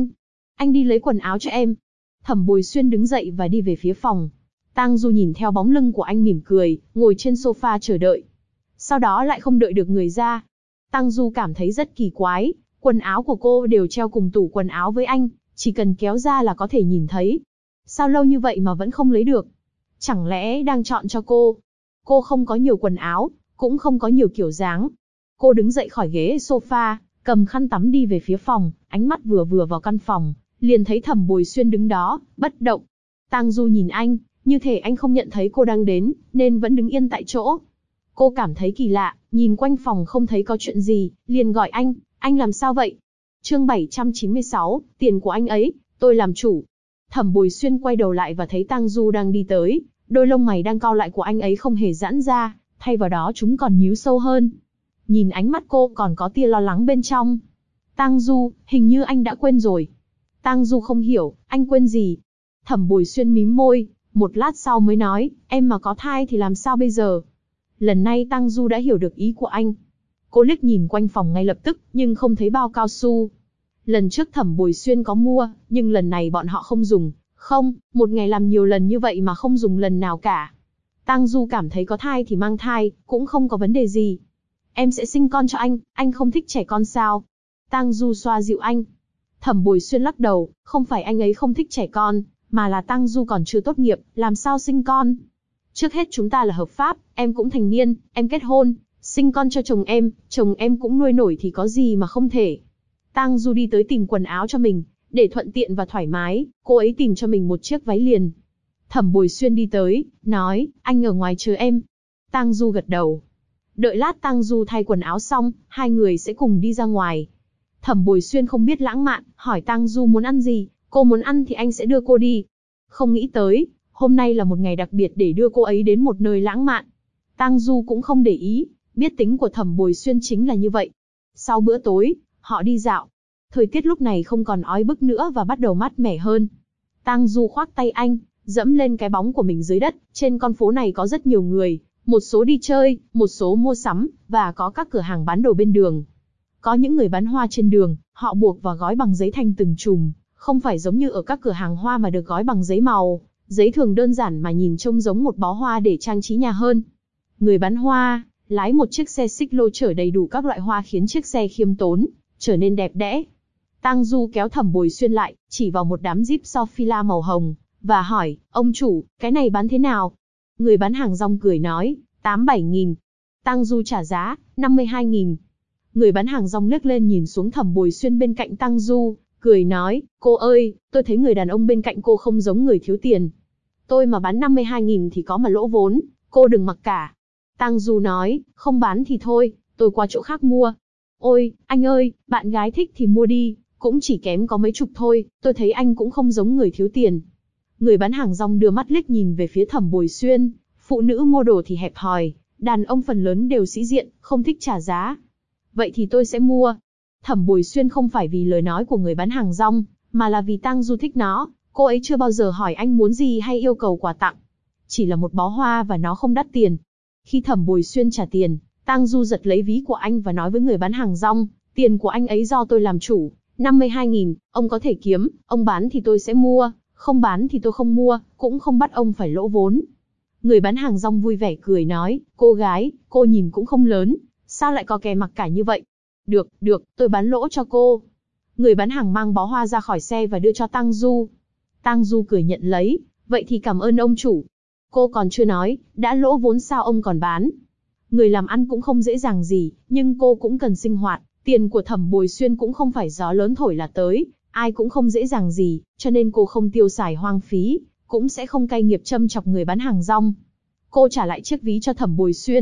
anh đi lấy quần áo cho em. Thẩm Bồi Xuyên đứng dậy và đi về phía phòng. Tang Du nhìn theo bóng lưng của anh mỉm cười, ngồi trên sofa chờ đợi. Sau đó lại không đợi được người ra. Tang Du cảm thấy rất kỳ quái, quần áo của cô đều treo cùng tủ quần áo với anh, chỉ cần kéo ra là có thể nhìn thấy. Sao lâu như vậy mà vẫn không lấy được? Chẳng lẽ đang chọn cho cô? Cô không có nhiều quần áo, cũng không có nhiều kiểu dáng. Cô đứng dậy khỏi ghế sofa, cầm khăn tắm đi về phía phòng, ánh mắt vừa vào căn phòng, liền thấy Thẩm Bồi Xuyên đứng đó, bất động. Tang Du nhìn anh, như thể anh không nhận thấy cô đang đến, nên vẫn đứng yên tại chỗ. Cô cảm thấy kỳ lạ, nhìn quanh phòng không thấy có chuyện gì, liền gọi anh làm sao vậy? Chương 796, tiền của anh ấy, tôi làm chủ. Thẩm Bồi Xuyên quay đầu lại và thấy Tang Du đang đi tới, đôi lông mày đang cau lại của anh ấy không hề giãn ra, thay vào đó chúng còn nhíu sâu hơn. Nhìn ánh mắt cô còn có tia lo lắng bên trong. Tang Du, hình như anh đã quên rồi. Tang Du không hiểu, anh quên gì? Thẩm Bồi Xuyên mím môi, một lát sau mới nói, em mà có thai thì làm sao bây giờ? Lần này Tang Du đã hiểu được ý của anh. Cô liếc nhìn quanh phòng ngay lập tức, nhưng không thấy bao cao su. Lần trước Thẩm Bồi Xuyên có mua, nhưng lần này bọn họ không dùng. Không, một ngày làm nhiều lần như vậy mà không dùng lần nào cả. Tang Du cảm thấy có thai thì mang thai, cũng không có vấn đề gì. Em sẽ sinh con cho anh không thích trẻ con sao? Tang Du xoa dịu anh. Thẩm Bồi Xuyên lắc đầu, không phải anh ấy không thích trẻ con, mà là Tang Du còn chưa tốt nghiệp, làm sao sinh con? Trước hết chúng ta là hợp pháp, em cũng thành niên, em kết hôn, sinh con cho chồng em cũng nuôi nổi thì có gì mà không thể. Tang Du đi tới tìm quần áo cho mình, để thuận tiện và thoải mái, cô ấy tìm cho mình một chiếc váy liền. Thẩm Bồi Xuyên đi tới, nói, anh ở ngoài chờ em. Tang Du gật đầu. Đợi lát Tang Du thay quần áo xong, hai người sẽ cùng đi ra ngoài. Thẩm Bồi Xuyên không biết lãng mạn, hỏi Tang Du muốn ăn gì, cô muốn ăn thì anh sẽ đưa cô đi. Không nghĩ tới, hôm nay là một ngày đặc biệt để đưa cô ấy đến một nơi lãng mạn. Tang Du cũng không để ý, biết tính của Thẩm Bồi Xuyên chính là như vậy. Sau bữa tối, họ đi dạo. Thời tiết lúc này không còn oi bức nữa và bắt đầu mát mẻ hơn. Tang Du khoác tay anh, dẫm lên cái bóng của mình dưới đất. Trên con phố này có rất nhiều người, một số đi chơi, một số mua sắm, và có các cửa hàng bán đồ bên đường. Có những người bán hoa trên đường, họ buộc và gói bằng giấy thành từng chùm, không phải giống như ở các cửa hàng hoa mà được gói bằng giấy màu. Giấy thường đơn giản mà nhìn trông giống một bó hoa để trang trí nhà hơn. Người bán hoa lái một chiếc xe xích lô chở đầy đủ các loại hoa khiến chiếc xe khiêm tốn, trở nên đẹp đẽ. Tang Du kéo Thẩm Bồi Xuyên lại, chỉ vào một đám Jeep Sophia màu hồng, và hỏi, ông chủ, cái này bán thế nào? Người bán hàng rong cười nói, 87.000. Tang Du trả giá, 52.000. Người bán hàng rong liếc lên nhìn xuống Thẩm Bồi Xuyên bên cạnh Tang Du, cười nói, cô ơi, tôi thấy người đàn ông bên cạnh cô không giống người thiếu tiền. Tôi mà bán 52.000 thì có mà lỗ vốn, cô đừng mặc cả. Tang Du nói, không bán thì thôi, tôi qua chỗ khác mua. Ôi, anh ơi, bạn gái thích thì mua đi, cũng chỉ kém có mấy chục thôi, tôi thấy anh cũng không giống người thiếu tiền. Người bán hàng rong đưa mắt liếc nhìn về phía Thẩm Bồi Xuyên, phụ nữ mua đồ thì hẹp hòi, đàn ông phần lớn đều sĩ diện, không thích trả giá. Vậy thì tôi sẽ mua. Thẩm Bồi Xuyên không phải vì lời nói của người bán hàng rong, mà là vì Tang Du thích nó, cô ấy chưa bao giờ hỏi anh muốn gì hay yêu cầu quà tặng. Chỉ là một bó hoa và nó không đắt tiền. Khi Thẩm Bồi Xuyên trả tiền, Tang Du giật lấy ví của anh và nói với người bán hàng rong, tiền của anh ấy do tôi làm chủ, 52.000, ông có thể kiếm, ông bán thì tôi sẽ mua, không bán thì tôi không mua, cũng không bắt ông phải lỗ vốn. Người bán hàng rong vui vẻ cười nói, cô gái, cô nhìn cũng không lớn, sao lại có kè mặc cả như vậy? Được, tôi bán lỗ cho cô. Người bán hàng mang bó hoa ra khỏi xe và đưa cho Tang Du. Tang Du cười nhận lấy, vậy thì cảm ơn ông chủ. Cô còn chưa nói, đã lỗ vốn sao ông còn bán? Người làm ăn cũng không dễ dàng gì, nhưng cô cũng cần sinh hoạt, tiền của Thẩm Bồi Xuyên cũng không phải gió lớn thổi là tới, ai cũng không dễ dàng gì, cho nên cô không tiêu xài hoang phí, cũng sẽ không cay nghiệt châm chọc người bán hàng rong. Cô trả lại chiếc ví cho Thẩm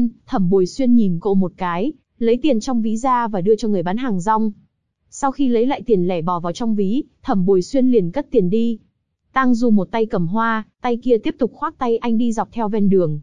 Bồi Xuyên nhìn cô một cái, lấy tiền trong ví ra và đưa cho người bán hàng rong. Sau khi lấy lại tiền lẻ bỏ vào trong ví, Thẩm Bồi Xuyên liền cất tiền đi. Tang Du một tay cầm hoa, tay kia tiếp tục khoác tay anh đi dọc theo ven đường.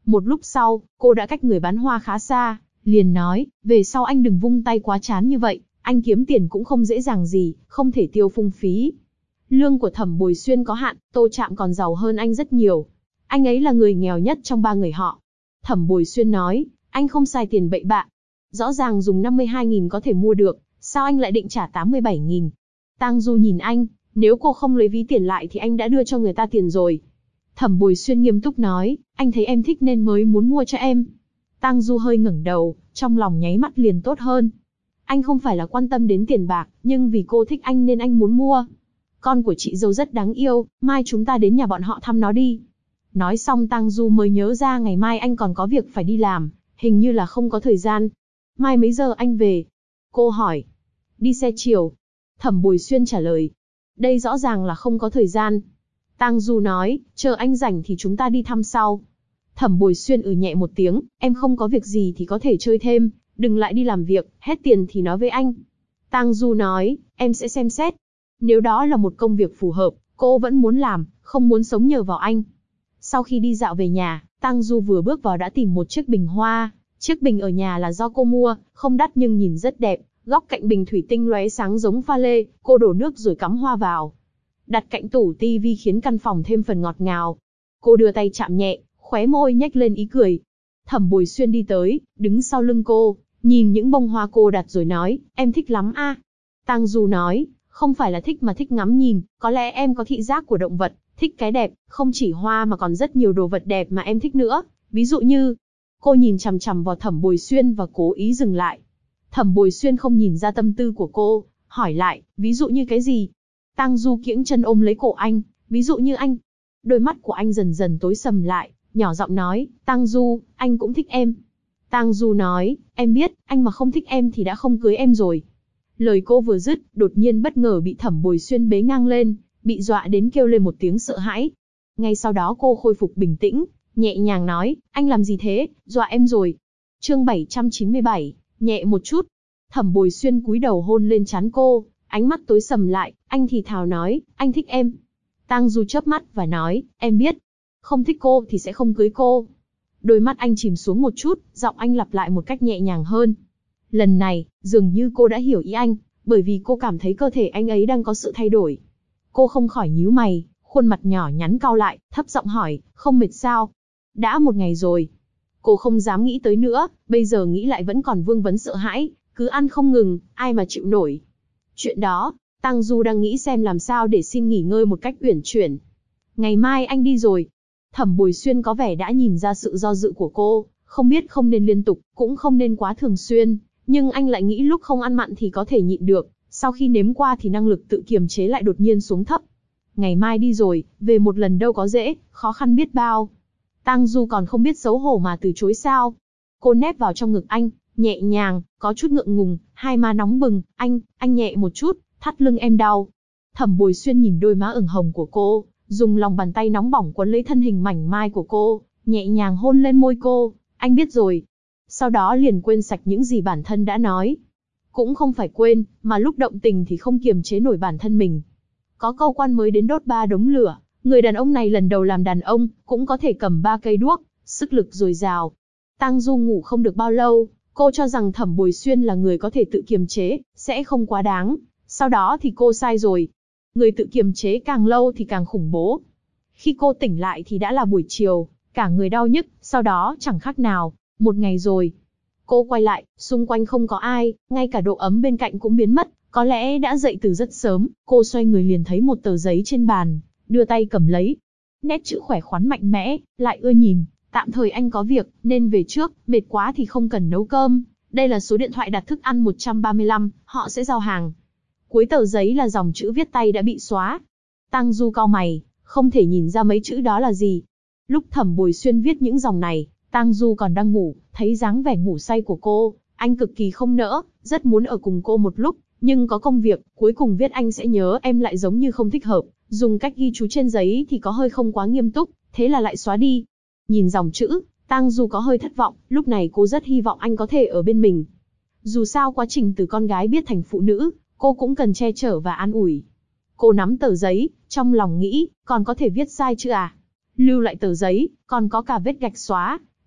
Một lúc sau, cô đã cách người bán hoa khá xa, liền nói, về sau anh đừng vung tay quá chán như vậy, anh kiếm tiền cũng không dễ dàng gì, không thể tiêu phung phí. Lương của Thẩm Bồi Xuyên có hạn, Tô Trạm còn giàu hơn anh rất nhiều. Anh ấy là người nghèo nhất trong 3 người họ. Thẩm Bồi Xuyên nói, anh không xài tiền bậy bạ. Rõ ràng dùng 52.000 có thể mua được, sao anh lại định trả 87.000? Tang Du nhìn anh, nếu cô không lấy ví tiền lại thì anh đã đưa cho người ta tiền rồi. Thẩm Bồi Xuyên nghiêm túc nói, anh thấy em thích nên mới muốn mua cho em. Tang Du hơi ngẩng đầu, trong lòng nháy mắt liền tốt hơn. Anh không phải là quan tâm đến tiền bạc, nhưng vì cô thích anh nên anh muốn mua. Con của chị dâu rất đáng yêu, mai chúng ta đến nhà bọn họ thăm nó đi. Nói xong Tang Du mới nhớ ra ngày mai anh còn có việc phải đi làm, hình như là không có thời gian. Mai mấy giờ anh về? Cô hỏi. Đi xe chiều. Thẩm Bồi Xuyên trả lời. Đây rõ ràng là không có thời gian. Tang Du nói, chờ anh rảnh thì chúng ta đi thăm sau. Thẩm Bồi Xuyên nhẹ một tiếng, em không có việc gì thì có thể chơi thêm, đừng lại đi làm việc, hết tiền thì nói với anh. Tang Du nói, em sẽ xem xét. Nếu đó là một công việc phù hợp, cô vẫn muốn làm, không muốn sống nhờ vào anh. Sau khi đi dạo về nhà, Tang Du vừa bước vào đã tìm một chiếc bình hoa. Chiếc bình ở nhà là do cô mua, không đắt nhưng nhìn rất đẹp. Góc cạnh bình thủy tinh lóe sáng giống pha lê, cô đổ nước rồi cắm hoa vào. Đặt cạnh tủ tivi khiến căn phòng thêm phần ngọt ngào. Cô đưa tay chạm nhẹ, khóe môi nhếch lên ý cười. Thẩm Bồi Xuyên đi tới, đứng sau lưng cô, nhìn những bông hoa cô đặt rồi nói, em thích lắm a. Tang Du nói, không phải là thích mà thích ngắm nhìn, có lẽ em có thị giác của động vật, thích cái đẹp, không chỉ hoa mà còn rất nhiều đồ vật đẹp mà em thích nữa, ví dụ như... Cô nhìn chằm chằm vào Thẩm Bồi Xuyên và cố ý dừng lại. Thẩm Bồi Xuyên không nhìn ra tâm tư của cô, hỏi lại, ví dụ như cái gì? Tang Du kiễng chân ôm lấy cổ anh, ví dụ như anh. Đôi mắt của anh dần dần tối sầm lại, nhỏ giọng nói, Tang Du, anh cũng thích em. Tang Du nói, em biết, anh mà không thích em thì đã không cưới em rồi. Lời cô vừa dứt, đột nhiên bất ngờ bị Thẩm Bồi Xuyên bế ngang lên, bị dọa đến kêu lên một tiếng sợ hãi. Ngay sau đó cô khôi phục bình tĩnh, nhẹ nhàng nói, anh làm gì thế, dọa em rồi. Chương 797, nhẹ một chút. Thẩm Bồi Xuyên cúi đầu hôn lên trán cô, ánh mắt tối sầm lại, anh thì thào nói, anh thích em. Tang Du chớp mắt và nói, em biết, không thích cô thì sẽ không cưới cô. Đôi mắt anh chìm xuống một chút, giọng anh lặp lại một cách nhẹ nhàng hơn. Lần này, dường như cô đã hiểu ý anh, bởi vì cô cảm thấy cơ thể anh ấy đang có sự thay đổi. Cô không khỏi nhíu mày, khuôn mặt nhỏ nhắn cau lại, thấp giọng hỏi, không mệt sao? Đã một ngày rồi. Cô không dám nghĩ tới nữa, bây giờ nghĩ lại vẫn còn vương vấn sợ hãi, cứ ăn không ngừng, ai mà chịu nổi. Chuyện đó, Tang Du đang nghĩ xem làm sao để xin nghỉ ngơi một cách uyển chuyển. Ngày mai anh đi rồi. Thẩm Bồi Xuyên có vẻ đã nhìn ra sự do dự của cô, không biết không nên liên tục, cũng không nên quá thường xuyên, nhưng anh lại nghĩ lúc không ăn mặn thì có thể nhịn được, sau khi nếm qua thì năng lực tự kiềm chế lại đột nhiên xuống thấp. Ngày mai đi rồi, về một lần đâu có dễ, khó khăn biết bao. Tang Du còn không biết xấu hổ mà từ chối sao. Cô nép vào trong ngực anh, nhẹ nhàng, có chút ngượng ngùng, hai má nóng bừng, anh nhẹ một chút, thắt lưng em đau. Thẩm Bồi Xuyên nhìn đôi má ửng hồng của cô, dùng lòng bàn tay nóng bỏng quấn lấy thân hình mảnh mai của cô, nhẹ nhàng hôn lên môi cô, anh biết rồi. Sau đó liền quên sạch những gì bản thân đã nói. Cũng không phải quên, mà lúc động tình thì không kiềm chế nổi bản thân mình. Có câu quan mới đến đốt 3 đống lửa, người đàn ông này lần đầu làm đàn ông, cũng có thể cầm 3 cây đuốc, sức lực dồi dào. Tang Du ngủ không được bao lâu, cô cho rằng Thẩm Bồi Xuyên là người có thể tự kiềm chế, sẽ không quá đáng. Sau đó thì cô sai rồi. Người tự kiềm chế càng lâu thì càng khủng bố. Khi cô tỉnh lại thì đã là buổi chiều, cả người đau nhức, sau đó chẳng khác nào, một ngày rồi. Cô quay lại, xung quanh không có ai, ngay cả độ ấm bên cạnh cũng biến mất, có lẽ đã dậy từ rất sớm. Cô xoay người liền thấy một tờ giấy trên bàn, đưa tay cầm lấy. Nét chữ khỏe khoắn mạnh mẽ, lại ưa nhìn. Tạm thời anh có việc, nên về trước, mệt quá thì không cần nấu cơm. Đây là số điện thoại đặt thức ăn 135, họ sẽ giao hàng. Cuối tờ giấy là dòng chữ viết tay đã bị xóa. Tang Du cau mày, không thể nhìn ra mấy chữ đó là gì. Lúc Thẩm Bồi Xuyên viết những dòng này, Tang Du còn đang ngủ, thấy dáng vẻ ngủ say của cô, anh cực kỳ không nỡ, rất muốn ở cùng cô một lúc, nhưng có công việc, cuối cùng viết anh sẽ nhớ em lại giống như không thích hợp, dùng cách ghi chú trên giấy thì có hơi không quá nghiêm túc, thế là lại xóa đi. Nhìn dòng chữ, Tang Du có hơi thất vọng, lúc này cô rất hy vọng anh có thể ở bên mình. Dù sao quá trình từ con gái biết thành phụ nữ, cô cũng cần che chở và an ủi. Cô nắm tờ giấy, trong lòng nghĩ, còn có thể viết sai chứ à? Lưu lại tờ giấy, còn có cả vết gạch xóa,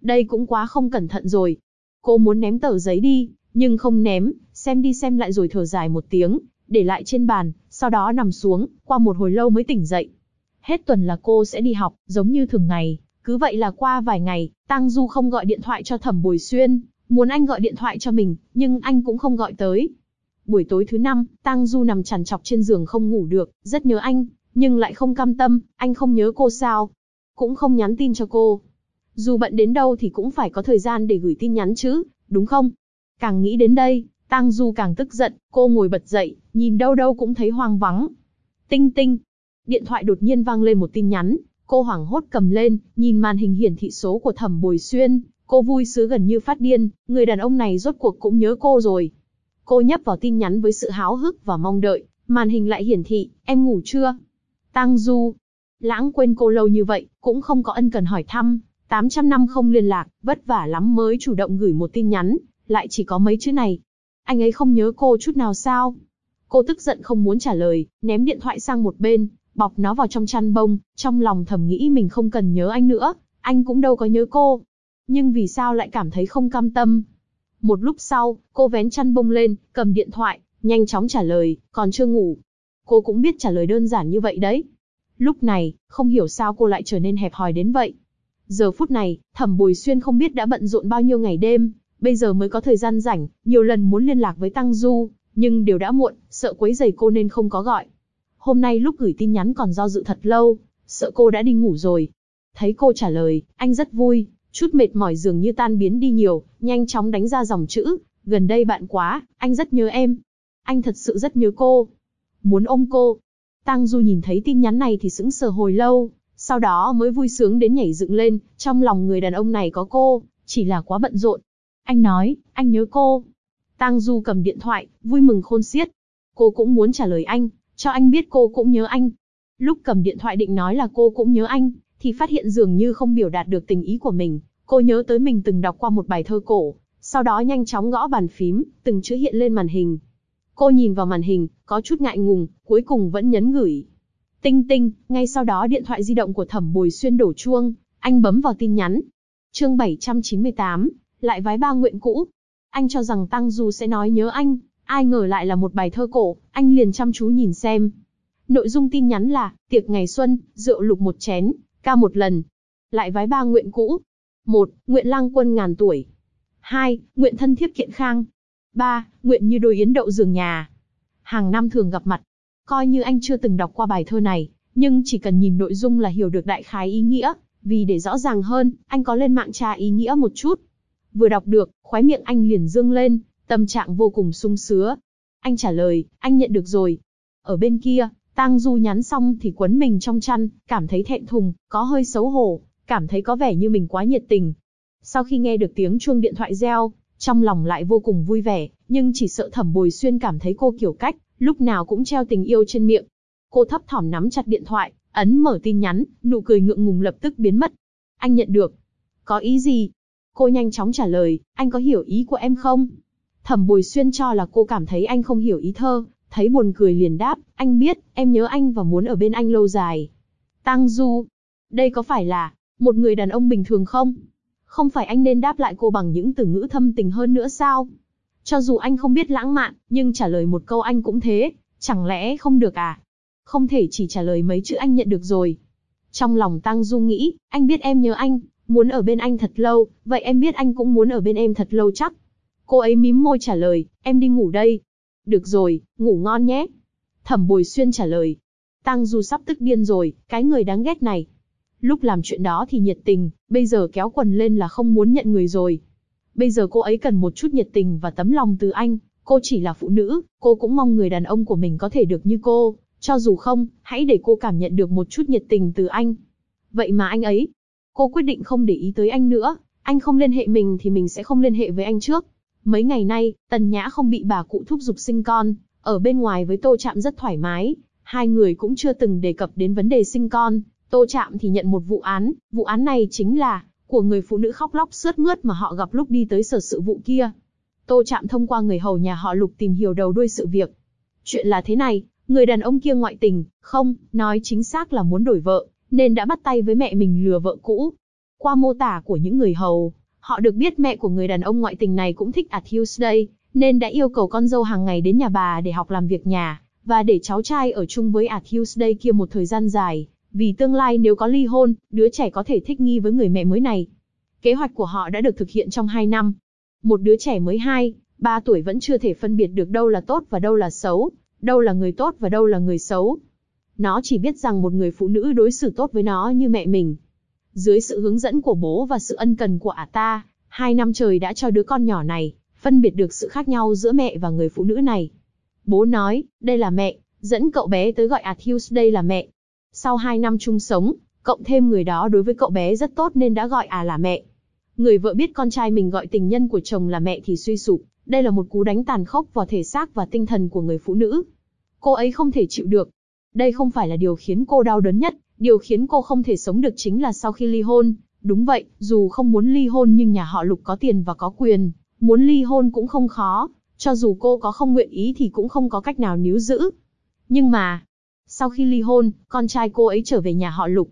Đây cũng quá không cẩn thận rồi. Cô muốn ném tờ giấy đi, nhưng không ném, xem đi xem lại rồi thở dài một tiếng, để lại trên bàn, sau đó nằm xuống, qua một hồi lâu mới tỉnh dậy. Hết tuần là cô sẽ đi học, giống như thường ngày. Cứ vậy là qua vài ngày, Tang Du không gọi điện thoại cho Thẩm Bồi Xuyên, muốn anh gọi điện thoại cho mình, nhưng anh cũng không gọi tới. Buổi tối thứ 5, Tang Du nằm trằn trọc trên giường không ngủ được, rất nhớ anh, nhưng lại không cam tâm, anh không nhớ cô sao? Cũng không nhắn tin cho cô. Dù bận đến đâu thì cũng phải có thời gian để gửi tin nhắn chứ, đúng không? Càng nghĩ đến đây, Tang Du càng tức giận, cô ngồi bật dậy, nhìn đâu đâu cũng thấy hoang vắng. Tinh tinh. Điện thoại đột nhiên vang lên một tin nhắn, cô hoảng hốt cầm lên, nhìn màn hình hiển thị số của Thẩm Bồi Xuyên, cô vui sướng gần như phát điên, người đàn ông này rốt cuộc cũng nhớ cô rồi. Cô nhấp vào tin nhắn với sự háo hức và mong đợi, màn hình lại hiển thị, em ngủ chưa? Tang Du. Lãng quên cô lâu như vậy, cũng không có ân cần hỏi thăm, 800 năm không liên lạc, vất vả lắm mới chủ động gửi một tin nhắn, lại chỉ có mấy chữ này. Anh ấy không nhớ cô chút nào sao? Cô tức giận không muốn trả lời, ném điện thoại sang một bên, bọc nó vào trong chăn bông, trong lòng thầm nghĩ mình không cần nhớ anh nữa, anh cũng đâu có nhớ cô. Nhưng vì sao lại cảm thấy không cam tâm? Một lúc sau, cô vén chăn bông lên, cầm điện thoại, nhanh chóng trả lời, còn chưa ngủ. Cô cũng biết trả lời đơn giản như vậy đấy. Lúc này, không hiểu sao cô lại trở nên hẹp hòi đến vậy. Giờ phút này, Thẩm Bồi Xuyên không biết đã bận rộn bao nhiêu ngày đêm, bây giờ mới có thời gian rảnh, nhiều lần muốn liên lạc với Tang Du, nhưng đều đã muộn, sợ quấy rầy cô nên không có gọi. Hôm nay lúc gửi tin nhắn còn do dự thật lâu, sợ cô đã đi ngủ rồi. Thấy cô trả lời, anh rất vui, chút mệt mỏi dường như tan biến đi nhiều, nhanh chóng đánh ra dòng chữ, gần đây bạn quá, anh rất nhớ em. Anh thật sự rất nhớ cô. Muốn ôm cô. Tang Du nhìn thấy tin nhắn này thì sững sờ hồi lâu, sau đó mới vui sướng đến nhảy dựng lên, trong lòng người đàn ông này có cô, chỉ là quá bận rộn. Anh nói, anh nhớ cô. Tang Du cầm điện thoại, vui mừng khôn xiết. Cô cũng muốn trả lời anh, cho anh biết cô cũng nhớ anh. Lúc cầm điện thoại định nói là cô cũng nhớ anh, thì phát hiện dường như không biểu đạt được tình ý của mình. Cô nhớ tới mình từng đọc qua một bài thơ cổ, sau đó nhanh chóng gõ bàn phím, từng chữ hiện lên màn hình. Cô nhìn vào màn hình, có chút ngại ngùng, cuối cùng vẫn nhấn gửi. Tinh tinh, ngay sau đó điện thoại di động của Thẩm Bồi Xuyên đổ chuông, anh bấm vào tin nhắn. Chương 798, lại vái ba nguyện cũ. Anh cho rằng Tang Du sẽ nói nhớ anh, ai ngờ lại là một bài thơ cổ, anh liền chăm chú nhìn xem. Nội dung tin nhắn là, tiệc ngày xuân, rượu lục một chén, ca một lần. Lại vái ba nguyện cũ. 1. Nguyện lang quân ngàn tuổi. 2. Nguyện thân thiếp kiện khang. 3. Nguyện như đôi yến đậu giường nhà. Hàng năm thường gặp mặt. Coi như anh chưa từng đọc qua bài thơ này, nhưng chỉ cần nhìn nội dung là hiểu được đại khái ý nghĩa, vì để rõ ràng hơn, anh có lên mạng tra ý nghĩa một chút. Vừa đọc được, khóe miệng anh liền dương lên, tâm trạng vô cùng sung sướng. Anh trả lời, anh nhận được rồi. Ở bên kia, Tang Du nhắn xong thì quấn mình trong chăn, cảm thấy thẹn thùng, có hơi xấu hổ, cảm thấy có vẻ như mình quá nhiệt tình. Sau khi nghe được tiếng chuông điện thoại reo, trong lòng lại vô cùng vui vẻ, nhưng chỉ sợ Thẩm Bồi Xuyên cảm thấy cô kiểu cách, lúc nào cũng treo tình yêu trên miệng. Cô thấp thỏm nắm chặt điện thoại, ấn mở tin nhắn, nụ cười ngượng ngùng lập tức biến mất. Anh nhận được. Có ý gì? Cô nhanh chóng trả lời, anh có hiểu ý của em không? Thẩm Bồi Xuyên cho là cô cảm thấy anh không hiểu ý thơ, thấy buồn cười liền đáp, anh biết, em nhớ anh và muốn ở bên anh lâu dài. Tang Du, đây có phải là một người đàn ông bình thường không? Không phải anh nên đáp lại cô bằng những từ ngữ thâm tình hơn nữa sao? Cho dù anh không biết lãng mạn, nhưng trả lời một câu anh cũng thế, chẳng lẽ không được à? Không thể chỉ trả lời mấy chữ anh nhận được rồi. Trong lòng Tang Du nghĩ, anh biết em nhớ anh, muốn ở bên anh thật lâu, vậy em biết anh cũng muốn ở bên em thật lâu chắc. Cô ấy mím môi trả lời, em đi ngủ đây. Được rồi, ngủ ngon nhé. Thẩm Bồi Xuyên trả lời. Tang Du sắp tức điên rồi, cái người đáng ghét này. Lúc làm chuyện đó thì nhiệt tình, bây giờ kéo quần lên là không muốn nhận người rồi. Bây giờ cô ấy cần một chút nhiệt tình và tấm lòng từ anh, cô chỉ là phụ nữ, cô cũng mong người đàn ông của mình có thể được như cô, cho dù không, hãy để cô cảm nhận được một chút nhiệt tình từ anh. Vậy mà anh ấy, cô quyết định không để ý tới anh nữa, anh không liên hệ mình thì mình sẽ không liên hệ với anh trước. Mấy ngày nay, Tần Nhã không bị bà cụ thúc giục sinh con, ở bên ngoài với Tô Trạm rất thoải mái, hai người cũng chưa từng đề cập đến vấn đề sinh con. Tô Trạm thì nhận một vụ án này chính là của người phụ nữ khóc lóc sướt mướt mà họ gặp lúc đi tới sở sự vụ kia. Tô Trạm thông qua người hầu nhà họ Lục tìm hiểu đầu đuôi sự việc. Chuyện là thế này, người đàn ông kia ngoại tình, không, nói chính xác là muốn đổi vợ, nên đã bắt tay với mẹ mình lừa vợ cũ. Qua mô tả của những người hầu, họ được biết mẹ của người đàn ông ngoại tình này cũng thích Tuesday, nên đã yêu cầu con dâu hàng ngày đến nhà bà để học làm việc nhà, và để cháu trai ở chung với Tuesday kia một thời gian dài, vì tương lai nếu có ly hôn, đứa trẻ có thể thích nghi với người mẹ mới này. Kế hoạch của họ đã được thực hiện trong 2 năm. Một đứa trẻ mới 2-3 tuổi vẫn chưa thể phân biệt được đâu là tốt và đâu là xấu, đâu là người tốt và đâu là người xấu. Nó chỉ biết rằng một người phụ nữ đối xử tốt với nó như mẹ mình. Dưới sự hướng dẫn của bố và sự ân cần của ta, 2 năm trời đã cho đứa con nhỏ này phân biệt được sự khác nhau giữa mẹ và người phụ nữ này. Bố nói, đây là mẹ, dẫn cậu bé tới gọi Tuesday là mẹ. Sau 2 năm chung sống, cộng thêm người đó đối với cậu bé rất tốt nên đã gọi là mẹ. Người vợ biết con trai mình gọi tình nhân của chồng là mẹ thì suy sụp, đây là một cú đánh tàn khốc vào thể xác và tinh thần của người phụ nữ. Cô ấy không thể chịu được. Đây không phải là điều khiến cô đau đớn nhất, điều khiến cô không thể sống được chính là sau khi ly hôn. Đúng vậy, dù không muốn ly hôn nhưng nhà họ Lục có tiền và có quyền, muốn ly hôn cũng không khó, cho dù cô có không nguyện ý thì cũng không có cách nào níu giữ. Nhưng mà, sau khi ly hôn, con trai cô ấy trở về nhà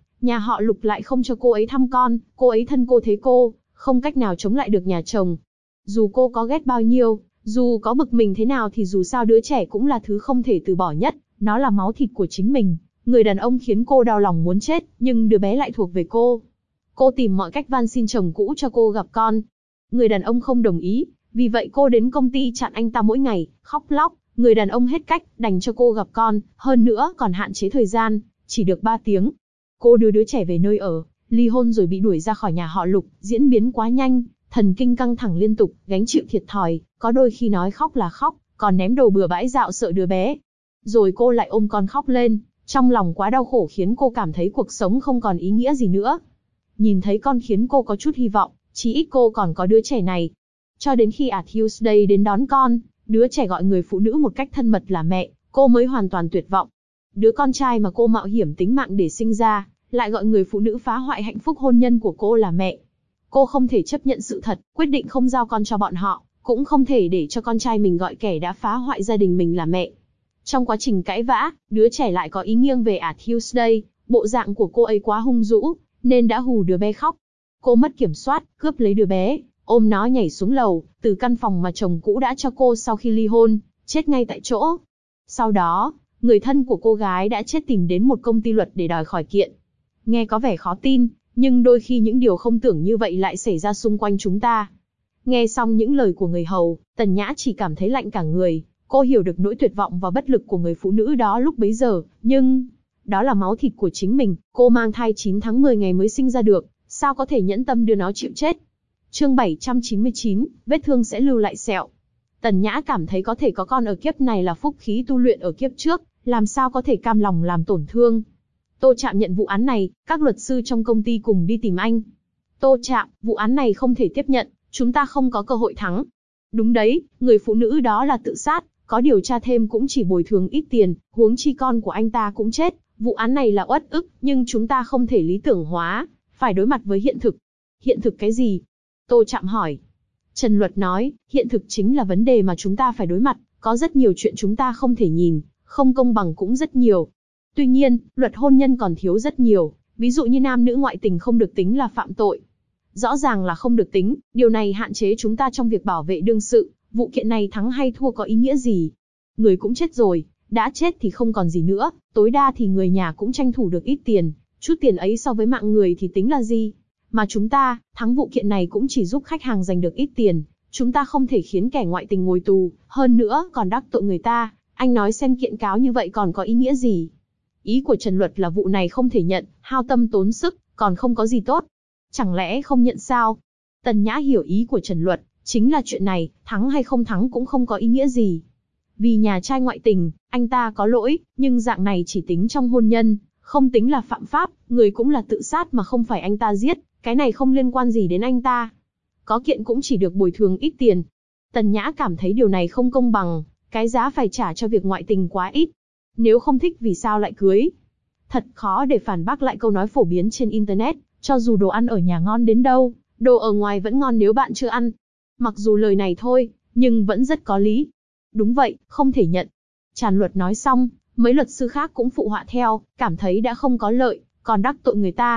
họ Lục lại không cho cô ấy thăm con, cô ấy thân cô thế cô, không cách nào chống lại được nhà chồng. Dù cô có ghét bao nhiêu, dù có bực mình thế nào thì dù sao đứa trẻ cũng là thứ không thể từ bỏ nhất, nó là máu thịt của chính mình. Người đàn ông khiến cô đau lòng muốn chết, nhưng đứa bé lại thuộc về cô. Cô tìm mọi cách van xin chồng cũ cho cô gặp con. Người đàn ông không đồng ý, vì vậy cô đến công ty chặn anh ta mỗi ngày, khóc lóc. Người đàn ông hết cách, đành cho cô gặp con, hơn nữa còn hạn chế thời gian, chỉ được 3 tiếng. Cô đưa đứa trẻ về nơi ở, ly hôn rồi bị đuổi ra khỏi nhà họ Lục, diễn biến quá nhanh, thần kinh căng thẳng liên tục, gánh chịu thiệt thòi, có đôi khi nói khóc là khóc, còn ném đồ bừa bãi dạo sợ đứa bé. Rồi cô lại ôm con khóc lên, trong lòng quá đau khổ khiến cô cảm thấy cuộc sống không còn ý nghĩa gì nữa. Nhìn thấy con khiến cô có chút hy vọng, chí ít cô còn có đứa trẻ này. Cho đến khi Tuesday đến đón con, đứa trẻ gọi người phụ nữ một cách thân mật là mẹ, cô mới hoàn toàn tuyệt vọng. Đứa con trai mà cô mạo hiểm tính mạng để sinh ra, lại gọi người phụ nữ phá hoại hạnh phúc hôn nhân của cô là mẹ. Cô không thể chấp nhận sự thật, quyết định không giao con cho bọn họ, cũng không thể để cho con trai mình gọi kẻ đã phá hoại gia đình mình là mẹ. Trong quá trình cãi vã, đứa trẻ lại có ý nghiêng về Tuesday, bộ dạng của cô ấy quá hung dữ, nên đã hù đứa bé khóc. Cô mất kiểm soát, cướp lấy đứa bé, ôm nó nhảy xuống lầu, từ căn phòng mà chồng cũ đã cho cô sau khi ly hôn, chết ngay tại chỗ. Sau đó, người thân của cô gái đã chết tìm đến một công ty luật để đòi khỏi kiện. Nghe có vẻ khó tin, nhưng đôi khi những điều không tưởng như vậy lại xảy ra xung quanh chúng ta. Nghe xong những lời của người hầu, Tần Nhã chỉ cảm thấy lạnh cả người. Cô hiểu được nỗi tuyệt vọng và bất lực của người phụ nữ đó lúc bấy giờ, nhưng đó là máu thịt của chính mình, cô mang thai 9 tháng 10 ngày mới sinh ra được, sao có thể nhẫn tâm đưa nó chịu chết. Chương 799, vết thương sẽ lưu lại sẹo. Tần Nhã cảm thấy có thể có con ở kiếp này là phúc khí tu luyện ở kiếp trước, làm sao có thể cam lòng làm tổn thương. Tô Trạm nhận vụ án này, các luật sư trong công ty cùng đi tìm anh. Tô Trạm, vụ án này không thể tiếp nhận, chúng ta không có cơ hội thắng. Đúng đấy, người phụ nữ đó là tự sát, có điều tra thêm cũng chỉ bồi thường ít tiền, huống chi con của anh ta cũng chết. Vụ án này là uất ức, nhưng chúng ta không thể lý tưởng hóa, phải đối mặt với hiện thực. Hiện thực cái gì? Tô Trạm hỏi. Trần Luật nói, hiện thực chính là vấn đề mà chúng ta phải đối mặt, có rất nhiều chuyện chúng ta không thể nhìn, không công bằng cũng rất nhiều. Tuy nhiên, luật hôn nhân còn thiếu rất nhiều, ví dụ như nam nữ ngoại tình không được tính là phạm tội. Rõ ràng là không được tính, điều này hạn chế chúng ta trong việc bảo vệ đương sự, vụ kiện này thắng hay thua có ý nghĩa gì? Người cũng chết rồi, đã chết thì không còn gì nữa, tối đa thì người nhà cũng tranh thủ được ít tiền, chút tiền ấy so với mạng người thì tính là gì? Mà chúng ta, thắng vụ kiện này cũng chỉ giúp khách hàng giành được ít tiền, chúng ta không thể khiến kẻ ngoại tình ngồi tù, hơn nữa còn đắc tội người ta, anh nói xem kiện cáo như vậy còn có ý nghĩa gì? Ý của Trần Luật là vụ này không thể nhận, hao tâm tốn sức, còn không có gì tốt. Chẳng lẽ không nhận sao? Tần Nhã hiểu ý của Trần Luật, chính là chuyện này, thắng hay không thắng cũng không có ý nghĩa gì. Vì nhà trai ngoại tình, anh ta có lỗi, nhưng dạng này chỉ tính trong hôn nhân, không tính là phạm pháp, người cũng là tự sát mà không phải anh ta giết, cái này không liên quan gì đến anh ta. Có kiện cũng chỉ được bồi thường ít tiền. Tần Nhã cảm thấy điều này không công bằng, cái giá phải trả cho việc ngoại tình quá ít. Nếu không thích vì sao lại cưới? Thật khó để phản bác lại câu nói phổ biến trên Internet, cho dù đồ ăn ở nhà ngon đến đâu, đồ ở ngoài vẫn ngon nếu bạn chưa ăn. Mặc dù lời này thôi, nhưng vẫn rất có lý. Đúng vậy, không thể nhận. Tràn Luật nói xong, mấy luật sư khác cũng phụ họa theo, cảm thấy đã không có lợi, còn đắc tội người ta.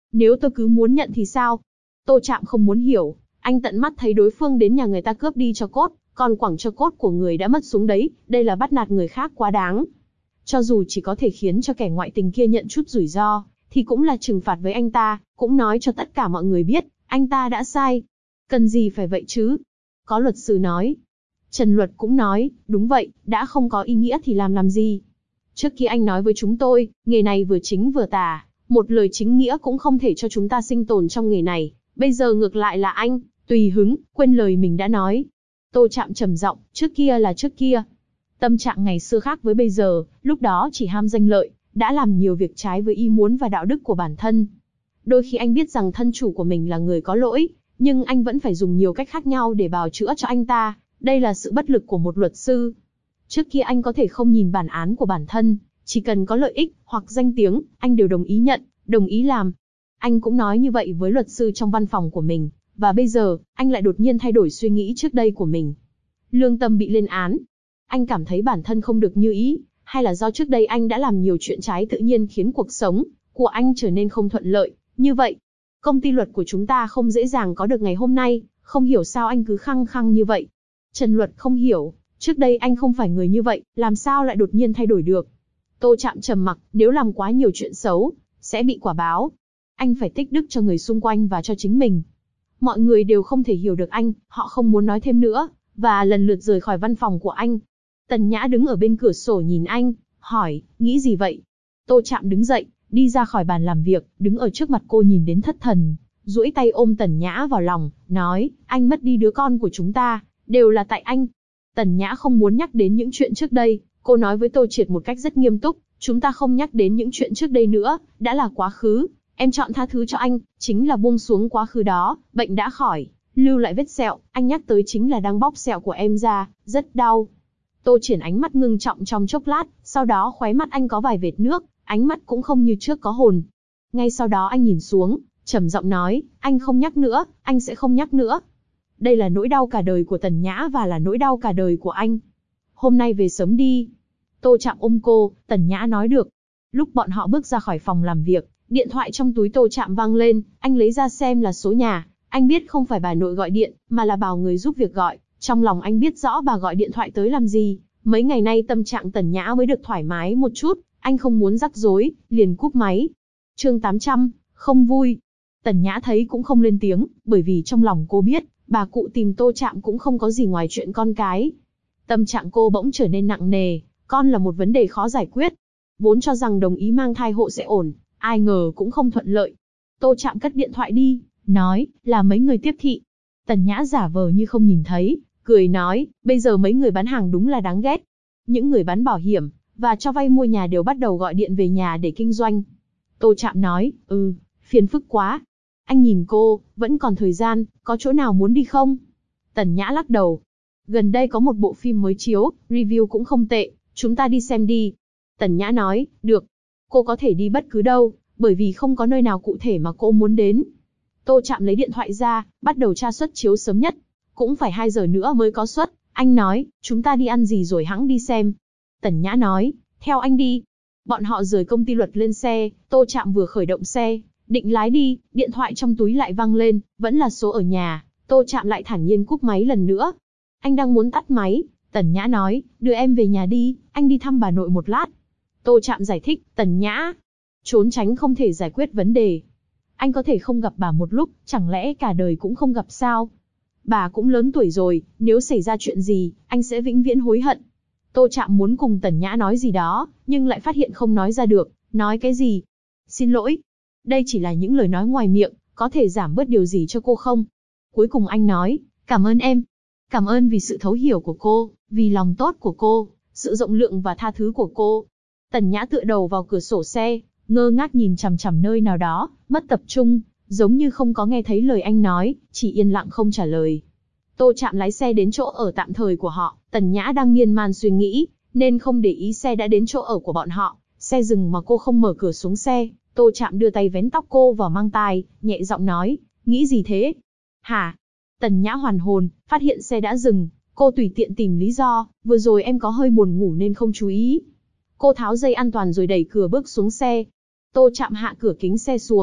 Nếu tôi cứ muốn nhận thì sao? Tô Trạm không muốn hiểu, anh tận mắt thấy đối phương đến nhà người ta cướp đi tro cốt, còn quẳng tro cốt của người đã mất xuống đấy, đây là bắt nạt người khác quá đáng. Cho dù chỉ có thể khiến cho kẻ ngoại tình kia nhận chút rủi ro, thì cũng là trừng phạt với anh ta, cũng nói cho tất cả mọi người biết, anh ta đã sai. Cần gì phải vậy chứ? Có luật sư nói. Trần Luật cũng nói, đúng vậy, đã không có ý nghĩa thì làm gì. Trước khi anh nói với chúng tôi, nghề này vừa chính vừa tà, một lời chính nghĩa cũng không thể cho chúng ta sinh tồn trong nghề này. Bây giờ ngược lại là anh, tùy hứng, quên lời mình đã nói. Tô Trạm trầm giọng, trước kia là trước kia. Tâm trạng ngày xưa khác với bây giờ, lúc đó chỉ ham danh lợi, đã làm nhiều việc trái với ý muốn và đạo đức của bản thân. Đôi khi anh biết rằng thân chủ của mình là người có lỗi, nhưng anh vẫn phải dùng nhiều cách khác nhau để bào chữa cho anh ta. Đây là sự bất lực của một luật sư. Trước kia anh có thể không nhìn bản án của bản thân, chỉ cần có lợi ích hoặc danh tiếng, anh đều đồng ý nhận, đồng ý làm. Anh cũng nói như vậy với luật sư trong văn phòng của mình, và bây giờ, anh lại đột nhiên thay đổi suy nghĩ trước đây của mình. Lương tâm bị lên án. Anh cảm thấy bản thân không được như ý, hay là do trước đây anh đã làm nhiều chuyện trái tự nhiên khiến cuộc sống của anh trở nên không thuận lợi, như vậy. Công ty luật của chúng ta không dễ dàng có được ngày hôm nay, không hiểu sao anh cứ khăng khăng như vậy. Trần Luật không hiểu, trước đây anh không phải người như vậy, làm sao lại đột nhiên thay đổi được. Tô Trạm trầm mặc, nếu làm quá nhiều chuyện xấu, sẽ bị quả báo. Anh phải tích đức cho người xung quanh và cho chính mình. Mọi người đều không thể hiểu được anh, họ không muốn nói thêm nữa, và lần lượt rời khỏi văn phòng của anh. Tần Nhã đứng ở bên cửa sổ nhìn anh, hỏi, nghĩ gì vậy? Tô Trạm đứng dậy, đi ra khỏi bàn làm việc, đứng ở trước mặt cô nhìn đến thất thần, duỗi tay ôm Tần Nhã vào lòng, nói, anh mất đi đứa con của chúng ta, đều là tại anh. Tần Nhã không muốn nhắc đến những chuyện trước đây, cô nói với Tô Triệt một cách rất nghiêm túc, chúng ta không nhắc đến những chuyện trước đây nữa, đã là quá khứ. Em chọn tha thứ cho anh, chính là buông xuống quá khứ đó, bệnh đã khỏi, lưu lại vết sẹo, anh nhắc tới chính là đang bóc sẹo của em ra, rất đau. Tô Triển ánh mắt ngưng trọng trong chốc lát, sau đó khóe mắt anh có vài vệt nước, ánh mắt cũng không như trước có hồn. Ngay sau đó anh nhìn xuống, trầm giọng nói, anh không nhắc nữa, anh sẽ không nhắc nữa. Đây là nỗi đau cả đời của Tần Nhã và là nỗi đau cả đời của anh. Hôm nay về sớm đi. Tô Trạm ôm cô, Tần Nhã nói được. Lúc bọn họ bước ra khỏi phòng làm việc, điện thoại trong túi Tô Trạm vang lên, anh lấy ra xem là số nhà. Anh biết không phải bà nội gọi điện, mà là bảo người giúp việc gọi. Trong lòng anh biết rõ bà gọi điện thoại tới làm gì. Mấy ngày nay tâm trạng Tần Nhã mới được thoải mái một chút, anh không muốn rắc rối, liền cúp máy. Chương 800, không vui. Tần Nhã thấy cũng không lên tiếng, bởi vì trong lòng cô biết, bà cụ tìm Tô Trạm cũng không có gì ngoài chuyện con cái. Tâm trạng cô bỗng trở nên nặng nề, con là một vấn đề khó giải quyết. Vốn cho rằng đồng ý mang thai hộ sẽ ổn, ai ngờ cũng không thuận lợi. Tô Trạm cất điện thoại đi, nói, là mấy người tiếp thị. Tần Nhã giả vờ như không nhìn thấy, cười nói, bây giờ mấy người bán hàng đúng là đáng ghét. Những người bán bảo hiểm, và cho vay mua nhà đều bắt đầu gọi điện về nhà để kinh doanh. Tô Trạm nói, phiền phức quá. Anh nhìn cô, vẫn còn thời gian, có chỗ nào muốn đi không? Tần Nhã lắc đầu. Gần đây có một bộ phim mới chiếu, review cũng không tệ, chúng ta đi xem đi. Tần Nhã nói, được. Cô có thể đi bất cứ đâu, bởi vì không có nơi nào cụ thể mà cô muốn đến. Tô Trạm lấy điện thoại ra, bắt đầu tra suất chiếu sớm nhất. Cũng phải 2 giờ nữa mới có suất. Anh nói, chúng ta đi ăn gì rồi hẵng đi xem. Tần Nhã nói, theo anh đi. Bọn họ rời công ty luật lên xe, Tô Trạm vừa khởi động xe, định lái đi, điện thoại trong túi lại vang lên, vẫn là số ở nhà. Tô Trạm lại thản nhiên cúp máy lần nữa. Anh đang muốn tắt máy, Tần Nhã nói, đưa em về nhà đi, anh đi thăm bà nội một lát. Tô Trạm giải thích, Tần Nhã, trốn tránh không thể giải quyết vấn đề. Anh có thể không gặp bà một lúc, chẳng lẽ cả đời cũng không gặp sao? Bà cũng lớn tuổi rồi, nếu xảy ra chuyện gì, anh sẽ vĩnh viễn hối hận. Tô Trạm muốn cùng Tần Nhã nói gì đó, nhưng lại phát hiện không nói ra được, nói cái gì? Xin lỗi. Đây chỉ là những lời nói ngoài miệng, có thể giảm bớt điều gì cho cô không? Cuối cùng anh nói, cảm ơn em. Cảm ơn vì sự thấu hiểu của cô, vì lòng tốt của cô, sự rộng lượng và tha thứ của cô. Tần Nhã tựa đầu vào cửa sổ xe, ngơ ngác nhìn chằm chằm nơi nào đó, mất tập trung, giống như không có nghe thấy lời anh nói, chỉ yên lặng không trả lời. Tô Trạm lái xe đến chỗ ở tạm thời của họ, Tần Nhã đang miên man suy nghĩ, nên không để ý xe đã đến chỗ ở của bọn họ. Xe dừng mà cô không mở cửa xuống xe, Tô Trạm đưa tay vén tóc cô vào mang tai, nhẹ giọng nói, nghĩ gì thế? Hả? Tần Nhã hoàn hồn, phát hiện xe đã dừng, cô tùy tiện tìm lý do, vừa rồi em có hơi buồn ngủ nên không chú ý. Cô tháo dây an toàn rồi đẩy cửa bước xuống xe. Tô Trạm hạ cửa kính xe xuống,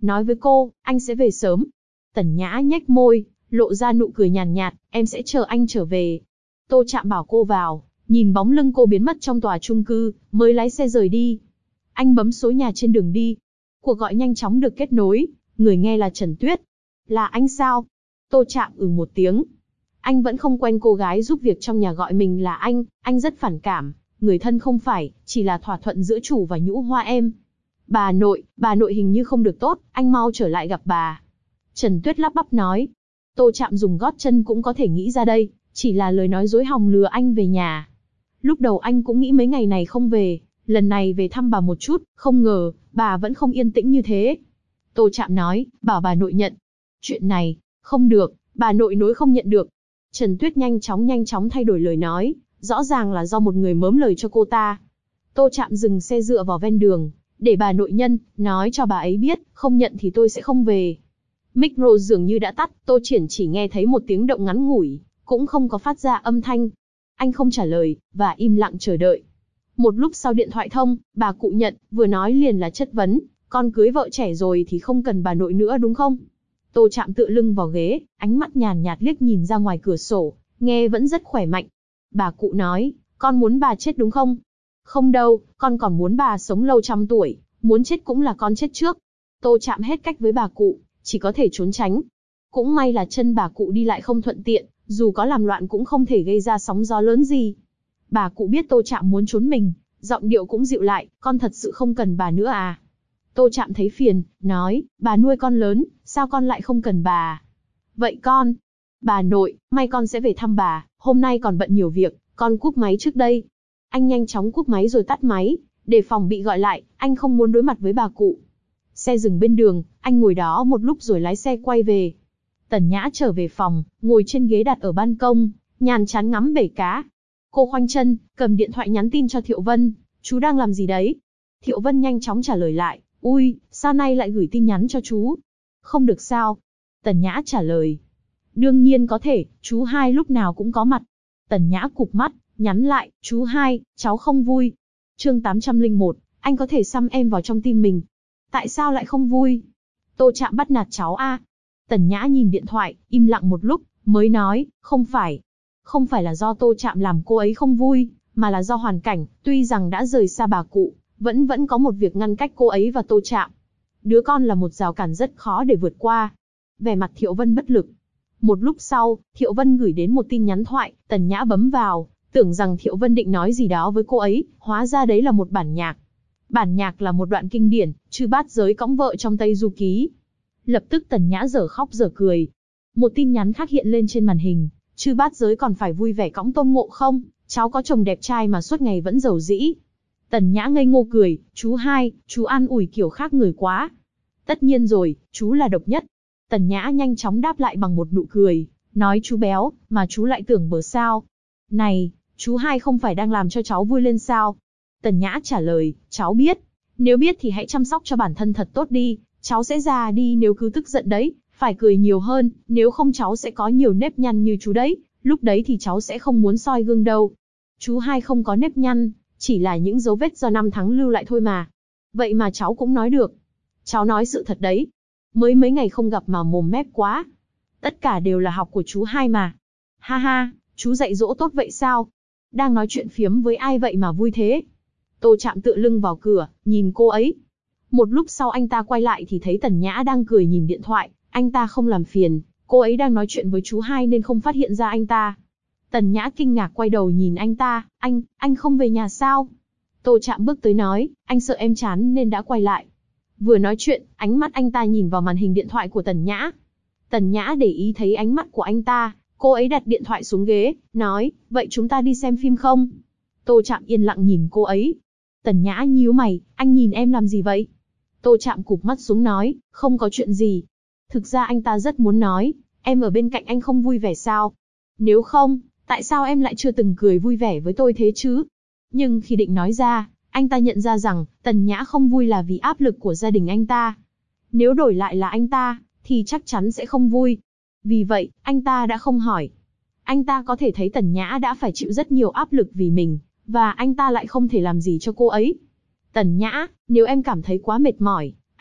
nói với cô, anh sẽ về sớm. Tần Nhã nhếch môi, lộ ra nụ cười nhàn nhạt, em sẽ chờ anh trở về. Tô Trạm bảo cô vào, nhìn bóng lưng cô biến mất trong tòa chung cư, mới lái xe rời đi. Anh bấm số nhà trên đường đi. Cuộc gọi nhanh chóng được kết nối, người nghe là Trần Tuyết. Là anh sao? Tô Trạm một tiếng. Anh vẫn không quen cô gái giúp việc trong nhà gọi mình là anh rất phản cảm. Người thân không phải, chỉ là thỏa thuận giữa chủ và Nhũ Hoa em. Bà nội hình như không được tốt, anh mau trở lại gặp bà. Trần Tuyết lắp bắp nói. Tô Trạm dùng gót chân cũng có thể nghĩ ra đây, chỉ là lời nói dối hòng lừa anh về nhà. Lúc đầu anh cũng nghĩ mấy ngày này không về, lần này về thăm bà một chút, không ngờ, bà vẫn không yên tĩnh như thế. Tô Trạm nói, bảo bà nội nhận. Chuyện này, không được, bà nội nói không nhận được. Trần Tuyết nhanh chóng thay đổi lời nói, rõ ràng là do một người mớm lời cho cô ta. Tô Trạm dừng xe dựa vào ven đường, để bà nội nhân, nói cho bà ấy biết, không nhận thì tôi sẽ không về. Micro dường như đã tắt, Tô Triển chỉ nghe thấy một tiếng động ngắn ngủi, cũng không có phát ra âm thanh. Anh không trả lời, và im lặng chờ đợi. Một lúc sau điện thoại thông, bà cụ nhận, vừa nói liền là chất vấn, con cưới vợ trẻ rồi thì không cần bà nội nữa đúng không? Tô Trạm tựa lưng vào ghế, ánh mắt nhàn nhạt liếc nhìn ra ngoài cửa sổ, nghe vẫn rất khỏe mạnh. Bà cụ nói, con muốn bà chết đúng không? Không đâu, con còn muốn bà sống lâu trăm tuổi, muốn chết cũng là con chết trước. Tô Trạm hết cách với bà cụ, chỉ có thể trốn tránh. Cũng may là chân bà cụ đi lại không thuận tiện, dù có làm loạn cũng không thể gây ra sóng gió lớn gì. Bà cụ biết Tô Trạm muốn trốn mình, giọng điệu cũng dịu lại, con thật sự không cần bà nữa à? Tô Trạm thấy phiền, nói, bà nuôi con lớn, sao con lại không cần bà? Vậy con, bà nội, may con sẽ về thăm bà, hôm nay còn bận nhiều việc, con cúp máy trước đây. Anh nhanh chóng cúp máy rồi tắt máy, để phòng bị gọi lại, anh không muốn đối mặt với bà cụ. Xe dừng bên đường, anh ngồi đó một lúc rồi lái xe quay về. Tần Nhã trở về phòng, ngồi trên ghế đặt ở ban công, nhàn chán ngắm bể cá. Cô khoanh chân, cầm điện thoại nhắn tin cho Thiệu Vân, chú đang làm gì đấy? Thiệu Vân nhanh chóng trả lời lại, ui, sao nay lại gửi tin nhắn cho chú? Không được sao? Tần Nhã trả lời. Đương nhiên có thể, chú hai lúc nào cũng có mặt. Tần Nhã cụp mắt, nhắn lại, chú hai, cháu không vui. Chương 801, anh có thể xăm em vào trong tim mình. Tại sao lại không vui? Tô Trạm bắt nạt cháu a? Tần Nhã nhìn điện thoại, im lặng một lúc, mới nói, không phải. Không phải là do Tô Trạm làm cô ấy không vui, mà là do hoàn cảnh, tuy rằng đã rời xa bà cụ, vẫn có một việc ngăn cách cô ấy và Tô Trạm. Đứa con là một rào cản rất khó để vượt qua. Vẻ mặt Thiệu Vân bất lực. Một lúc sau, Thiệu Vân gửi đến một tin nhắn thoại, Tần Nhã bấm vào, tưởng rằng Thiệu Vân định nói gì đó với cô ấy, hóa ra đấy là một bản nhạc. Bản nhạc là một đoạn kinh điển, Chư Bát Giới cõng vợ trong Tây Du Ký. Lập tức Tần Nhã dở khóc dở cười. Một tin nhắn khác hiện lên trên màn hình, Chư Bát Giới còn phải vui vẻ cõng Tôn Ngộ không, cháu có chồng đẹp trai mà suốt ngày vẫn giàu dĩ. Tần Nhã ngây ngô cười, chú hai, chú an ủi kiểu khác người quá. Tất nhiên rồi, chú là độc nhất. Tần Nhã nhanh chóng đáp lại bằng một nụ cười, nói chú béo, mà chú lại tưởng bờ sao. Này, chú hai không phải đang làm cho cháu vui lên sao? Tần Nhã trả lời, cháu biết. Nếu biết thì hãy chăm sóc cho bản thân thật tốt đi, cháu sẽ già đi nếu cứ tức giận đấy, phải cười nhiều hơn, nếu không cháu sẽ có nhiều nếp nhăn như chú đấy, lúc đấy thì cháu sẽ không muốn soi gương đâu. Chú hai không có nếp nhăn, chỉ là những dấu vết do năm tháng lưu lại thôi mà. Vậy mà cháu cũng nói được. Cháu nói sự thật đấy. Mới mấy ngày không gặp mà mồm mép quá. Tất cả đều là học của chú hai mà. Ha ha, chú dạy dỗ tốt vậy sao? Đang nói chuyện phiếm với ai vậy mà vui thế? Tô Trạm tựa lưng vào cửa, nhìn cô ấy. Một lúc sau anh ta quay lại thì thấy Tần Nhã đang cười nhìn điện thoại, anh ta không làm phiền, cô ấy đang nói chuyện với chú hai nên không phát hiện ra anh ta. Tần Nhã kinh ngạc quay đầu nhìn anh ta, anh không về nhà sao? Tô Trạm bước tới nói, anh sợ em chán nên đã quay lại. Vừa nói chuyện, ánh mắt anh ta nhìn vào màn hình điện thoại của Tần Nhã. Tần Nhã để ý thấy ánh mắt của anh ta, cô ấy đặt điện thoại xuống ghế, nói, vậy chúng ta đi xem phim không? Tô Trạm yên lặng nhìn cô ấy. Tần Nhã nhíu mày, anh nhìn em làm gì vậy? Tô Trạm cụp mắt xuống nói, không có chuyện gì. Thực ra anh ta rất muốn nói, em ở bên cạnh anh không vui vẻ sao? Nếu không, tại sao em lại chưa từng cười vui vẻ với tôi thế chứ? Nhưng khi định nói ra, anh ta nhận ra rằng, Tần Nhã không vui là vì áp lực của gia đình anh ta. Nếu đổi lại là anh ta, thì chắc chắn sẽ không vui. Vì vậy, anh ta đã không hỏi. Anh ta có thể thấy Tần Nhã đã phải chịu rất nhiều áp lực vì mình, và anh ta lại không thể làm gì cho cô ấy. Tần Nhã, nếu em cảm thấy quá mệt mỏi, anh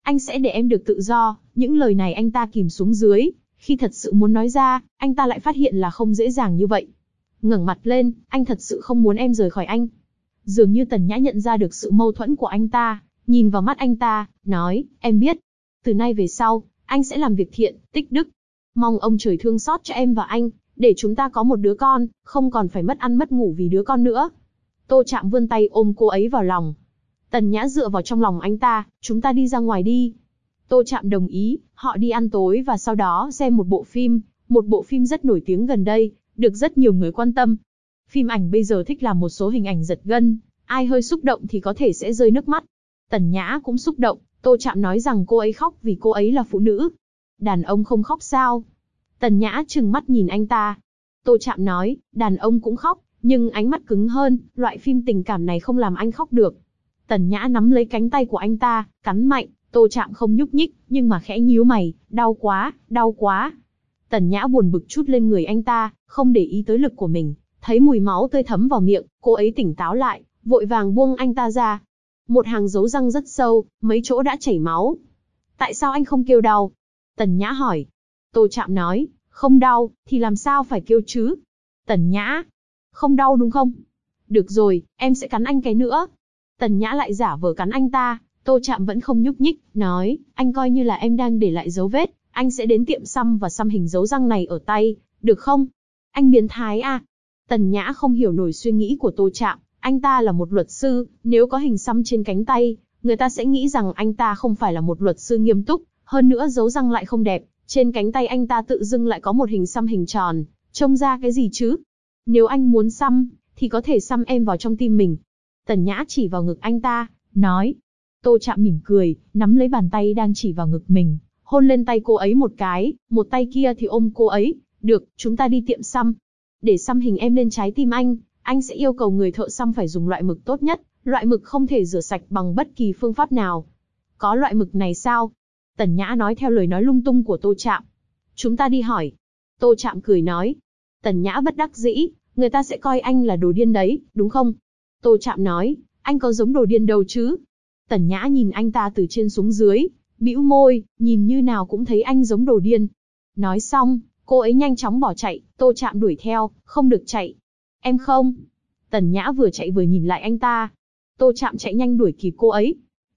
Anh sẽ để em được tự do. Những lời này anh ta kìm xuống dưới. Khi thật sự muốn nói ra, anh ta lại phát hiện là không dễ dàng như vậy. Ngẩng mặt lên, anh thật sự không muốn em rời khỏi anh. Dường như Tần Nhã nhận ra được sự mâu thuẫn của anh ta, nhìn vào mắt anh ta, nói, em biết. Từ nay về sau, anh sẽ làm việc thiện, tích đức. Mong ông trời thương xót cho em và anh, để chúng ta có một đứa con, không còn phải mất ăn mất ngủ vì đứa con nữa. Tô Trạm vươn tay ôm cô ấy vào lòng. Tần Nhã dựa vào trong lòng anh ta, chúng ta đi ra ngoài đi. Tô Trạm đồng ý, họ đi ăn tối và sau đó xem một bộ phim rất nổi tiếng gần đây, được rất nhiều người quan tâm. Phim ảnh bây giờ thích làm một số hình ảnh giật gân, ai hơi xúc động thì có thể sẽ rơi nước mắt. Tần Nhã cũng xúc động, Tô Trạm nói rằng cô ấy khóc vì cô ấy là phụ nữ. Đàn ông không khóc sao? Tần Nhã trừng mắt nhìn anh ta. Tô Trạm nói, đàn ông cũng khóc, nhưng ánh mắt cứng hơn, loại phim tình cảm này không làm anh khóc được. Tần Nhã nắm lấy cánh tay của anh ta, cắn mạnh, Tô Trạm không nhúc nhích, nhưng mà khẽ nhíu mày, đau quá, đau quá. Tần Nhã buồn bực trút lên người anh ta, không để ý tới lực của mình, thấy mùi máu tươi thấm vào miệng, cô ấy tỉnh táo lại, vội vàng buông anh ta ra. Một hàng dấu răng rất sâu, mấy chỗ đã chảy máu. Tại sao anh không kêu đau? Tần Nhã hỏi. Tô Trạm nói, không đau, thì làm sao phải kêu chứ? Tần Nhã, không đau đúng không? Được rồi, em sẽ cắn anh cái nữa. Tần Nhã lại giả vờ cắn anh ta, Tô Trạm vẫn không nhúc nhích, nói, anh coi như là em đang để lại dấu vết, anh sẽ đến tiệm xăm và xăm hình dấu răng này ở tay, được không? Anh biến thái à? Tần Nhã không hiểu nổi suy nghĩ của Tô Trạm, anh ta là một luật sư, nếu có hình xăm trên cánh tay, người ta sẽ nghĩ rằng anh ta không phải là một luật sư nghiêm túc, hơn nữa dấu răng lại không đẹp, trên cánh tay anh ta tự dưng lại có một hình xăm hình tròn, trông ra cái gì chứ? Nếu anh muốn xăm, thì có thể xăm em vào trong tim mình. Tần Nhã chỉ vào ngực anh ta, nói. Tô Trạm mỉm cười, nắm lấy bàn tay đang chỉ vào ngực mình, hôn lên tay cô ấy một cái, một tay kia thì ôm cô ấy. Được, chúng ta đi tiệm xăm. Để xăm hình em lên trái tim anh sẽ yêu cầu người thợ xăm phải dùng loại mực tốt nhất, loại mực không thể rửa sạch bằng bất kỳ phương pháp nào. Có loại mực này sao? Tần Nhã nói theo lời nói lung tung của Tô Trạm. Chúng ta đi hỏi. Tô Trạm cười nói. Tần Nhã bất đắc dĩ, người ta sẽ coi anh là đồ điên đấy, đúng không? Tô Trạm nói, anh có giống đồ điên đâu chứ? Tần Nhã nhìn anh ta từ trên xuống dưới, bĩu môi, nhìn như nào cũng thấy anh giống đồ điên. Nói xong, cô ấy nhanh chóng bỏ chạy, Tô Trạm đuổi theo, không được chạy. Em không. Tần Nhã vừa chạy vừa nhìn lại anh ta. Tô Trạm chạy nhanh đuổi kịp cô ấy.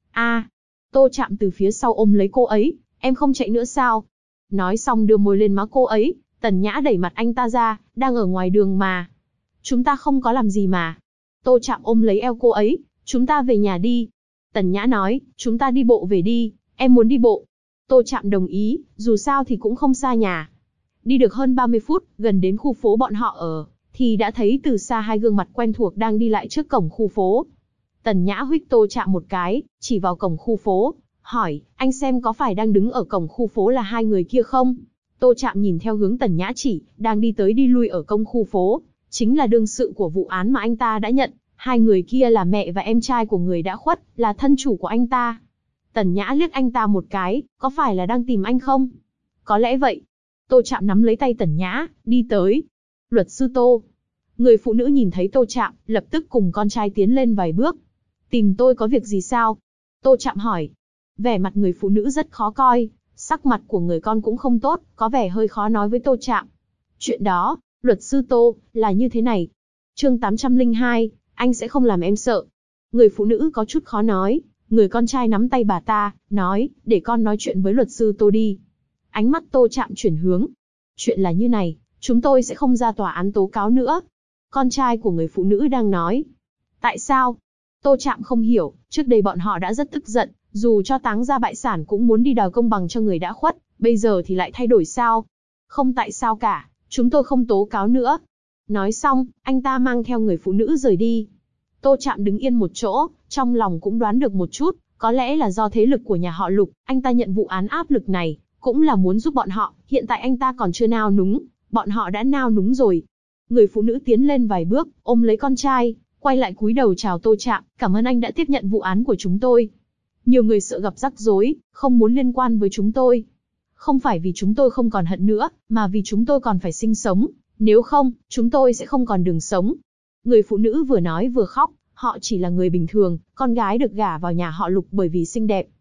Tô Trạm từ phía sau ôm lấy cô ấy, em không chạy nữa sao? Nói xong đưa môi lên má cô ấy, Tần Nhã đẩy mặt anh ta ra, đang ở ngoài đường mà. Chúng ta không có làm gì mà. Tô Trạm ôm lấy eo cô ấy, chúng ta về nhà đi. Tần Nhã nói, chúng ta đi bộ về đi, em muốn đi bộ. Tô Trạm đồng ý, dù sao thì cũng không xa nhà. Đi được hơn 30 phút, gần đến khu phố bọn họ ở, thì đã thấy từ xa hai gương mặt quen thuộc đang đi lại trước cổng khu phố. Tần Nhã huých Tô Trạm một cái, chỉ vào cổng khu phố, hỏi, anh xem có phải đang đứng ở cổng khu phố là hai người kia không? Tô Trạm nhìn theo hướng Tần Nhã chỉ, đang đi tới đi lui ở công khu phố, chính là đương sự của vụ án mà anh ta đã nhận. Hai người kia là mẹ và em trai của người đã khuất, là thân chủ của anh ta. Tần Nhã liếc anh ta một cái, có phải là đang tìm anh không? Có lẽ vậy. Tô Trạm nắm lấy tay Tần Nhã, đi tới. Luật sư Tô. Người phụ nữ nhìn thấy Tô Trạm, lập tức cùng con trai tiến lên vài bước. Tìm tôi có việc gì sao? Tô Trạm hỏi. Vẻ mặt người phụ nữ rất khó coi, sắc mặt của người con cũng không tốt, có vẻ hơi khó nói với Tô Trạm. Chuyện đó, luật sư Tô, là như thế này. Chương 802, anh sẽ không làm em sợ. Người phụ nữ có chút khó nói, người con trai nắm tay bà ta, nói, để con nói chuyện với luật sư Tô đi. Ánh mắt Tô Trạm chuyển hướng. Chuyện là như này, chúng tôi sẽ không ra tòa án tố cáo nữa. Con trai của người phụ nữ đang nói. Tại sao? Tô Trạm không hiểu, trước đây bọn họ đã rất tức giận, dù cho táng ra bại sản cũng muốn đi đòi công bằng cho người đã khuất, bây giờ thì lại thay đổi sao? Không tại sao cả, chúng tôi không tố cáo nữa. Nói xong, anh ta mang theo người phụ nữ rời đi. Tô Trạm đứng yên một chỗ, trong lòng cũng đoán được một chút, có lẽ là do thế lực của nhà họ Lục, anh ta nhận vụ án áp lực này, cũng là muốn giúp bọn họ, hiện tại anh ta còn chưa nao núng, bọn họ đã nao núng rồi. Người phụ nữ tiến lên vài bước, ôm lấy con trai, quay lại cúi đầu chào Tô Trạm, cảm ơn anh đã tiếp nhận vụ án của chúng tôi. Nhiều người sợ gặp rắc rối, không muốn liên quan với chúng tôi. Không phải vì chúng tôi không còn hận nữa, mà vì chúng tôi còn phải sinh sống, nếu không, chúng tôi sẽ không còn đường sống. Người phụ nữ vừa nói vừa khóc, họ chỉ là người bình thường, con gái được gả vào nhà họ Lục bởi vì xinh đẹp.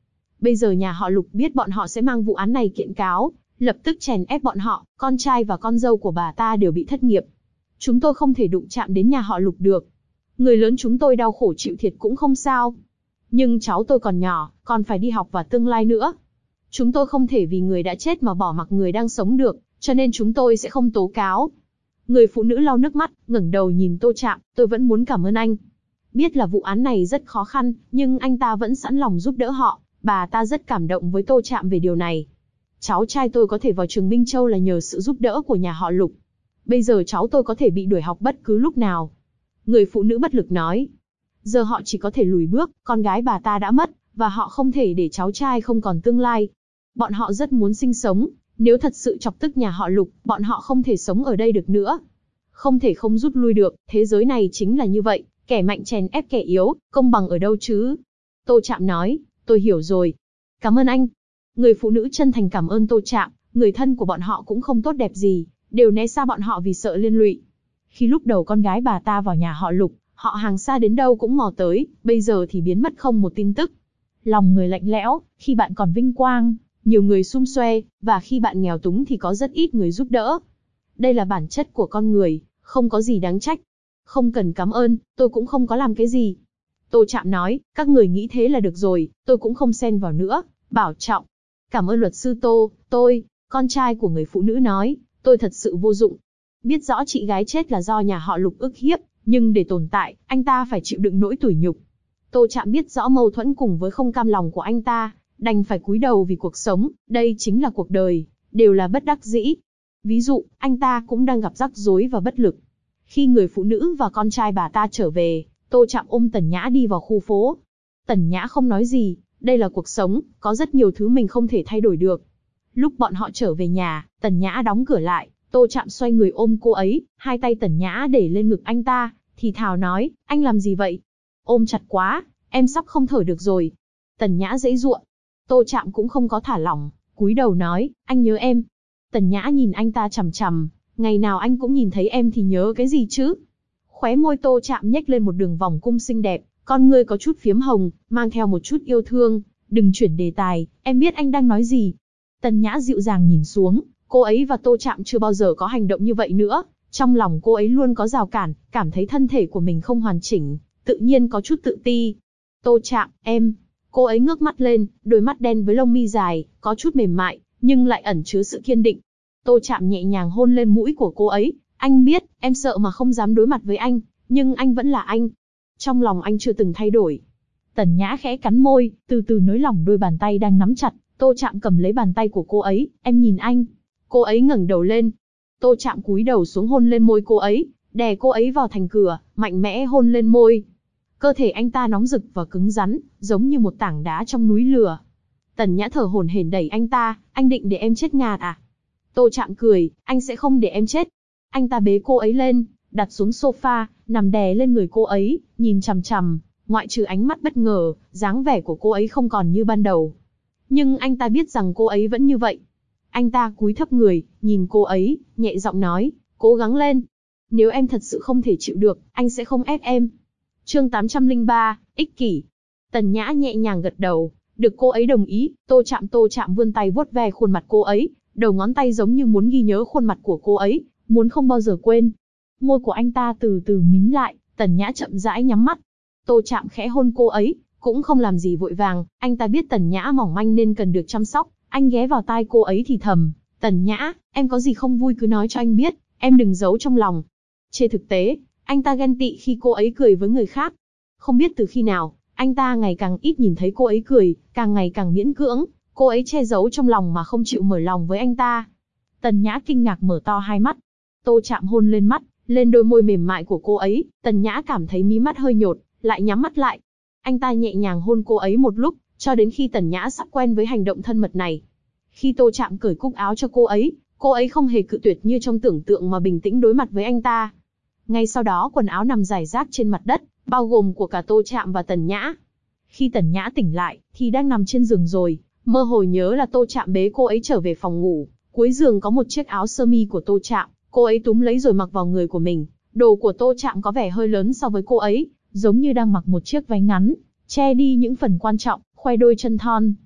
Bây giờ nhà họ Lục biết bọn họ sẽ mang vụ án này kiện cáo, lập tức chèn ép bọn họ, con trai và con dâu của bà ta đều bị thất nghiệp. Chúng tôi không thể đụng chạm đến nhà họ Lục được. Người lớn chúng tôi đau khổ chịu thiệt cũng không sao. Nhưng cháu tôi còn nhỏ, còn phải đi học và tương lai nữa. Chúng tôi không thể vì người đã chết mà bỏ mặc người đang sống được, cho nên chúng tôi sẽ không tố cáo. Người phụ nữ lau nước mắt, ngẩng đầu nhìn Tô Trạm, tôi vẫn muốn cảm ơn anh. Biết là vụ án này rất khó khăn, nhưng anh ta vẫn sẵn lòng giúp đỡ họ, bà ta rất cảm động với Tô Trạm về điều này. Cháu trai tôi có thể vào trường Minh Châu là nhờ sự giúp đỡ của nhà họ Lục. Bây giờ cháu tôi có thể bị đuổi học bất cứ lúc nào. Người phụ nữ bất lực nói. Giờ họ chỉ có thể lùi bước, con gái bà ta đã mất, và họ không thể để cháu trai không còn tương lai. Bọn họ rất muốn sinh sống, nếu thật sự chọc tức nhà họ Lục, bọn họ không thể sống ở đây được nữa. Không thể không rút lui được, thế giới này chính là như vậy, kẻ mạnh chèn ép kẻ yếu, công bằng ở đâu chứ? Tô Trạm nói, tôi hiểu rồi. Cảm ơn anh. Người phụ nữ chân thành cảm ơn Tô Trạm, người thân của bọn họ cũng không tốt đẹp gì, đều né xa bọn họ vì sợ liên lụy. Khi lúc đầu con gái bà ta vào nhà họ Lục, họ hàng xa đến đâu cũng mò tới, bây giờ thì biến mất không một tin tức. Lòng người lạnh lẽo, khi bạn còn vinh quang, nhiều người sum xuê, và khi bạn nghèo túng thì có rất ít người giúp đỡ. Đây là bản chất của con người, không có gì đáng trách. Không cần cảm ơn, tôi cũng không có làm cái gì. Tô Trạm nói, các người nghĩ thế là được rồi, tôi cũng không xen vào nữa, bảo trọng. Cảm ơn luật sư Tô, con trai của người phụ nữ nói, tôi thật sự vô dụng. Biết rõ chị gái chết là do nhà họ Lục ức hiếp, nhưng để tồn tại, anh ta phải chịu đựng nỗi tủi nhục. Tô Trạm biết rõ mâu thuẫn cùng với không cam lòng của anh ta, đành phải cúi đầu vì cuộc sống, đây chính là cuộc đời, đều là bất đắc dĩ. Ví dụ, anh ta cũng đang gặp rắc rối và bất lực. Khi người phụ nữ và con trai bà ta trở về, Tô Trạm ôm Tần Nhã đi vào khu phố. Tần Nhã không nói gì, đây là cuộc sống, có rất nhiều thứ mình không thể thay đổi được. Lúc bọn họ trở về nhà, Tần Nhã đóng cửa lại, Tô Trạm xoay người ôm cô ấy, hai tay Tần Nhã để lên ngực anh ta, thì thào nói, anh làm gì vậy? Ôm chặt quá, em sắp không thở được rồi. Tần Nhã giãy giụa. Tô Trạm cũng không có thả lỏng, cúi đầu nói, anh nhớ em. Tần Nhã nhìn anh ta chằm chằm, ngày nào anh cũng nhìn thấy em thì nhớ cái gì chứ? Khóe môi Tô Trạm nhếch lên một đường vòng cung xinh đẹp, con ngươi có chút phiếm hồng, mang theo một chút yêu thương. Đừng chuyển đề tài, em biết anh đang nói gì. Tần Nhã dịu dàng nhìn xuống, cô ấy và Tô Trạm chưa bao giờ có hành động như vậy nữa. Trong lòng cô ấy luôn có rào cản, cảm thấy thân thể của mình không hoàn chỉnh, tự nhiên có chút tự ti. Tô Trạm, em. Cô ấy ngước mắt lên, đôi mắt đen với lông mi dài, có chút mềm mại, nhưng lại ẩn chứa sự kiên định. Tô Trạm nhẹ nhàng hôn lên mũi của cô ấy. Anh biết, em sợ mà không dám đối mặt với anh, nhưng anh vẫn là anh. Trong lòng anh chưa từng thay đổi. Tần Nhã khẽ cắn môi, từ từ nới lỏng đôi bàn tay đang nắm chặt. Tô Trạm cầm lấy bàn tay của cô ấy, em nhìn anh. Cô ấy ngẩng đầu lên. Tô Trạm cúi đầu xuống hôn lên môi cô ấy, đè cô ấy vào thành cửa, mạnh mẽ hôn lên môi. Cơ thể anh ta nóng rực và cứng rắn, giống như một tảng đá trong núi lửa. Tần Nhã thở hổn hển đẩy anh ta, anh định để em chết ngạt à? Tô Trạm cười, anh sẽ không để em chết. Anh ta bế cô ấy lên, đặt xuống sofa, nằm đè lên người cô ấy, nhìn chằm chằm, ngoại trừ ánh mắt bất ngờ, dáng vẻ của cô ấy không còn như ban đầu. Nhưng anh ta biết rằng cô ấy vẫn như vậy. Anh ta cúi thấp người, nhìn cô ấy, nhẹ giọng nói, cố gắng lên. Nếu em thật sự không thể chịu được, anh sẽ không ép em. Chương 803, ích kỷ. Tần Nhã nhẹ nhàng gật đầu, được cô ấy đồng ý. Tô Trạm vươn tay vuốt ve khuôn mặt cô ấy, đầu ngón tay giống như muốn ghi nhớ khuôn mặt của cô ấy, muốn không bao giờ quên. Môi của anh ta từ từ mím lại, Tần Nhã chậm rãi nhắm mắt. Tô Trạm khẽ hôn cô ấy, cũng không làm gì vội vàng, anh ta biết Tần Nhã mỏng manh nên cần được chăm sóc. Anh ghé vào tai cô ấy thì thầm, Tần Nhã, em có gì không vui cứ nói cho anh biết, em đừng giấu trong lòng. Trên thực tế, anh ta ghen tị khi cô ấy cười với người khác. Không biết từ khi nào, anh ta ngày càng ít nhìn thấy cô ấy cười, càng ngày càng miễn cưỡng, cô ấy che giấu trong lòng mà không chịu mở lòng với anh ta. Tần Nhã kinh ngạc mở to hai mắt. Tô Trạm hôn lên mắt, lên đôi môi mềm mại của cô ấy, Tần Nhã cảm thấy mí mắt hơi nhột, lại nhắm mắt lại. Anh ta nhẹ nhàng hôn cô ấy một lúc, cho đến khi Tần Nhã sắp quen với hành động thân mật này. Khi Tô Trạm cởi cúc áo cho cô ấy không hề cự tuyệt như trong tưởng tượng mà bình tĩnh đối mặt với anh ta. Ngay sau đó quần áo nằm rải rác trên mặt đất, bao gồm của cả Tô Trạm và Tần Nhã. Khi Tần Nhã tỉnh lại, thì đang nằm trên giường rồi, mơ hồ nhớ là Tô Trạm bế cô ấy trở về phòng ngủ. Cuối giường có một chiếc áo sơ mi của Tô Trạm, cô ấy túm lấy rồi mặc vào người của mình. Đồ của Tô Trạm có vẻ hơi lớn so với cô ấy, giống như đang mặc một chiếc váy ngắn, che đi những phần quan trọng, khoe đôi chân thon.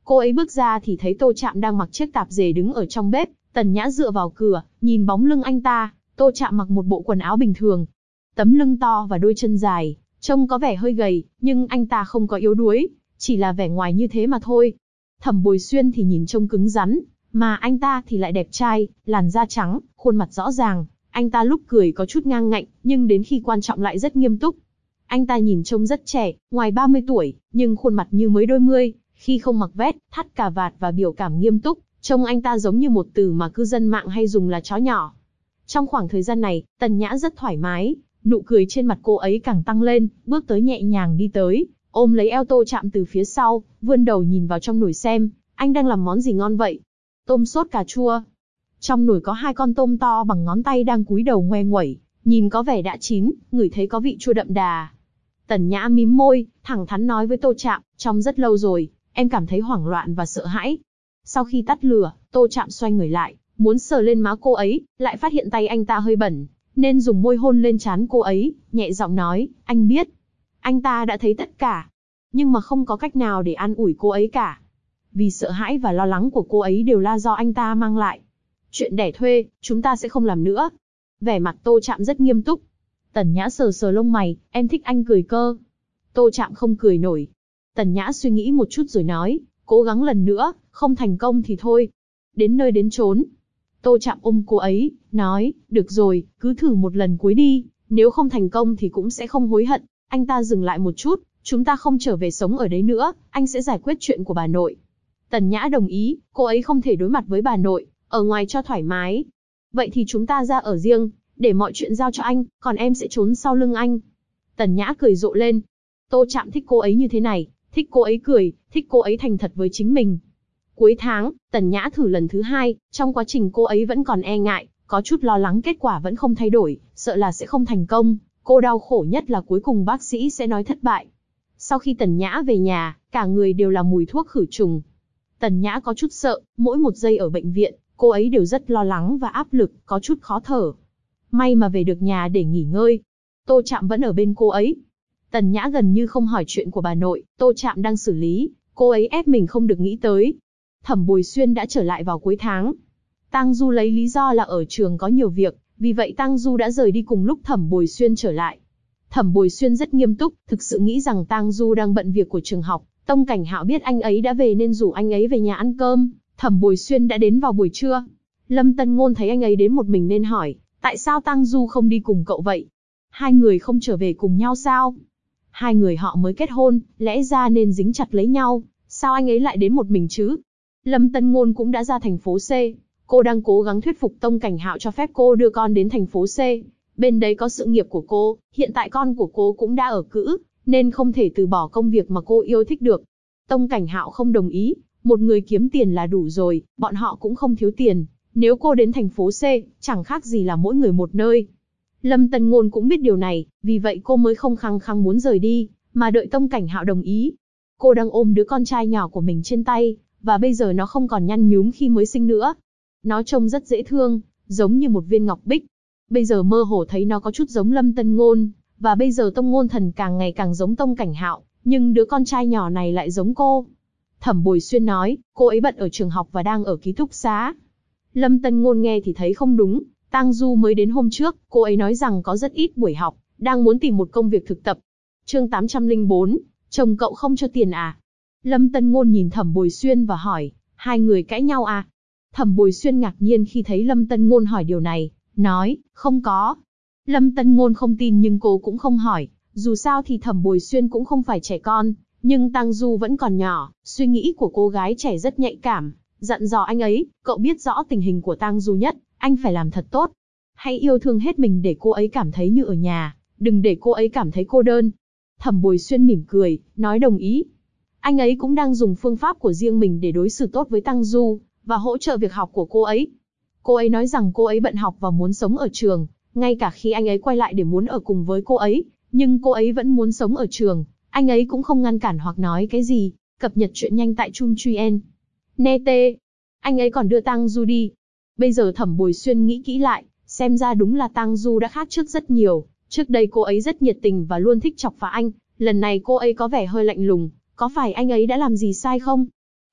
Cô ấy bước ra thì thấy Tô Trạm đang mặc chiếc tạp dề đứng ở trong bếp. Tần Nhã dựa vào cửa, nhìn bóng lưng anh ta. Tô Trạm mặc một bộ quần áo bình thường, tấm lưng to và đôi chân dài, trông có vẻ hơi gầy, nhưng anh ta không có yếu đuối, chỉ là vẻ ngoài như thế mà thôi. Thẩm Bồi Xuyên thì nhìn trông cứng rắn, mà anh ta thì lại đẹp trai, làn da trắng, khuôn mặt rõ ràng. Anh ta lúc cười có chút ngang ngạnh, nhưng đến khi quan trọng lại rất nghiêm túc. Anh ta nhìn trông rất trẻ, ngoài 30 tuổi, nhưng khuôn mặt như mới đôi mươi, khi không mặc vest, thắt cà vạt và biểu cảm nghiêm túc, trông anh ta giống như một từ mà cư dân mạng hay dùng là chó nhỏ. Trong khoảng thời gian này, Tần Nhã rất thoải mái, nụ cười trên mặt cô ấy càng tăng lên, bước tới nhẹ nhàng đi tới, ôm lấy eo Tô Trạm từ phía sau, vươn đầu nhìn vào trong nồi xem, anh đang làm món gì ngon vậy? Tôm sốt cà chua. Trong nồi có 2 con tôm to bằng ngón tay đang cúi đầu ngoe nguẩy, nhìn có vẻ đã chín, ngửi thấy có vị chua đậm đà. Tần Nhã mím môi, thẳng thắn nói với Tô Trạm, trong rất lâu rồi, em cảm thấy hoảng loạn và sợ hãi. Sau khi tắt lửa, Tô Trạm xoay người lại, muốn sờ lên má cô ấy, lại phát hiện tay anh ta hơi bẩn, nên dùng môi hôn lên trán cô ấy, nhẹ giọng nói, anh biết. Anh ta đã thấy tất cả, nhưng mà không có cách nào để an ủi cô ấy cả. Vì sợ hãi và lo lắng của cô ấy đều là do anh ta mang lại. Chuyện đẻ thuê, chúng ta sẽ không làm nữa. Vẻ mặt Tô Trạm rất nghiêm túc. Tần Nhã sờ sờ lông mày, em thích anh cười cơ. Tô Trạm không cười nổi. Tần Nhã suy nghĩ một chút rồi nói, cố gắng lần nữa, không thành công thì thôi. Đến nơi đến chốn. Tô Trạm ôm cô ấy, nói, được rồi, cứ thử một lần cuối đi, nếu không thành công thì cũng sẽ không hối hận. Anh ta dừng lại một chút, chúng ta không trở về sống ở đấy nữa, anh sẽ giải quyết chuyện của bà nội. Tần Nhã đồng ý, cô ấy không thể đối mặt với bà nội, ở ngoài cho thoải mái. Vậy thì chúng ta ra ở riêng, để mọi chuyện giao cho anh, còn em sẽ trốn sau lưng anh. Tần Nhã cười rộ lên. Tô Trạm thích cô ấy như thế này, thích cô ấy cười, thích cô ấy thành thật với chính mình. Cuối tháng, Tần Nhã thử lần thứ 2, trong quá trình cô ấy vẫn còn e ngại, có chút lo lắng kết quả vẫn không thay đổi, sợ là sẽ không thành công. Cô đau khổ nhất là cuối cùng bác sĩ sẽ nói thất bại. Sau khi Tần Nhã về nhà, cả người đều là mùi thuốc khử trùng. Tần Nhã có chút sợ, mỗi một giây ở bệnh viện, cô ấy đều rất lo lắng và áp lực, có chút khó thở. May mà về được nhà để nghỉ ngơi. Tô Trạm vẫn ở bên cô ấy. Tần Nhã gần như không hỏi chuyện của bà nội, Tô Trạm đang xử lý, cô ấy ép mình không được nghĩ tới. Thẩm Bồi Xuyên đã trở lại vào cuối tháng. Tang Du lấy lý do là ở trường có nhiều việc, vì vậy Tang Du đã rời đi cùng lúc Thẩm Bồi Xuyên trở lại. Thẩm Bồi Xuyên rất nghiêm túc, thực sự nghĩ rằng Tang Du đang bận việc của trường học. Tông Cảnh Hạo biết anh ấy đã về nên rủ anh ấy về nhà ăn cơm. Thẩm Bồi Xuyên đã đến vào buổi trưa. Lâm Tân Ngôn thấy anh ấy đến một mình nên hỏi, tại sao Tang Du không đi cùng cậu vậy? Hai người không trở về cùng nhau sao? Hai người họ mới kết hôn, lẽ ra nên dính chặt lấy nhau, sao anh ấy lại đến một mình chứ? Lâm Tân Ngôn cũng đã ra thành phố C. Cô đang cố gắng thuyết phục Tông Cảnh Hạo cho phép cô đưa con đến thành phố C. Bên đấy có sự nghiệp của cô, hiện tại con của cô cũng đã ở cữ, nên không thể từ bỏ công việc mà cô yêu thích được. Tông Cảnh Hạo không đồng ý, một người kiếm tiền là đủ rồi, bọn họ cũng không thiếu tiền. Nếu cô đến thành phố C, chẳng khác gì là mỗi người một nơi. Lâm Tân Ngôn cũng biết điều này, vì vậy cô mới không khăng khăng muốn rời đi, mà đợi Tông Cảnh Hạo đồng ý. Cô đang ôm đứa con trai nhỏ của mình trên tay, và bây giờ nó không còn nhăn nhúm khi mới sinh nữa. Nó trông rất dễ thương, giống như một viên ngọc bích. Bây giờ mơ hồ thấy nó có chút giống Lâm Tân Ngôn, và bây giờ Tông Ngôn Thần càng ngày càng giống Tông Cảnh Hạo, nhưng đứa con trai nhỏ này lại giống cô. Thẩm Bồi Xuyên nói, cô ấy bận ở trường học và đang ở ký túc xá. Lâm Tân Ngôn nghe thì thấy không đúng, Tang Du mới đến hôm trước, cô ấy nói rằng có rất ít buổi học, đang muốn tìm một công việc thực tập. Chương 804, chồng cậu không cho tiền à? Lâm Tân Ngôn nhìn Thẩm Bồi Xuyên và hỏi, hai người cãi nhau à? Thẩm Bồi Xuyên ngạc nhiên khi thấy Lâm Tân Ngôn hỏi điều này, nói, không có. Lâm Tân Ngôn không tin nhưng cô cũng không hỏi, dù sao thì Thẩm Bồi Xuyên cũng không phải trẻ con, nhưng Tang Du vẫn còn nhỏ, suy nghĩ của cô gái trẻ rất nhạy cảm, dặn dò anh ấy, cậu biết rõ tình hình của Tang Du nhất, anh phải làm thật tốt. Hãy yêu thương hết mình để cô ấy cảm thấy như ở nhà, đừng để cô ấy cảm thấy cô đơn. Thẩm Bồi Xuyên mỉm cười, nói đồng ý. Anh ấy cũng đang dùng phương pháp của riêng mình để đối xử tốt với Tang Du, và hỗ trợ việc học của cô ấy. Cô ấy nói rằng cô ấy bận học và muốn sống ở trường, ngay cả khi anh ấy quay lại để muốn ở cùng với cô ấy, nhưng cô ấy vẫn muốn sống ở trường. Anh ấy cũng không ngăn cản hoặc nói cái gì. Cập nhật chuyện nhanh tại Chung Truyen. Nete. Anh ấy còn đưa Tang Du đi. Bây giờ Thẩm Bồi Xuyên nghĩ kỹ lại, xem ra đúng là Tang Du đã khác trước rất nhiều. Trước đây cô ấy rất nhiệt tình và luôn thích chọc phá anh, lần này cô ấy có vẻ hơi lạnh lùng, có phải anh ấy đã làm gì sai không?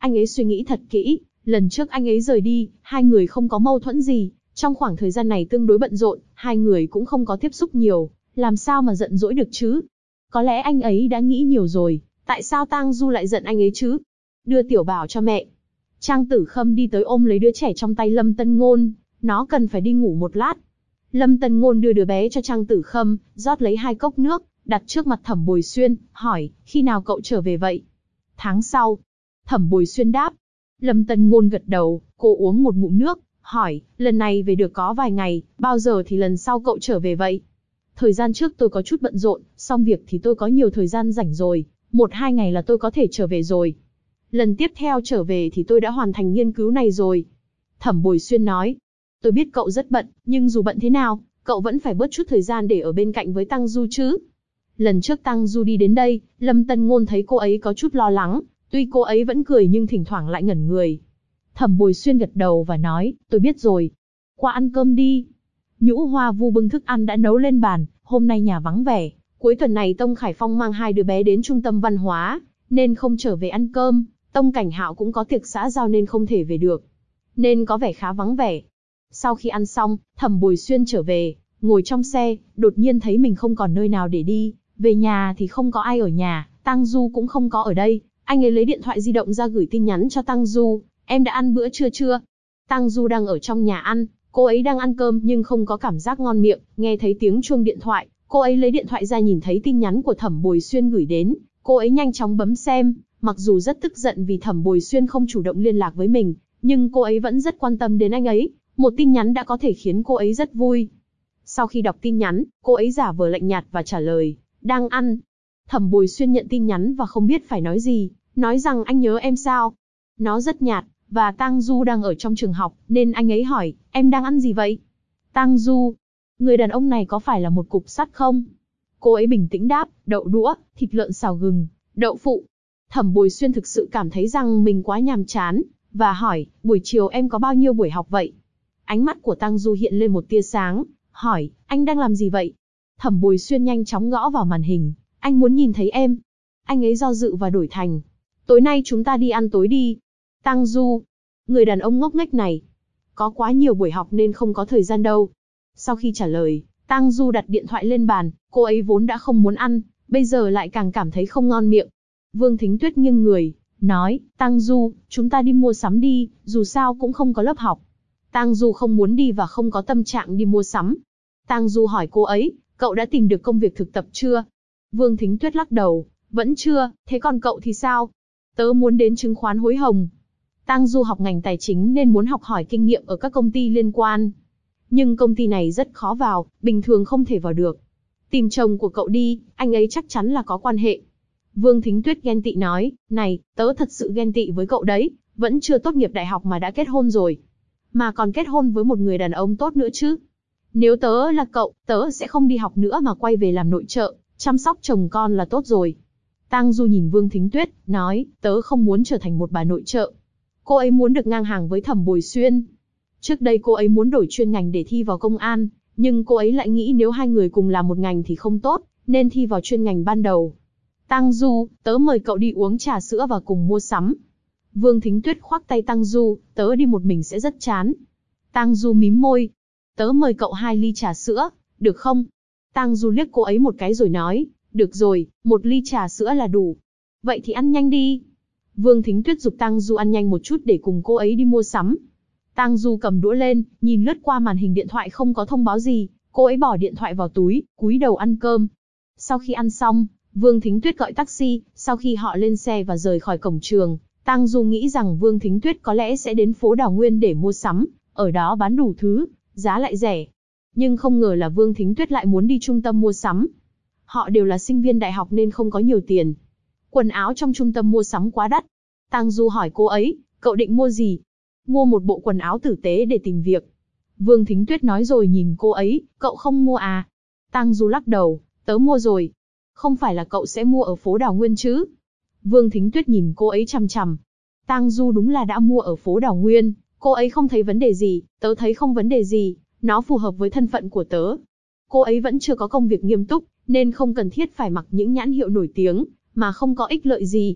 Anh ấy suy nghĩ thật kỹ, lần trước anh ấy rời đi, hai người không có mâu thuẫn gì. Trong khoảng thời gian này tương đối bận rộn, hai người cũng không có tiếp xúc nhiều, làm sao mà giận dỗi được chứ? Có lẽ anh ấy đã nghĩ nhiều rồi, tại sao Tang Du lại giận anh ấy chứ? Đưa Tiểu Bảo cho mẹ. Trang Tử Khâm đi tới ôm lấy đứa trẻ trong tay Lâm Tân Ngôn, nó cần phải đi ngủ một lát. Lâm Tân Ngôn đưa đứa bé cho Trang Tử Khâm, rót lấy 2 cốc nước, đặt trước mặt Thẩm Bồi Xuyên, hỏi, khi nào cậu trở về vậy? Tháng sau. Thẩm Bồi Xuyên đáp. Lâm Tân Ngôn gật đầu, cô uống một ngụm nước, hỏi, lần này về được có vài ngày, bao giờ thì lần sau cậu trở về vậy? Thời gian trước tôi có chút bận rộn, xong việc thì tôi có nhiều thời gian rảnh rồi, 1-2 ngày là tôi có thể trở về rồi. Lần tiếp theo trở về thì tôi đã hoàn thành nghiên cứu này rồi. Thẩm Bồi Xuyên nói, tôi biết cậu rất bận, nhưng dù bận thế nào, cậu vẫn phải bớt chút thời gian để ở bên cạnh với Tăng Du chứ. Lần trước Tăng Du đi đến đây, Lâm Tân Ngôn thấy cô ấy có chút lo lắng, tuy cô ấy vẫn cười nhưng thỉnh thoảng lại ngẩn người. Thẩm Bồi Xuyên gật đầu và nói, tôi biết rồi. Qua ăn cơm đi. Nhũ Hoa Vu bưng thức ăn đã nấu lên bàn, hôm nay nhà vắng vẻ. Cuối tuần này Tông Khải Phong mang 2 đứa bé đến trung tâm văn hóa, nên không trở về ăn cơm. Tông Cảnh Hạo cũng có tiệc xã giao nên không thể về được, nên có vẻ khá vắng vẻ. Sau khi ăn xong, Thẩm Bồi Xuyên trở về, ngồi trong xe, đột nhiên thấy mình không còn nơi nào để đi. Về nhà thì không có ai ở nhà, Tang Du cũng không có ở đây. Anh ấy lấy điện thoại di động ra gửi tin nhắn cho Tang Du, em đã ăn bữa trưa chưa? Tang Du đang ở trong nhà ăn, cô ấy đang ăn cơm nhưng không có cảm giác ngon miệng, nghe thấy tiếng chuông điện thoại, cô ấy lấy điện thoại ra nhìn thấy tin nhắn của Thẩm Bồi Xuyên gửi đến, cô ấy nhanh chóng bấm xem, mặc dù rất tức giận vì Thẩm Bồi Xuyên không chủ động liên lạc với mình, nhưng cô ấy vẫn rất quan tâm đến anh ấy, một tin nhắn đã có thể khiến cô ấy rất vui. Sau khi đọc tin nhắn, cô ấy giả vờ lạnh nhạt và trả lời, đang ăn. Thẩm Bồi Xuyên nhận tin nhắn và không biết phải nói gì, nói rằng anh nhớ em sao? Nó rất nhạt, và Tang Du đang ở trong trường học, nên anh ấy hỏi, em đang ăn gì vậy? Tang Du, người đàn ông này có phải là một cục sắt không? Cô ấy bình tĩnh đáp, đậu đũa, thịt lợn xào gừng, đậu phụ. Thẩm Bồi Xuyên thực sự cảm thấy rằng mình quá nhàm chán, và hỏi, buổi chiều em có bao nhiêu buổi học vậy? Ánh mắt của Tang Du hiện lên một tia sáng, hỏi, anh đang làm gì vậy? Thẩm Bồi Xuyên nhanh chóng gõ vào màn hình, anh muốn nhìn thấy em. Anh ấy do dự và đổi thành, tối nay chúng ta đi ăn tối đi. Tang Du, người đàn ông ngốc nghếch này, có quá nhiều buổi học nên không có thời gian đâu. Sau khi trả lời, Tang Du đặt điện thoại lên bàn, cô ấy vốn đã không muốn ăn, bây giờ lại càng cảm thấy không ngon miệng. Vương Thính Tuyết nghiêng người, nói, Tang Du, chúng ta đi mua sắm đi, dù sao cũng không có lớp học. Tang Du không muốn đi và không có tâm trạng đi mua sắm. Tang Du hỏi cô ấy, cậu đã tìm được công việc thực tập chưa? Vương Thính Tuyết lắc đầu, vẫn chưa, thế còn cậu thì sao? Tớ muốn đến chứng khoán Hối Hồng. Tang Du học ngành tài chính nên muốn học hỏi kinh nghiệm ở các công ty liên quan. Nhưng công ty này rất khó vào, bình thường không thể vào được. Tìm chồng của cậu đi, anh ấy chắc chắn là có quan hệ. Vương Thính Tuyết ghen tị nói, này, tớ thật sự ghen tị với cậu đấy, vẫn chưa tốt nghiệp đại học mà đã kết hôn rồi. Mà còn kết hôn với một người đàn ông tốt nữa chứ. Nếu tớ là cậu, tớ sẽ không đi học nữa mà quay về làm nội trợ, chăm sóc chồng con là tốt rồi. Tang Du nhìn Vương Thính Tuyết, nói, tớ không muốn trở thành một bà nội trợ. Cô ấy muốn được ngang hàng với Thẩm Bồi Xuyên. Trước đây cô ấy muốn đổi chuyên ngành để thi vào công an, nhưng cô ấy lại nghĩ nếu hai người cùng làm một ngành thì không tốt, nên thi vào chuyên ngành ban đầu. Tang Du, tớ mời cậu đi uống trà sữa và cùng mua sắm. Vương Thính Tuyết khoác tay Tang Du, tớ đi một mình sẽ rất chán. Tang Du mím môi, tớ mời cậu 2 ly trà sữa, được không? Tang Du liếc cô ấy một cái rồi nói, được rồi, 1 ly trà sữa là đủ. Vậy thì ăn nhanh đi. Vương Thính Tuyết giục Tang Du ăn nhanh một chút để cùng cô ấy đi mua sắm. Tang Du cầm đũa lên, nhìn lướt qua màn hình điện thoại không có thông báo gì, cô ấy bỏ điện thoại vào túi, cúi đầu ăn cơm. Sau khi ăn xong, Vương Thính Tuyết gọi taxi, sau khi họ lên xe và rời khỏi cổng trường, Tang Du nghĩ rằng Vương Thính Tuyết có lẽ sẽ đến phố Đào Nguyên để mua sắm, ở đó bán đủ thứ, giá lại rẻ. Nhưng không ngờ là Vương Thính Tuyết lại muốn đi trung tâm mua sắm. Họ đều là sinh viên đại học nên không có nhiều tiền. Quần áo trong trung tâm mua sắm quá đắt. Tang Du hỏi cô ấy, cậu định mua gì? Mua một bộ quần áo tử tế để tìm việc. Vương Thính Tuyết nói rồi nhìn cô ấy, cậu không mua à? Tang Du lắc đầu, tớ mua rồi. Không phải là cậu sẽ mua ở phố Đào Nguyên chứ? Vương Thính Tuyết nhìn cô ấy chằm chằm. Tang Du đúng là đã mua ở phố Đào Nguyên, cô ấy không thấy vấn đề gì, tớ thấy không vấn đề gì, nó phù hợp với thân phận của tớ. Cô ấy vẫn chưa có công việc nghiêm túc, nên không cần thiết phải mặc những nhãn hiệu nổi tiếng, mà không có ích lợi gì.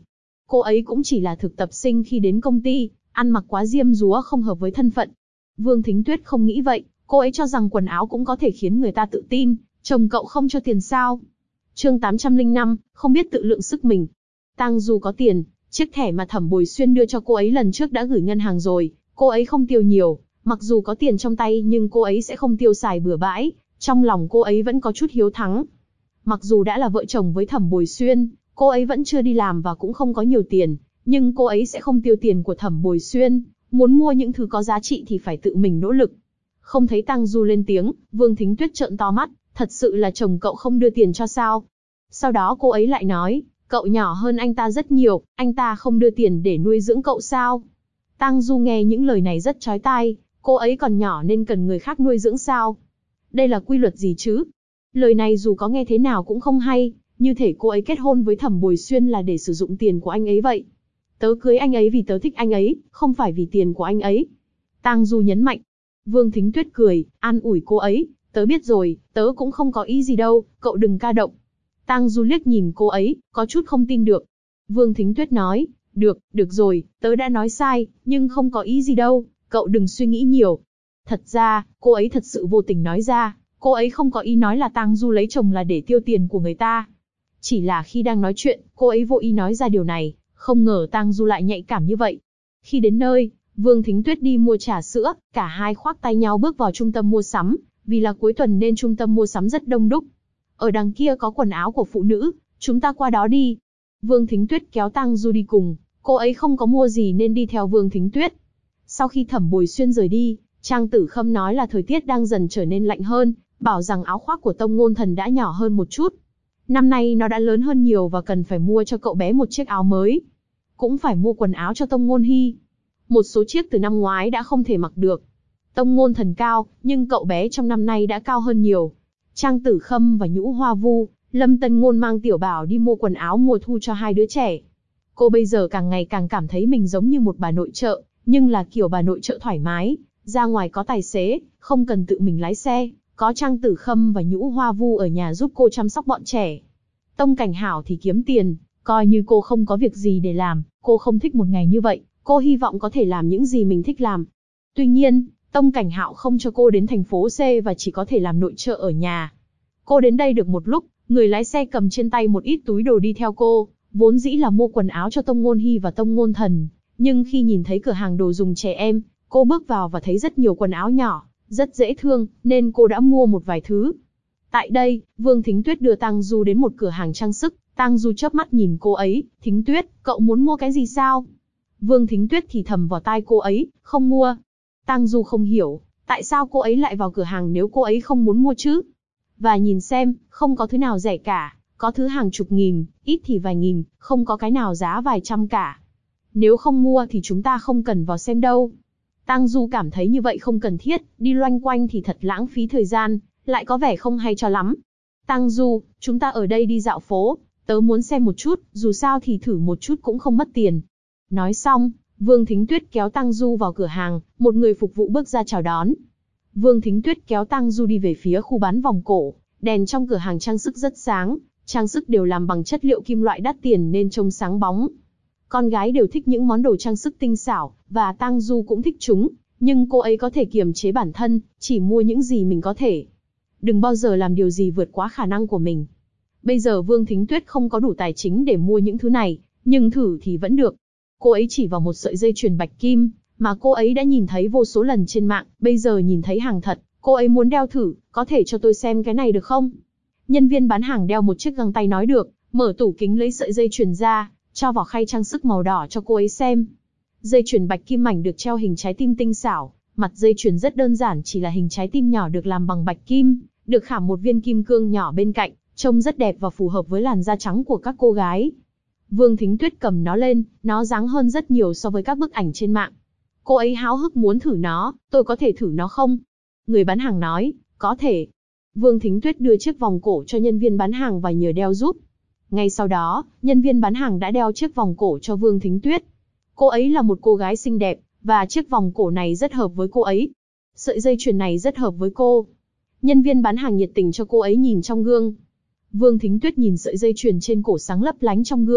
Cô ấy cũng chỉ là thực tập sinh khi đến công ty, ăn mặc quá diêm dúa không hợp với thân phận. Vương Thính Tuyết không nghĩ vậy, cô ấy cho rằng quần áo cũng có thể khiến người ta tự tin, chồng cậu không cho tiền sao? Chương 805, không biết tự lượng sức mình. Tang Du có tiền, chiếc thẻ mà Thẩm Bồi Xuyên đưa cho cô ấy lần trước đã gửi ngân hàng rồi, cô ấy không tiêu nhiều, mặc dù có tiền trong tay nhưng cô ấy sẽ không tiêu xài bừa bãi, trong lòng cô ấy vẫn có chút hiếu thắng. Mặc dù đã là vợ chồng với Thẩm Bồi Xuyên, cô ấy vẫn chưa đi làm và cũng không có nhiều tiền, nhưng cô ấy sẽ không tiêu tiền của Thẩm Bồi Xuyên, muốn mua những thứ có giá trị thì phải tự mình nỗ lực. Không thấy Tang Du lên tiếng, Vương Thính Tuyết trợn to mắt, thật sự là chồng cậu không đưa tiền cho sao? Sau đó cô ấy lại nói, cậu nhỏ hơn anh ta rất nhiều, anh ta không đưa tiền để nuôi dưỡng cậu sao? Tang Du nghe những lời này rất chói tai, cô ấy còn nhỏ nên cần người khác nuôi dưỡng sao? Đây là quy luật gì chứ? Lời này dù có nghe thế nào cũng không hay, như thể cô ấy kết hôn với Thẩm Bồi Xuyên là để sử dụng tiền của anh ấy vậy. Tớ cưới anh ấy vì tớ thích anh ấy, không phải vì tiền của anh ấy. Tang Du nhấn mạnh. Vương Thính Tuyết cười, an ủi cô ấy, tớ biết rồi, tớ cũng không có ý gì đâu, cậu đừng ca động. Tang Du liếc nhìn cô ấy, có chút không tin được. Vương Thính Tuyết nói, được rồi, tớ đã nói sai, nhưng không có ý gì đâu, cậu đừng suy nghĩ nhiều. Thật ra, cô ấy thật sự vô tình nói ra, cô ấy không có ý nói là Tang Du lấy chồng là để tiêu tiền của người ta. Chỉ là khi đang nói chuyện, cô ấy vô ý nói ra điều này, không ngờ Tang Du lại nhạy cảm như vậy. Khi đến nơi, Vương Thính Tuyết đi mua trà sữa, cả hai khoác tay nhau bước vào trung tâm mua sắm, vì là cuối tuần nên trung tâm mua sắm rất đông đúc. Ở đằng kia có quần áo của phụ nữ, chúng ta qua đó đi. Vương Thính Tuyết kéo Tang Du đi cùng, cô ấy không có mua gì nên đi theo Vương Thính Tuyết. Sau khi Thẩm Bồi Xuyên rời đi, Trang Tử Khâm nói là thời tiết đang dần trở nên lạnh hơn, bảo rằng áo khoác của Tông Ngôn Thần đã nhỏ hơn một chút. Năm nay nó đã lớn hơn nhiều và cần phải mua cho cậu bé một chiếc áo mới. Cũng phải mua quần áo cho Tông Ngôn Hy. Một số chiếc từ năm ngoái đã không thể mặc được. Tông Ngôn Thần cao, nhưng cậu bé trong năm nay đã cao hơn nhiều. Trang Tử Khâm và Nhũ Hoa Vu, Lâm Tân Ngôn mang Tiểu Bảo đi mua quần áo mùa thu cho hai đứa trẻ. Cô bây giờ càng ngày càng cảm thấy mình giống như một bà nội trợ, nhưng là kiểu bà nội trợ thoải mái, ra ngoài có tài xế, không cần tự mình lái xe, có Trang Tử Khâm và Nhũ Hoa Vu ở nhà giúp cô chăm sóc bọn trẻ. Tông Cảnh Hảo thì kiếm tiền, coi như cô không có việc gì để làm, cô không thích một ngày như vậy, cô hy vọng có thể làm những gì mình thích làm. Tuy nhiên, Tông Cảnh Hạo không cho cô đến thành phố C và chỉ có thể làm nội trợ ở nhà. Cô đến đây được một lúc, người lái xe cầm trên tay một ít túi đồ đi theo cô, vốn dĩ là mua quần áo cho Tông Ngôn Hy và Tông Ngôn Thần, nhưng khi nhìn thấy cửa hàng đồ dùng trẻ em, cô bước vào và thấy rất nhiều quần áo nhỏ, rất dễ thương, nên cô đã mua một vài thứ. Tại đây, Vương Thính Tuyết đưa Tang Du đến một cửa hàng trang sức, Tang Du chớp mắt nhìn cô ấy, Thính Tuyết, cậu muốn mua cái gì sao? Vương Thính Tuyết thì thầm vào tai cô ấy, không mua. Tang Du không hiểu, tại sao cô ấy lại vào cửa hàng nếu cô ấy không muốn mua chứ? Và nhìn xem, không có thứ nào rẻ cả, có thứ hàng chục nghìn, ít thì vài nghìn, không có cái nào giá vài trăm cả. Nếu không mua thì chúng ta không cần vào xem đâu. Tang Du cảm thấy như vậy không cần thiết, đi loanh quanh thì thật lãng phí thời gian, lại có vẻ không hay cho lắm. Tang Du, chúng ta ở đây đi dạo phố, tớ muốn xem một chút, dù sao thì thử một chút cũng không mất tiền. Nói xong, Vương Thính Tuyết kéo Tang Du vào cửa hàng, một người phục vụ bước ra chào đón. Vương Thính Tuyết kéo Tang Du đi về phía khu bán vòng cổ, đèn trong cửa hàng trang sức rất sáng, trang sức đều làm bằng chất liệu kim loại đắt tiền nên trông sáng bóng. Con gái đều thích những món đồ trang sức tinh xảo, và Tang Du cũng thích chúng, nhưng cô ấy có thể kiềm chế bản thân, chỉ mua những gì mình có thể. Đừng bao giờ làm điều gì vượt quá khả năng của mình. Bây giờ Vương Thính Tuyết không có đủ tài chính để mua những thứ này, nhưng thử thì vẫn được. Cô ấy chỉ vào một sợi dây chuyền bạch kim, mà cô ấy đã nhìn thấy vô số lần trên mạng, bây giờ nhìn thấy hàng thật, cô ấy muốn đeo thử, có thể cho tôi xem cái này được không? Nhân viên bán hàng đeo một chiếc găng tay nói được, mở tủ kính lấy sợi dây chuyền ra, cho vào khay trang sức màu đỏ cho cô ấy xem. Dây chuyền bạch kim mảnh được treo hình trái tim tinh xảo, mặt dây chuyền rất đơn giản chỉ là hình trái tim nhỏ được làm bằng bạch kim, được khảm một viên kim cương nhỏ bên cạnh, trông rất đẹp và phù hợp với làn da trắng của các cô gái. Vương Thính Tuyết cầm nó lên, nó dáng hơn rất nhiều so với các bức ảnh trên mạng. Cô ấy háo hức muốn thử nó, tôi có thể thử nó không? Người bán hàng nói, có thể. Vương Thính Tuyết đưa chiếc vòng cổ cho nhân viên bán hàng và nhờ đeo giúp. Ngay sau đó, nhân viên bán hàng đã đeo chiếc vòng cổ cho Vương Thính Tuyết. Cô ấy là một cô gái xinh đẹp, và chiếc vòng cổ này rất hợp với cô ấy. Sợi dây chuyền này rất hợp với cô. Nhân viên bán hàng nhiệt tình cho cô ấy nhìn trong gương. Vương Thính Tuyết nhìn sợi dây chuyền trên cổ sáng lấp lánh trong gương,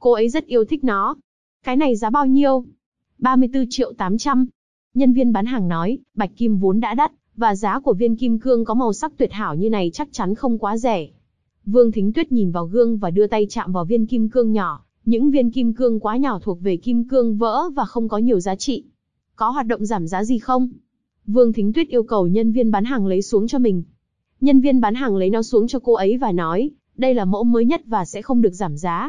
Cô ấy rất yêu thích nó. Cái này giá bao nhiêu? 34.800.000. Nhân viên bán hàng nói, bạch kim vốn đã đắt, và giá của viên kim cương có màu sắc tuyệt hảo như này chắc chắn không quá rẻ. Vương Thính Tuyết nhìn vào gương và đưa tay chạm vào viên kim cương nhỏ. Những viên kim cương quá nhỏ thuộc về kim cương vỡ và không có nhiều giá trị. Có hoạt động giảm giá gì không? Vương Thính Tuyết yêu cầu nhân viên bán hàng lấy xuống cho mình. Nhân viên bán hàng lấy nó xuống cho cô ấy và nói, đây là mẫu mới nhất và sẽ không được giảm giá.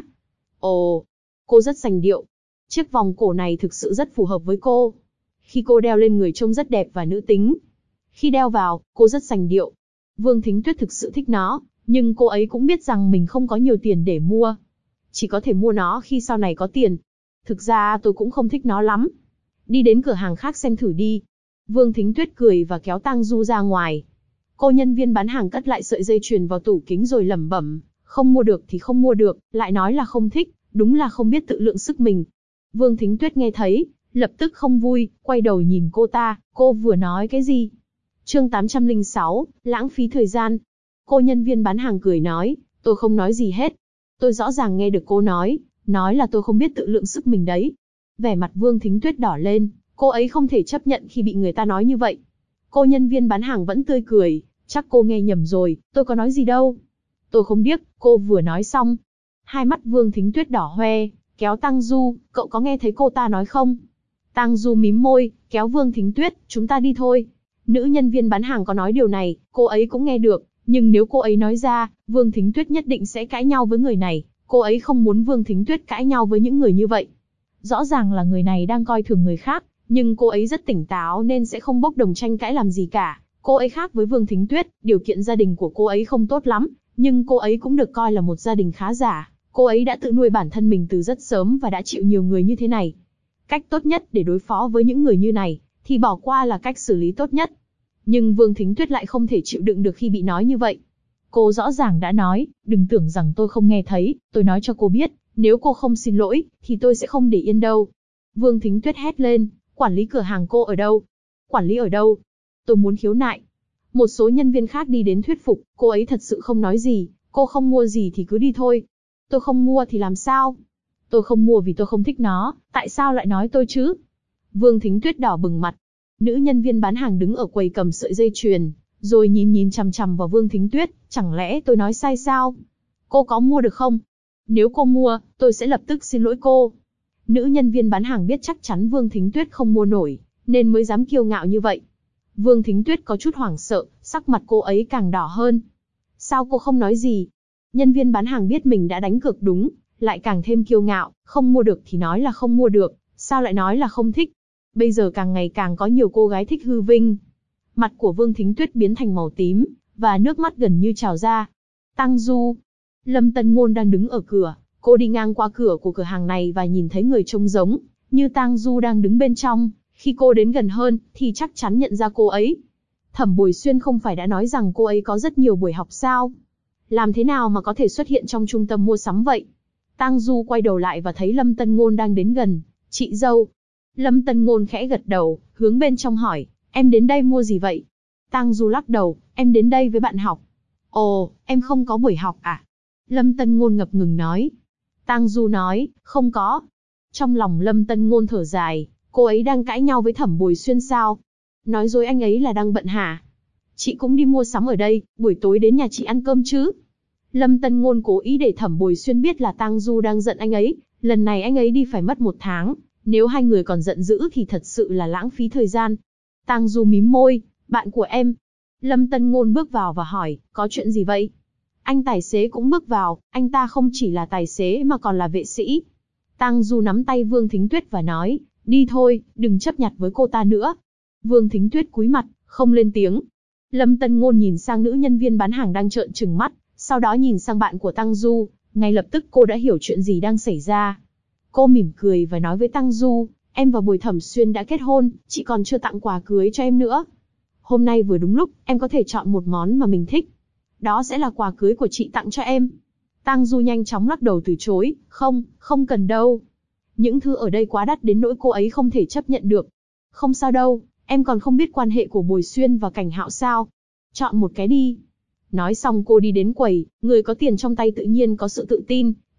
Ồ, cô rất sành điệu. Chiếc vòng cổ này thực sự rất phù hợp với cô. Khi cô đeo lên người trông rất đẹp và nữ tính. Khi đeo vào, cô rất sành điệu. Vương Thính Tuyết thực sự thích nó, nhưng cô ấy cũng biết rằng mình không có nhiều tiền để mua. Chỉ có thể mua nó khi sau này có tiền. Thực ra tôi cũng không thích nó lắm. Đi đến cửa hàng khác xem thử đi. Vương Thính Tuyết cười và kéo Tang Du ra ngoài. Cô nhân viên bán hàng cất lại sợi dây chuyền vào tủ kính rồi lẩm bẩm, không mua được thì không mua được, lại nói là không thích, đúng là không biết tự lượng sức mình. Vương Thính Tuyết nghe thấy, lập tức không vui, quay đầu nhìn cô ta, cô vừa nói cái gì? Chương 806, lãng phí thời gian. Cô nhân viên bán hàng cười nói, tôi không nói gì hết. Tôi rõ ràng nghe được cô nói là tôi không biết tự lượng sức mình đấy. Vẻ mặt Vương Thính Tuyết đỏ lên, cô ấy không thể chấp nhận khi bị người ta nói như vậy. Cô nhân viên bán hàng vẫn tươi cười, chắc cô nghe nhầm rồi, tôi có nói gì đâu. Tôi không biết, cô vừa nói xong. Hai mắt Vương Thính Tuyết đỏ hoe, kéo Tang Du, cậu có nghe thấy cô ta nói không? Tang Du mím môi, kéo Vương Thính Tuyết, chúng ta đi thôi. Nữ nhân viên bán hàng có nói điều này, cô ấy cũng nghe được, nhưng nếu cô ấy nói ra, Vương Thính Tuyết nhất định sẽ cãi nhau với người này. Cô ấy không muốn Vương Thính Tuyết cãi nhau với những người như vậy. Rõ ràng là người này đang coi thường người khác, nhưng cô ấy rất tỉnh táo nên sẽ không bốc đồng tranh cãi làm gì cả. Cô ấy khác với Vương Thính Tuyết, điều kiện gia đình của cô ấy không tốt lắm, nhưng cô ấy cũng được coi là một gia đình khá giả. Cô ấy đã tự nuôi bản thân mình từ rất sớm và đã chịu nhiều người như thế này. Cách tốt nhất để đối phó với những người như này, thì bỏ qua là cách xử lý tốt nhất. Nhưng Vương Thính Tuyết lại không thể chịu đựng được khi bị nói như vậy. Cô rõ ràng đã nói, đừng tưởng rằng tôi không nghe thấy, tôi nói cho cô biết, nếu cô không xin lỗi, thì tôi sẽ không để yên đâu. Vương Thính Tuyết hét lên, quản lý cửa hàng cô ở đâu? Quản lý ở đâu? Tôi muốn khiếu nại. Một số nhân viên khác đi đến thuyết phục, cô ấy thật sự không nói gì, cô không mua gì thì cứ đi thôi. Tôi không mua thì làm sao? Tôi không mua vì tôi không thích nó, tại sao lại nói tôi chứ? Vương Thính Tuyết đỏ bừng mặt. Nữ nhân viên bán hàng đứng ở quầy cầm sợi dây chuyền, rồi nhìn chằm chằm vào Vương Thính Tuyết, chẳng lẽ tôi nói sai sao? Cô có mua được không? Nếu cô mua, tôi sẽ lập tức xin lỗi cô. Nữ nhân viên bán hàng biết chắc chắn Vương Thính Tuyết không mua nổi, nên mới dám kiêu ngạo như vậy. Vương Thính Tuyết có chút hoảng sợ, sắc mặt cô ấy càng đỏ hơn. Sao cô không nói gì? Nhân viên bán hàng biết mình đã đánh cược đúng, lại càng thêm kiêu ngạo, không mua được thì nói là không mua được, sao lại nói là không thích? Bây giờ càng ngày càng có nhiều cô gái thích hư vinh. Mặt của Vương Thính Tuyết biến thành màu tím, và nước mắt gần như trào ra. Tang Du. Lâm Tân Ngôn đang đứng ở cửa, cô đi ngang qua cửa của cửa hàng này và nhìn thấy người trông giống như Tang Du đang đứng bên trong. Khi cô đến gần hơn, thì chắc chắn nhận ra cô ấy. Thẩm Bồi Xuyên không phải đã nói rằng cô ấy có rất nhiều buổi học sao? Làm thế nào mà có thể xuất hiện trong trung tâm mua sắm vậy? Tang Du quay đầu lại và thấy Lâm Tân Ngôn đang đến gần. Chị dâu. Lâm Tân Ngôn khẽ gật đầu, hướng bên trong hỏi, em đến đây mua gì vậy? Tang Du lắc đầu, em đến đây với bạn học. Ồ, em không có buổi học à? Lâm Tân Ngôn ngập ngừng nói. Tang Du nói, không có. Trong lòng Lâm Tân Ngôn thở dài, cô ấy đang cãi nhau với Thẩm Bồi Xuyên sao? Nói dối anh ấy là đang bận hả? Chị cũng đi mua sắm ở đây, buổi tối đến nhà chị ăn cơm chứ? Lâm Tân Ngôn cố ý để Thẩm Bồi Xuyên biết là Tang Du đang giận anh ấy, lần này anh ấy đi phải mất 1 tháng, nếu hai người còn giận dữ thì thật sự là lãng phí thời gian. Tang Du mím môi, bạn của em. Lâm Tân Ngôn bước vào và hỏi, có chuyện gì vậy? Anh tài xế cũng bước vào, anh ta không chỉ là tài xế mà còn là vệ sĩ. Tang Du nắm tay Vương Thính Tuyết và nói, đi thôi, đừng chấp nhặt với cô ta nữa. Vương Thính Tuyết cúi mặt, không lên tiếng. Lâm Tân Ngôn nhìn sang nữ nhân viên bán hàng đang trợn trừng mắt, sau đó nhìn sang bạn của Tang Du, ngay lập tức cô đã hiểu chuyện gì đang xảy ra. Cô mỉm cười và nói với Tang Du, em và Bồi Thẩm Xuyên đã kết hôn, chị còn chưa tặng quà cưới cho em nữa. Hôm nay vừa đúng lúc, em có thể chọn một món mà mình thích. Đó sẽ là quà cưới của chị tặng cho em. Tang Du nhanh chóng lắc đầu từ chối, không cần đâu. Những thứ ở đây quá đắt đến nỗi cô ấy không thể chấp nhận được. Không sao đâu, em còn không biết quan hệ của Bồi Xuyên và Cảnh Hạo sao. Chọn một cái đi. Nói xong cô đi đến quầy, người có tiền trong tay tự nhiên có sự tự tin,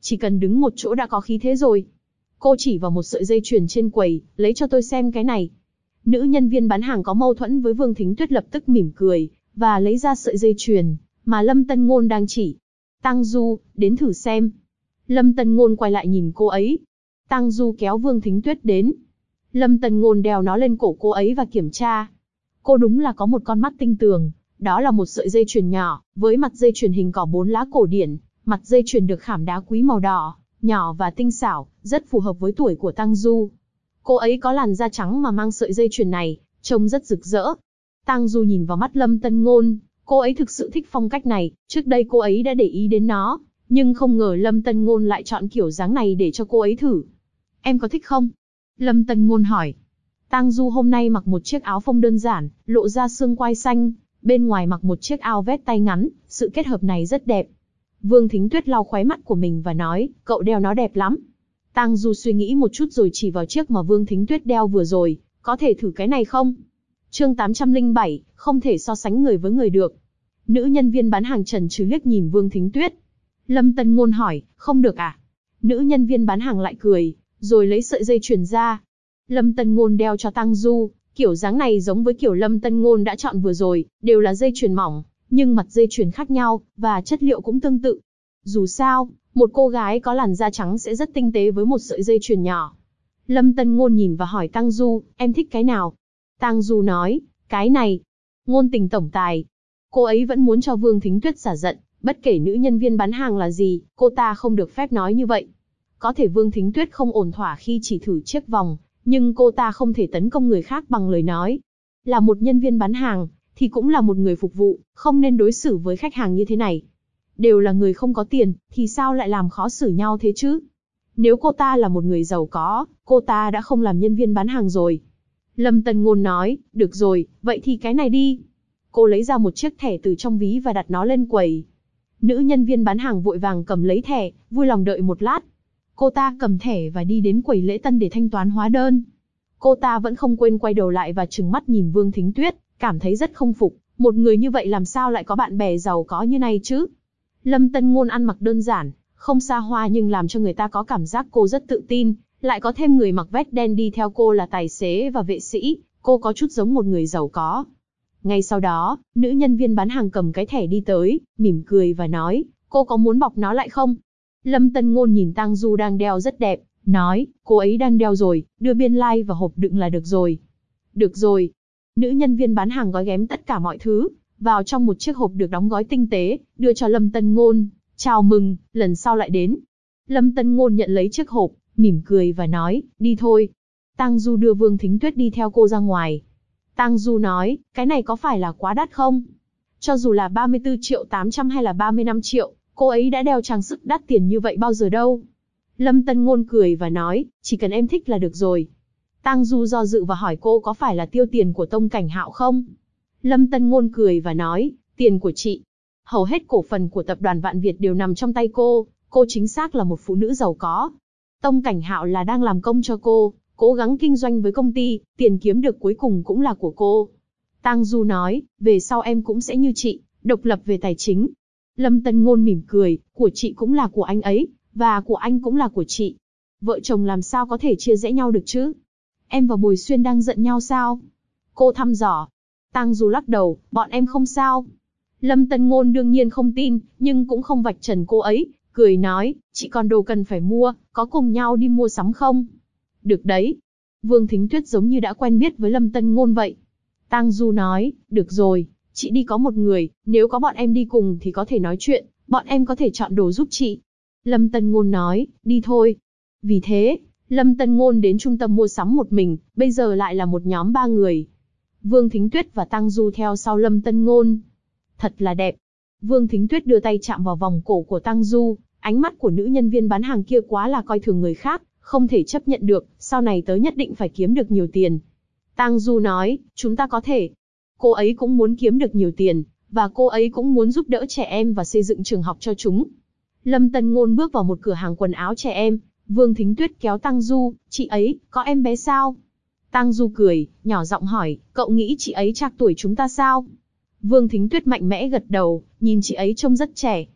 chỉ cần đứng một chỗ đã có khí thế rồi. Cô chỉ vào một sợi dây chuyền trên quầy, lấy cho tôi xem cái này. Nữ nhân viên bán hàng có mâu thuẫn với Vương Thính Tuyết lập tức mỉm cười, và lấy ra sợi dây chuyền mà Lâm Tân Ngôn đang chỉ. Tang Du, đến thử xem. Lâm Tân Ngôn quay lại nhìn cô ấy. Tang Du kéo Vương Thính Tuyết đến. Lâm Tân Ngôn đeo nó lên cổ cô ấy và kiểm tra. Cô đúng là có một con mắt tinh tường. Đó là một sợi dây chuyền nhỏ, với mặt dây chuyền hình cỏ 4 lá cổ điển. Mặt dây chuyền được khảm đá quý màu đỏ, nhỏ và tinh xảo, rất phù hợp với tuổi của Tang Du. Cô ấy có làn da trắng mà mang sợi dây chuyền này, trông rất rực rỡ. Tang Du nhìn vào mắt Lâm Tân Ngôn, cô ấy thực sự thích phong cách này, trước đây cô ấy đã để ý đến nó, nhưng không ngờ Lâm Tân Ngôn lại chọn kiểu dáng này để cho cô ấy thử. Em có thích không? Lâm Tân Ngôn hỏi. Tang Du hôm nay mặc một chiếc áo phông đơn giản, lộ ra xương quai xanh, bên ngoài mặc một chiếc áo vest tay ngắn, sự kết hợp này rất đẹp. Vương Thính Tuyết lau khóe mắt của mình và nói, cậu đeo nó đẹp lắm. Tang Du suy nghĩ một chút rồi chỉ vào chiếc mà Vương Thính Tuyết đeo vừa rồi, có thể thử cái này không? Chương 807, không thể so sánh người với người được. Nữ nhân viên bán hàng chần chừ liếc nhìn Vương Thính Tuyết. Lâm Tân Ngôn hỏi, không được à? Nữ nhân viên bán hàng lại cười, rồi lấy sợi dây chuyền ra. Lâm Tân Ngôn đeo cho Tang Du, kiểu dáng này giống với kiểu Lâm Tân Ngôn đã chọn vừa rồi, đều là dây chuyền mỏng, nhưng mặt dây chuyền khác nhau, và chất liệu cũng tương tự. Dù sao, một cô gái có làn da trắng sẽ rất tinh tế với một sợi dây chuyền nhỏ. Lâm Tân Ngôn nhìn và hỏi Tang Du, em thích cái nào? Tang Du nói, cái này. Ngôn tình tổng tài. Cô ấy vẫn muốn cho Vương Thính Tuyết xả giận, bất kể nữ nhân viên bán hàng là gì, cô ta không được phép nói như vậy. Có thể Vương Thính Tuyết không ổn thỏa khi chỉ thử chiếc vòng, nhưng cô ta không thể tấn công người khác bằng lời nói. Là một nhân viên bán hàng, thì cũng là một người phục vụ, không nên đối xử với khách hàng như thế này. Đều là người không có tiền, thì sao lại làm khó xử nhau thế chứ? Nếu cô ta là một người giàu có, cô ta đã không làm nhân viên bán hàng rồi. Lâm Tân Ngôn nói, được rồi, vậy thì cái này đi. Cô lấy ra một chiếc thẻ từ trong ví và đặt nó lên quầy. Nữ nhân viên bán hàng vội vàng cầm lấy thẻ, vui lòng đợi một lát. Cô ta cầm thẻ và đi đến quầy lễ tân để thanh toán hóa đơn. Cô ta vẫn không quên quay đầu lại và trừng mắt nhìn Vương Thính Tuyết, cảm thấy rất không phục, một người như vậy làm sao lại có bạn bè giàu có như này chứ? Lâm Tân Ngôn ăn mặc đơn giản, không xa hoa nhưng làm cho người ta có cảm giác cô rất tự tin, lại có thêm người mặc vest đen đi theo cô là tài xế và vệ sĩ, cô có chút giống một người giàu có. Ngay sau đó, nữ nhân viên bán hàng cầm cái thẻ đi tới, mỉm cười và nói, cô có muốn bọc nó lại không? Lâm Tân Ngôn nhìn Tang Du đang đeo rất đẹp, nói, cô ấy đang đeo rồi, đưa biên lai và hộp đựng là được rồi. Được rồi. Nữ nhân viên bán hàng gói ghém tất cả mọi thứ vào trong một chiếc hộp được đóng gói tinh tế, đưa cho Lâm Tân Ngôn. Chào mừng, lần sau lại đến. Lâm Tân Ngôn nhận lấy chiếc hộp, mỉm cười và nói, đi thôi. Tang Du đưa Vương Thính Tuyết đi theo cô ra ngoài. Tang Du nói, cái này có phải là quá đắt không? Cho dù là 34.800.000 hay là 35 triệu, cô ấy đã đeo trang sức đắt tiền như vậy bao giờ đâu. Lâm Tân Ngôn cười và nói, chỉ cần em thích là được rồi. Tang Du do dự và hỏi cô có phải là tiêu tiền của Tông Cảnh Hạo không? Lâm Tân Ngôn cười và nói, tiền của chị. Hầu hết cổ phần của tập đoàn Vạn Việt đều nằm trong tay cô chính xác là một phụ nữ giàu có. Tông Cảnh Hạo là đang làm công cho cô, cố gắng kinh doanh với công ty, tiền kiếm được cuối cùng cũng là của cô. Tang Du nói, về sau em cũng sẽ như chị, độc lập về tài chính. Lâm Tân Ngôn mỉm cười, của chị cũng là của anh ấy, và của anh cũng là của chị. Vợ chồng làm sao có thể chia rẽ nhau được chứ? Em và Bồi Xuyên đang giận nhau sao? Cô thăm dò. Tang Du lắc đầu, bọn em không sao. Lâm Tân Ngôn đương nhiên không tin, nhưng cũng không vạch trần cô ấy, cười nói, chị còn đồ cần phải mua, có cùng nhau đi mua sắm không? Được đấy. Vương Thính Tuyết giống như đã quen biết với Lâm Tân Ngôn vậy. Tang Du nói, được rồi, chị đi có một người, nếu có bọn em đi cùng thì có thể nói chuyện, bọn em có thể chọn đồ giúp chị. Lâm Tân Ngôn nói, đi thôi. Vì thế, Lâm Tân Ngôn đến trung tâm mua sắm một mình, bây giờ lại là một nhóm 3 người. Vương Thính Tuyết và Tang Du theo sau Lâm Tân Ngôn. Thật là đẹp. Vương Thính Tuyết đưa tay chạm vào vòng cổ của Tang Du, ánh mắt của nữ nhân viên bán hàng kia quá là coi thường người khác, không thể chấp nhận được, sau này tớ nhất định phải kiếm được nhiều tiền. Tang Du nói, chúng ta có thể. Cô ấy cũng muốn kiếm được nhiều tiền, và cô ấy cũng muốn giúp đỡ trẻ em và xây dựng trường học cho chúng. Lâm Tân Ngôn bước vào một cửa hàng quần áo trẻ em, Vương Thính Tuyết kéo Tang Du, chị ấy, có em bé sao? Tang Du cười, nhỏ giọng hỏi, cậu nghĩ chị ấy trạc tuổi chúng ta sao? Vương Thính Tuyết mạnh mẽ gật đầu, nhìn chị ấy trông rất trẻ.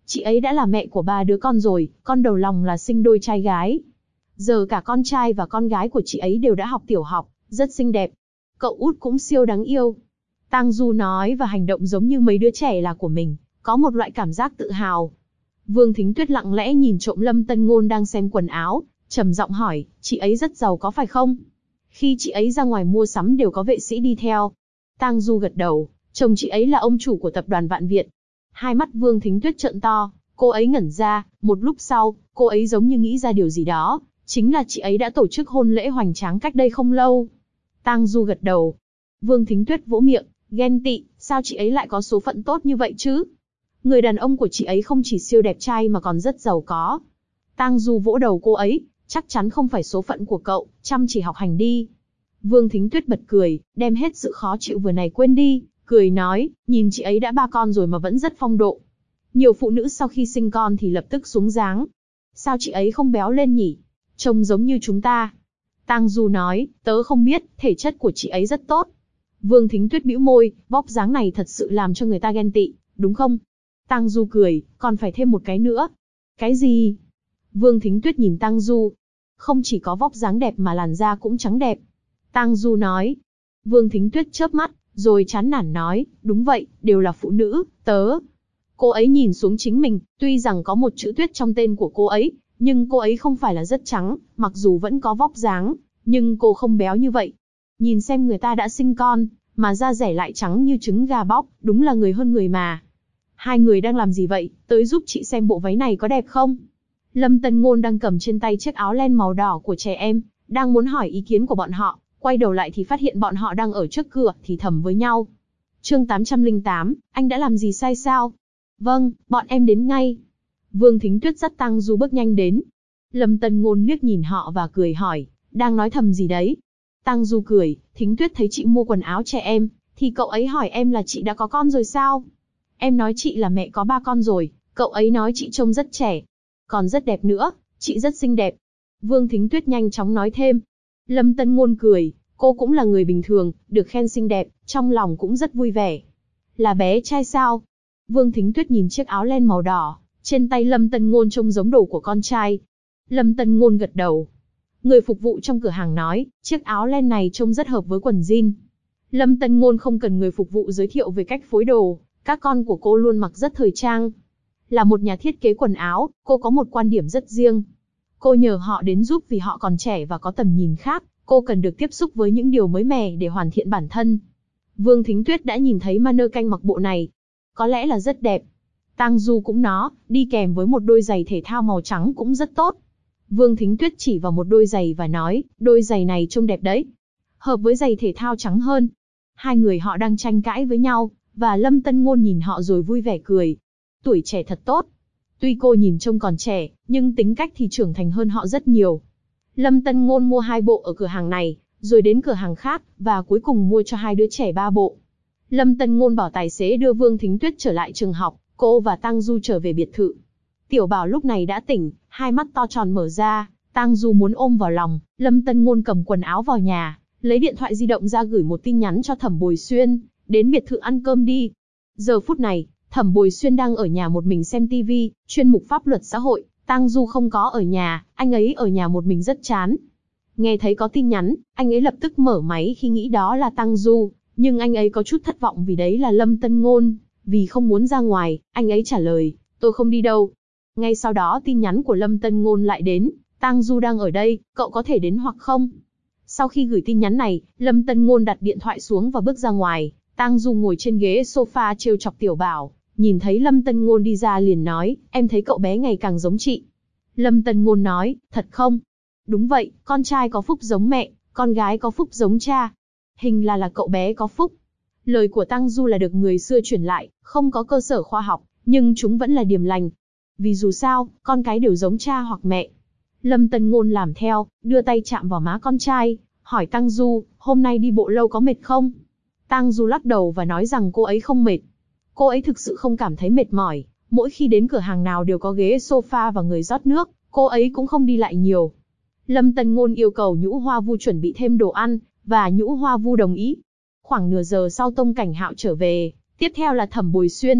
Chị ấy đã là mẹ của 3 đứa con rồi, con đầu lòng là sinh đôi trai gái. Giờ cả con trai và con gái của chị ấy đều đã học tiểu học, rất xinh đẹp. Cậu út cũng siêu đáng yêu. Tang Du nói và hành động giống như mấy đứa trẻ là của mình, có một loại cảm giác tự hào. Vương Thính Tuyết lặng lẽ nhìn trộm Lâm Tân Ngôn đang xem quần áo, trầm giọng hỏi, chị ấy rất giàu có phải không? Khi chị ấy ra ngoài mua sắm đều có vệ sĩ đi theo. Tang Du gật đầu, chồng chị ấy là ông chủ của tập đoàn Vạn Việt. Hai mắt Vương Thính Tuyết trợn to, cô ấy ngẩn ra, một lúc sau, cô ấy giống như nghĩ ra điều gì đó, chính là chị ấy đã tổ chức hôn lễ hoành tráng cách đây không lâu. Tang Du gật đầu. Vương Thính Tuyết vỗ miệng, ghen tị, sao chị ấy lại có số phận tốt như vậy chứ? Người đàn ông của chị ấy không chỉ siêu đẹp trai mà còn rất giàu có. Tang Du vỗ đầu cô ấy, chắc chắn không phải số phận của cậu, chăm chỉ học hành đi. Vương Thính Tuyết bật cười, đem hết sự khó chịu vừa này quên đi, cười nói, nhìn chị ấy đã 3 con rồi mà vẫn rất phong độ. Nhiều phụ nữ sau khi sinh con thì lập tức xuống dáng. Sao chị ấy không béo lên nhỉ? Trông giống như chúng ta. Tang Du nói, tớ không biết, thể chất của chị ấy rất tốt. Vương Thính Tuyết bĩu môi, vóc dáng này thật sự làm cho người ta ghen tị, đúng không? Tang Du cười, còn phải thêm một cái nữa. Cái gì? Vương Thính Tuyết nhìn Tang Du. Không chỉ có vóc dáng đẹp mà làn da cũng trắng đẹp. Tang Du nói. Vương Thính Tuyết chớp mắt, rồi chán nản nói, đúng vậy, đều là phụ nữ, tớ. Cô ấy nhìn xuống chính mình, tuy rằng có một chữ Tuyết trong tên của cô ấy, nhưng cô ấy không phải là rất trắng, mặc dù vẫn có vóc dáng, nhưng cô không béo như vậy. Nhìn xem người ta đã sinh con, mà da rẻ lại trắng như trứng gà bóc, đúng là người hơn người mà. Hai người đang làm gì vậy, tới giúp chị xem bộ váy này có đẹp không? Lâm Tân Ngôn đang cầm trên tay chiếc áo len màu đỏ của trẻ em, đang muốn hỏi ý kiến của bọn họ, quay đầu lại thì phát hiện bọn họ đang ở trước cửa, thì thầm với nhau. Chương 808, anh đã làm gì sai sao? Vâng, bọn em đến ngay. Vương Thính Tuyết dắt Tang Du bước nhanh đến. Lâm Tân Ngôn liếc nhìn họ và cười hỏi, đang nói thầm gì đấy? Tang Du cười, Thính Tuyết thấy chị mua quần áo trẻ em, thì cậu ấy hỏi em là chị đã có con rồi sao? Em nói chị là mẹ có 3 con rồi, cậu ấy nói chị trông rất trẻ, còn rất đẹp nữa, chị rất xinh đẹp. Vương Thính Tuyết nhanh chóng nói thêm. Lâm Tân Ngôn cười, cô cũng là người bình thường, được khen xinh đẹp, trong lòng cũng rất vui vẻ. Là bé trai sao? Vương Thính Tuyết nhìn chiếc áo len màu đỏ, trên tay Lâm Tân Ngôn trông giống đồ của con trai. Lâm Tân Ngôn gật đầu. Người phục vụ trong cửa hàng nói, chiếc áo len này trông rất hợp với quần jean. Lâm Tân Ngôn không cần người phục vụ giới thiệu về cách phối đồ, các con của cô luôn mặc rất thời trang. Là một nhà thiết kế quần áo, cô có một quan điểm rất riêng. Cô nhờ họ đến giúp vì họ còn trẻ và có tầm nhìn khác, cô cần được tiếp xúc với những điều mới mẻ để hoàn thiện bản thân. Vương Thính Tuyết đã nhìn thấy mannequin mặc bộ này. Có lẽ là rất đẹp. Tang Du cũng nó, đi kèm với một đôi giày thể thao màu trắng cũng rất tốt. Vương Thính Tuyết chỉ vào một đôi giày và nói, đôi giày này trông đẹp đấy. Hợp với giày thể thao trắng hơn. Hai người họ đang tranh cãi với nhau, và Lâm Tân Ngôn nhìn họ rồi vui vẻ cười. Tuổi trẻ thật tốt. Tuy cô nhìn trông còn trẻ, nhưng tính cách thì trưởng thành hơn họ rất nhiều. Lâm Tân Ngôn mua 2 bộ ở cửa hàng này, rồi đến cửa hàng khác, và cuối cùng mua cho 2 đứa trẻ 3 bộ. Lâm Tân Ngôn bảo tài xế đưa Vương Thính Tuyết trở lại trường học, cô và Tang Du trở về biệt thự. Tiểu Bảo lúc này đã tỉnh, hai mắt to tròn mở ra, Tang Du muốn ôm vào lòng. Lâm Tân Ngôn cầm quần áo vào nhà, lấy điện thoại di động ra gửi một tin nhắn cho Thẩm Bồi Xuyên, đến biệt thự ăn cơm đi. Giờ phút này, Thẩm Bồi Xuyên đang ở nhà một mình xem TV, chuyên mục pháp luật xã hội. Tang Du không có ở nhà, anh ấy ở nhà một mình rất chán. Nghe thấy có tin nhắn, anh ấy lập tức mở máy khi nghĩ đó là Tang Du, nhưng anh ấy có chút thất vọng vì đấy là Lâm Tân Ngôn. Vì không muốn ra ngoài, anh ấy trả lời, tôi không đi đâu. Ngay sau đó tin nhắn của Lâm Tân Ngôn lại đến, Tang Du đang ở đây, cậu có thể đến hoặc không? Sau khi gửi tin nhắn này, Lâm Tân Ngôn đặt điện thoại xuống và bước ra ngoài. Tang Du ngồi trên ghế sofa trêu chọc Tiểu Bảo, nhìn thấy Lâm Tân Ngôn đi ra liền nói, em thấy cậu bé ngày càng giống chị. Lâm Tân Ngôn nói, thật không? Đúng vậy, con trai có phúc giống mẹ, con gái có phúc giống cha. Hình là cậu bé có phúc. Lời của Tang Du là được người xưa truyền lại, không có cơ sở khoa học, nhưng chúng vẫn là điềm lành. Vì dù sao, con cái đều giống cha hoặc mẹ. Lâm Tân Ngôn làm theo, đưa tay chạm vào má con trai, hỏi Tang Du, hôm nay đi bộ lâu có mệt không? Tang Du lắc đầu và nói rằng cô ấy không mệt. Cô ấy thực sự không cảm thấy mệt mỏi, mỗi khi đến cửa hàng nào đều có ghế sofa và người rót nước, cô ấy cũng không đi lại nhiều. Lâm Tân Ngôn yêu cầu Nhũ Hoa Vu chuẩn bị thêm đồ ăn, và Nhũ Hoa Vu đồng ý. Khoảng nửa giờ sau Tông Cảnh Hạo trở về, tiếp theo là Thẩm Bồi Xuyên.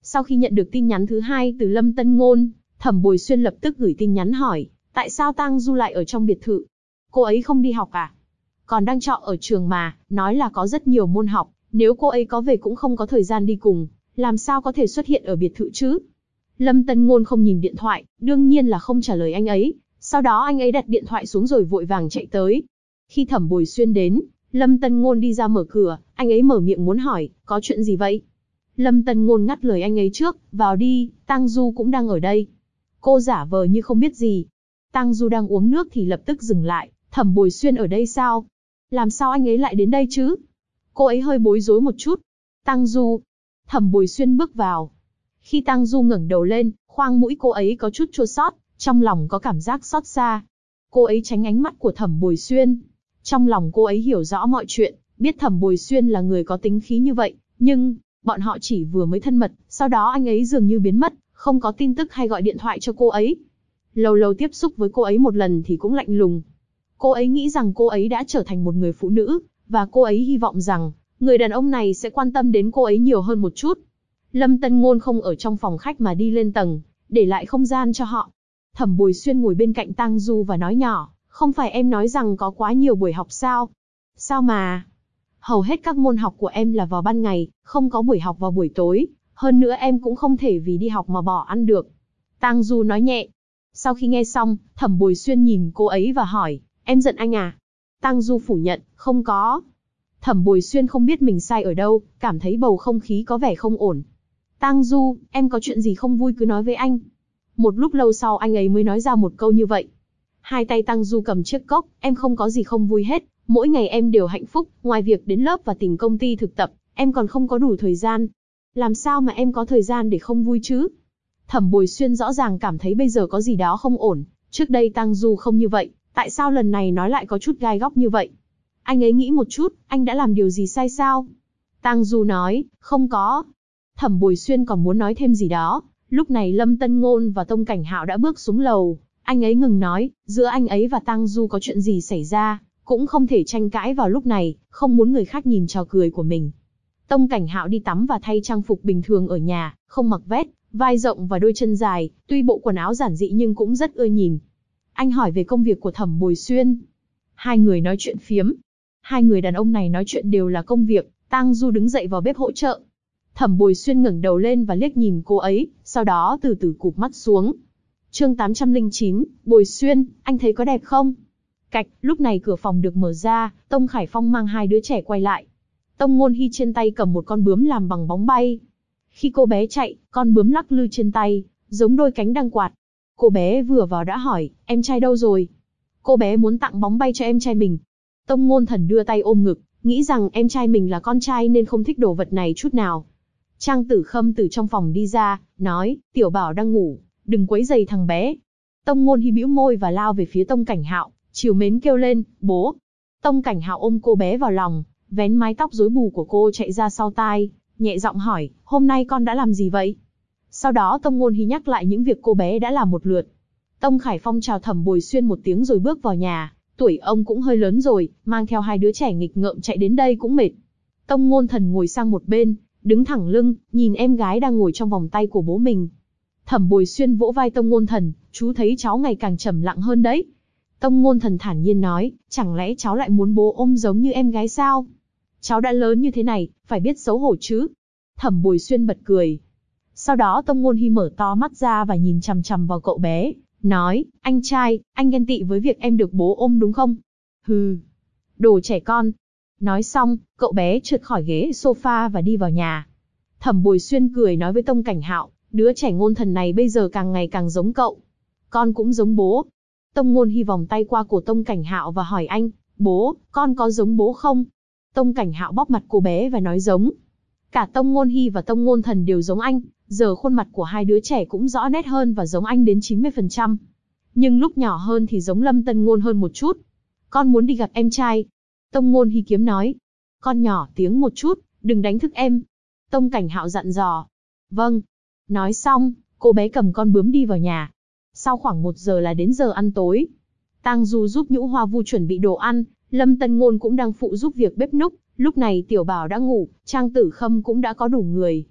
Sau khi nhận được tin nhắn thứ hai từ Lâm Tân Ngôn, Thẩm Bồi Xuyên lập tức gửi tin nhắn hỏi, tại sao Tang Du lại ở trong biệt thự? Cô ấy không đi học à? Còn đang trọ ở trường mà, nói là có rất nhiều môn học, nếu cô ấy có về cũng không có thời gian đi cùng, làm sao có thể xuất hiện ở biệt thự chứ? Lâm Tân Ngôn không nhìn điện thoại, đương nhiên là không trả lời anh ấy, sau đó anh ấy đặt điện thoại xuống rồi vội vàng chạy tới. Khi Thẩm Bồi Xuyên đến, Lâm Tân Ngôn đi ra mở cửa, anh ấy mở miệng muốn hỏi, có chuyện gì vậy? Lâm Tân Ngôn ngắt lời anh ấy trước, vào đi, Tang Du cũng đang ở đây. Cô giả vờ như không biết gì. Tang Du đang uống nước thì lập tức dừng lại, Thẩm Bồi Xuyên ở đây sao? Làm sao anh ấy lại đến đây chứ? Cô ấy hơi bối rối một chút. Tang Du. Thẩm Bồi Xuyên bước vào. Khi Tang Du ngẩng đầu lên, khoang mũi cô ấy có chút chua xót, trong lòng có cảm giác xót xa. Cô ấy tránh ánh mắt của Thẩm Bồi Xuyên. Trong lòng cô ấy hiểu rõ mọi chuyện, biết Thẩm Bồi Xuyên là người có tính khí như vậy, nhưng bọn họ chỉ vừa mới thân mật, sau đó anh ấy dường như biến mất, không có tin tức hay gọi điện thoại cho cô ấy. Lâu lâu tiếp xúc với cô ấy một lần thì cũng lạnh lùng. Cô ấy nghĩ rằng cô ấy đã trở thành một người phụ nữ, và cô ấy hy vọng rằng người đàn ông này sẽ quan tâm đến cô ấy nhiều hơn một chút. Lâm Tân Ngôn không ở trong phòng khách mà đi lên tầng, để lại không gian cho họ. Thẩm Bồi Xuyên ngồi bên cạnh Tang Du và nói nhỏ, không phải em nói rằng có quá nhiều buổi học sao? Sao mà? Hầu hết các môn học của em là vào ban ngày, không có buổi học vào buổi tối, hơn nữa em cũng không thể vì đi học mà bỏ ăn được. Tang Du nói nhẹ. Sau khi nghe xong, Thẩm Bồi Xuyên nhìn cô ấy và hỏi, em giận anh à? Tang Du phủ nhận, không có. Thẩm Bồi Xuyên không biết mình sai ở đâu, cảm thấy bầu không khí có vẻ không ổn. Tang Du, em có chuyện gì không vui cứ nói với anh. Một lúc lâu sau anh ấy mới nói ra một câu như vậy. Hai tay Tang Du cầm chiếc cốc, em không có gì không vui hết, mỗi ngày em đều hạnh phúc, ngoài việc đến lớp và tìm công ty thực tập, em còn không có đủ thời gian. Làm sao mà em có thời gian để không vui chứ? Thẩm Bồi Xuyên rõ ràng cảm thấy bây giờ có gì đó không ổn, trước đây Tang Du không như vậy, tại sao lần này nói lại có chút gai góc như vậy? Anh ấy nghĩ một chút, anh đã làm điều gì sai sao? Tang Du nói, không có. Thẩm Bồi Xuyên còn muốn nói thêm gì đó, lúc này Lâm Tân Ngôn và Tông Cảnh Hạo đã bước xuống lầu, anh ấy ngừng nói, giữa anh ấy và Tang Du có chuyện gì xảy ra, cũng không thể tranh cãi vào lúc này, không muốn người khác nhìn trò cười của mình. Tông Cảnh Hạo đi tắm và thay trang phục bình thường ở nhà, không mặc vest, vai rộng và đôi chân dài, tuy bộ quần áo giản dị nhưng cũng rất ưa nhìn. Anh hỏi về công việc của Thẩm Bồi Xuyên. Hai người nói chuyện phiếm. Hai người đàn ông này nói chuyện đều là công việc, Tang Du đứng dậy vào bếp hỗ trợ. Thẩm Bồi Xuyên ngẩng đầu lên và liếc nhìn cô ấy, sau đó từ từ cụp mắt xuống. Chương 809, Bồi Xuyên, anh thấy có đẹp không? Cạch, lúc này cửa phòng được mở ra, Tông Khải Phong mang hai đứa trẻ quay lại. Tông Ngôn Hy trên tay cầm một con bướm làm bằng bóng bay. Khi cô bé chạy, con bướm lắc lư trên tay, giống đôi cánh đang quạt. Cô bé vừa vào đã hỏi, em trai đâu rồi? Cô bé muốn tặng bóng bay cho em trai mình. Tông Ngôn Thần đưa tay ôm ngực, nghĩ rằng em trai mình là con trai nên không thích đồ vật này chút nào. Trang Tử Khâm từ trong phòng đi ra, nói, Tiểu Bảo đang ngủ, đừng quấy rầy thằng bé. Tông Ngôn Hy bĩu môi và lao về phía Tông Cảnh Hạo, trìu mến kêu lên, bố. Tông Cảnh Hạo ôm cô bé vào lòng, vén mái tóc rối bù của cô chạy ra sau tai, nhẹ giọng hỏi, hôm nay con đã làm gì vậy? Sau đó Tông Ngôn Hy nhắc lại những việc cô bé đã làm một lượt. Tông Khải Phong chào Thẩm Bồi Xuyên một tiếng rồi bước vào nhà, tuổi ông cũng hơi lớn rồi, mang theo hai đứa trẻ nghịch ngợm chạy đến đây cũng mệt. Tông Ngôn Thần ngồi sang một bên, đứng thẳng lưng, nhìn em gái đang ngồi trong vòng tay của bố mình. Thẩm Bồi Xuyên vỗ vai Tông Ngôn Thần, chú thấy cháu ngày càng trầm lặng hơn đấy. Tông Ngôn Thần thản nhiên nói, chẳng lẽ cháu lại muốn bố ôm giống như em gái sao? Cháu đã lớn như thế này, phải biết xấu hổ chứ. Thẩm Bồi Xuyên bật cười. Sau đó Tông Ngôn Hy mở to mắt ra và nhìn chằm chằm vào cậu bé, nói, anh trai, anh ghen tị với việc em được bố ôm đúng không? Hừ, đồ trẻ con. Nói xong, cậu bé trượt khỏi ghế sofa và đi vào nhà. Thẩm Bồi Xuyên cười nói với Tông Cảnh Hạo, đứa trẻ Ngôn Thần này bây giờ càng ngày càng giống cậu. Con cũng giống bố. Tông Ngôn Hy vòng tay qua cổ Tông Cảnh Hạo và hỏi anh, bố, con có giống bố không? Tông Cảnh Hạo bóp mặt cô bé và nói giống. Cả Tông Ngôn Hy và Tông Ngôn Thần đều giống anh, giờ khuôn mặt của hai đứa trẻ cũng rõ nét hơn và giống anh đến 90%. Nhưng lúc nhỏ hơn thì giống Lâm Tân Ngôn hơn một chút. Con muốn đi gặp em trai. Tông Ngôn Hy kiếm nói. Con nhỏ tiếng một chút, đừng đánh thức em. Tông Cảnh Hạo dặn dò. Vâng. Nói xong, cô bé cầm con bướm đi vào nhà. Sau khoảng 1 giờ là đến giờ ăn tối. Tang Du giúp Nhũ Hoa Vu chuẩn bị đồ ăn, Lâm Tân Ngôn cũng đang phụ giúp việc bếp núc. Lúc này Tiểu Bảo đã ngủ, Trang Tử Khâm cũng đã có đủ người.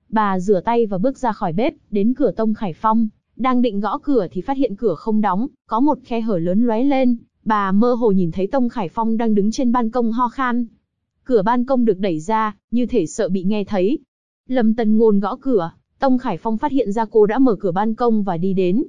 Bà rửa tay và bước ra khỏi bếp, đến cửa Tông Khải Phong, đang định gõ cửa thì phát hiện cửa không đóng, có một khe hở lớn lóe lên, bà mơ hồ nhìn thấy Tông Khải Phong đang đứng trên ban công ho khan. Cửa ban công được đẩy ra, như thể sợ bị nghe thấy. Lâm Tân Ngôn gõ cửa, Tông Khải Phong phát hiện ra cô đã mở cửa ban công và đi đến.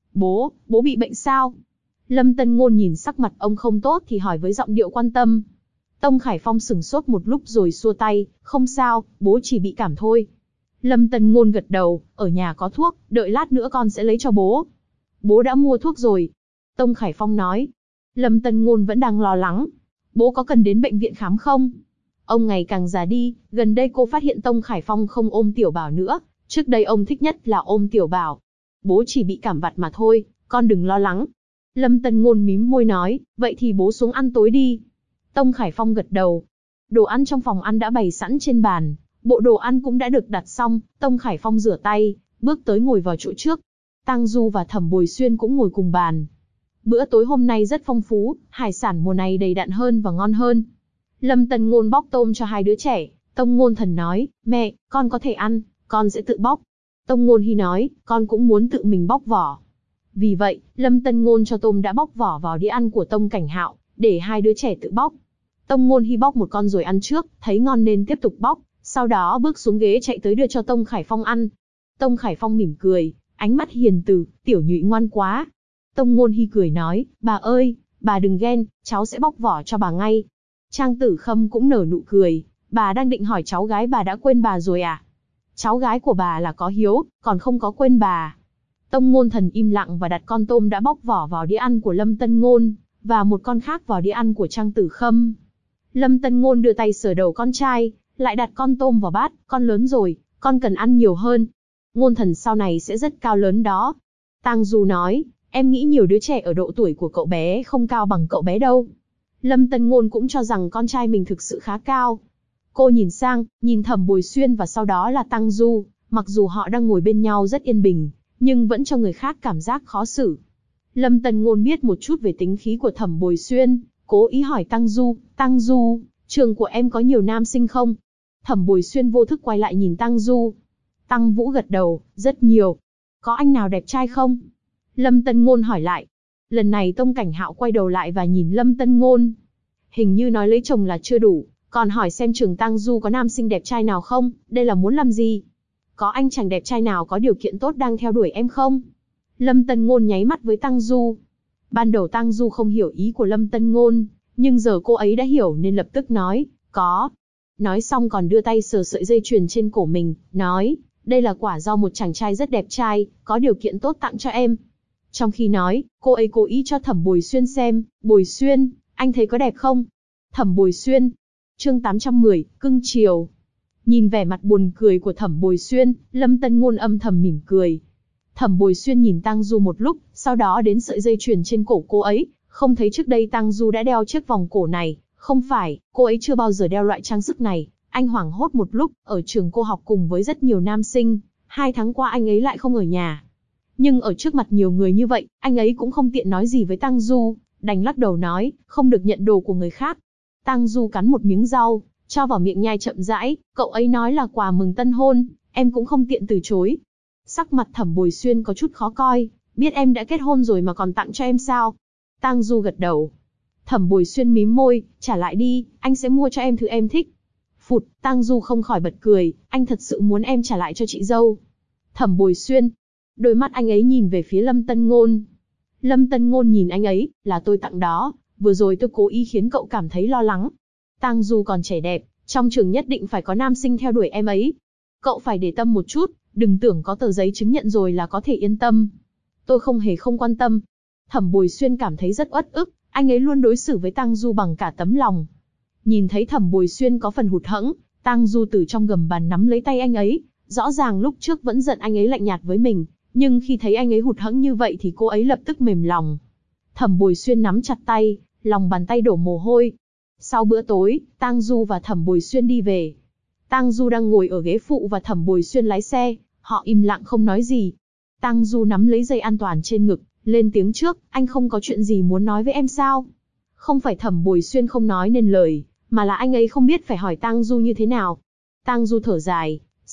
Bố bị bệnh sao? Lâm Tân Ngôn nhìn sắc mặt ông không tốt thì hỏi với giọng điệu quan tâm. Tông Khải Phong sững sốt một lúc rồi xua tay, không sao, bố chỉ bị cảm thôi. Lâm Tân Ngôn gật đầu, ở nhà có thuốc, đợi lát nữa con sẽ lấy cho bố. Bố đã mua thuốc rồi. Tông Khải Phong nói. Lâm Tân Ngôn vẫn đang lo lắng. Bố có cần đến bệnh viện khám không? Ông ngày càng già đi, gần đây cô phát hiện Tông Khải Phong không ôm Tiểu Bảo nữa, trước đây ông thích nhất là ôm Tiểu Bảo. Bố chỉ bị cảm vặt mà thôi, con đừng lo lắng. Lâm Tân Ngôn mím môi nói, vậy thì bố xuống ăn tối đi. Tông Khải Phong gật đầu. Đồ ăn trong phòng ăn đã bày sẵn trên bàn, bộ đồ ăn cũng đã được đặt xong, Tông Khải Phong rửa tay, bước tới ngồi vào chỗ trước. Tang Du và Thẩm Bồi Xuyên cũng ngồi cùng bàn. Bữa tối hôm nay rất phong phú, hải sản mùa này đầy đặn hơn và ngon hơn. Lâm Tân Ngôn bóc tôm cho hai đứa trẻ, Tông Ngôn Thần nói, mẹ, con có thể ăn, con sẽ tự bóc. Tông Ngôn Hy nói, con cũng muốn tự mình bóc vỏ. Vì vậy, Lâm Tân Ngôn cho tôm đã bóc vỏ vào đĩa ăn của Tông Cảnh Hạo, để hai đứa trẻ tự bóc. Tông Ngôn Hy bóc một con rồi ăn trước, thấy ngon nên tiếp tục bóc, sau đó bước xuống ghế chạy tới đưa cho Tông Khải Phong ăn. Tông Khải Phong mỉm cười, ánh mắt hiền từ, tiểu nhụy ngoan quá. Tông Ngôn Hy cười nói, bà ơi, bà đừng ghen, cháu sẽ bóc vỏ cho bà ngay. Trang Tử Khâm cũng nở nụ cười, bà đang định hỏi cháu gái bà đã quên bà rồi à? Cháu gái của bà là có hiếu, còn không có quên bà. Tông Ngôn Thần im lặng và đặt con tôm đã bóc vỏ vào đĩa ăn của Lâm Tân Ngôn, và một con khác vào đĩa ăn của Trang Tử Khâm. Lâm Tân Ngôn đưa tay sờ đầu con trai, lại đặt con tôm vào bát, con lớn rồi, con cần ăn nhiều hơn. Ngôn Thần sau này sẽ rất cao lớn đó. Tang Du nói, em nghĩ nhiều đứa trẻ ở độ tuổi của cậu bé không cao bằng cậu bé đâu. Lâm Tân Ngôn cũng cho rằng con trai mình thực sự khá cao. Cô nhìn sang, nhìn Thẩm Bồi Xuyên và sau đó là Tang Du, mặc dù họ đang ngồi bên nhau rất yên bình, nhưng vẫn cho người khác cảm giác khó xử. Lâm Tân Ngôn biết một chút về tính khí của Thẩm Bồi Xuyên, cố ý hỏi Tang Du, trường của em có nhiều nam sinh không? Thẩm Bồi Xuyên vô thức quay lại nhìn Tang Du. Tăng Vũ gật đầu, rất nhiều. Có anh nào đẹp trai không? Lâm Tân Ngôn hỏi lại. Lần này Tông Cảnh Hạo quay đầu lại và nhìn Lâm Tân Ngôn. Hình như nói lấy chồng là chưa đủ, còn hỏi xem trường Tang Du có nam sinh đẹp trai nào không, đây là muốn làm gì? Có anh chàng đẹp trai nào có điều kiện tốt đang theo đuổi em không? Lâm Tân Ngôn nháy mắt với Tang Du. Ban đầu Tang Du không hiểu ý của Lâm Tân Ngôn, nhưng giờ cô ấy đã hiểu nên lập tức nói, có. Nói xong còn đưa tay sờ sợi dây chuyền trên cổ mình, nói, đây là quả do một chàng trai rất đẹp trai, có điều kiện tốt tặng cho em. Trong khi nói, cô ấy cố ý cho Thẩm Bồi Xuyên xem, Bồi Xuyên, anh thấy có đẹp không? Thẩm Bồi Xuyên. Chương 810, cưng chiều. Nhìn vẻ mặt buồn cười của Thẩm Bồi Xuyên, Lâm Tân Ngôn âm thầm mỉm cười. Thẩm Bồi Xuyên nhìn Tang Du một lúc, sau đó đến sợi dây chuyền trên cổ cô ấy, không thấy trước đây Tang Du đã đeo chiếc vòng cổ này, không phải, cô ấy chưa bao giờ đeo loại trang sức này. Anh hoảng hốt một lúc, ở trường cô học cùng với rất nhiều nam sinh, 2 tháng qua anh ấy lại không ở nhà. Nhưng ở trước mặt nhiều người như vậy, anh ấy cũng không tiện nói gì với Tang Du, đành lắc đầu nói, không được nhận đồ của người khác. Tang Du cắn một miếng rau, cho vào miệng nhai chậm rãi, cậu ấy nói là quà mừng tân hôn, em cũng không tiện từ chối. Sắc mặt Thẩm Bồi Xuyên có chút khó coi, biết em đã kết hôn rồi mà còn tặng cho em sao? Tang Du gật đầu. Thẩm Bồi Xuyên mím môi, trả lại đi, anh sẽ mua cho em thứ em thích. Phụt, Tang Du không khỏi bật cười, anh thật sự muốn em trả lại cho chị dâu. Thẩm Bồi Xuyên. Đôi mắt anh ấy nhìn về phía Lâm Tân Ngôn. Lâm Tân Ngôn nhìn anh ấy, là tôi tặng đó, vừa rồi tôi cố ý khiến cậu cảm thấy lo lắng. Tang Du còn trẻ đẹp, trong trường nhất định phải có nam sinh theo đuổi em ấy. Cậu phải để tâm một chút, đừng tưởng có tờ giấy chứng nhận rồi là có thể yên tâm. Tôi không hề không quan tâm. Thẩm Bồi Xuyên cảm thấy rất uất ức, anh ấy luôn đối xử với Tang Du bằng cả tấm lòng. Nhìn thấy Thẩm Bồi Xuyên có phần hụt hẫng, Tang Du từ trong gầm bàn nắm lấy tay anh ấy, rõ ràng lúc trước vẫn giận anh ấy lạnh nhạt với mình, nhưng khi thấy anh ấy hụt hẫng như vậy thì cô ấy lập tức mềm lòng. Thẩm Bồi Xuyên nắm chặt tay, lòng bàn tay đổ mồ hôi. Sau bữa tối, Tang Du và Thẩm Bồi Xuyên đi về. Tang Du đang ngồi ở ghế phụ và Thẩm Bồi Xuyên lái xe, họ im lặng không nói gì. Tang Du nắm lấy dây an toàn trên ngực, lên tiếng trước, anh không có chuyện gì muốn nói với em sao? Không phải Thẩm Bồi Xuyên không nói nên lời, mà là anh ấy không biết phải hỏi Tang Du như thế nào. Tang Du thở dài,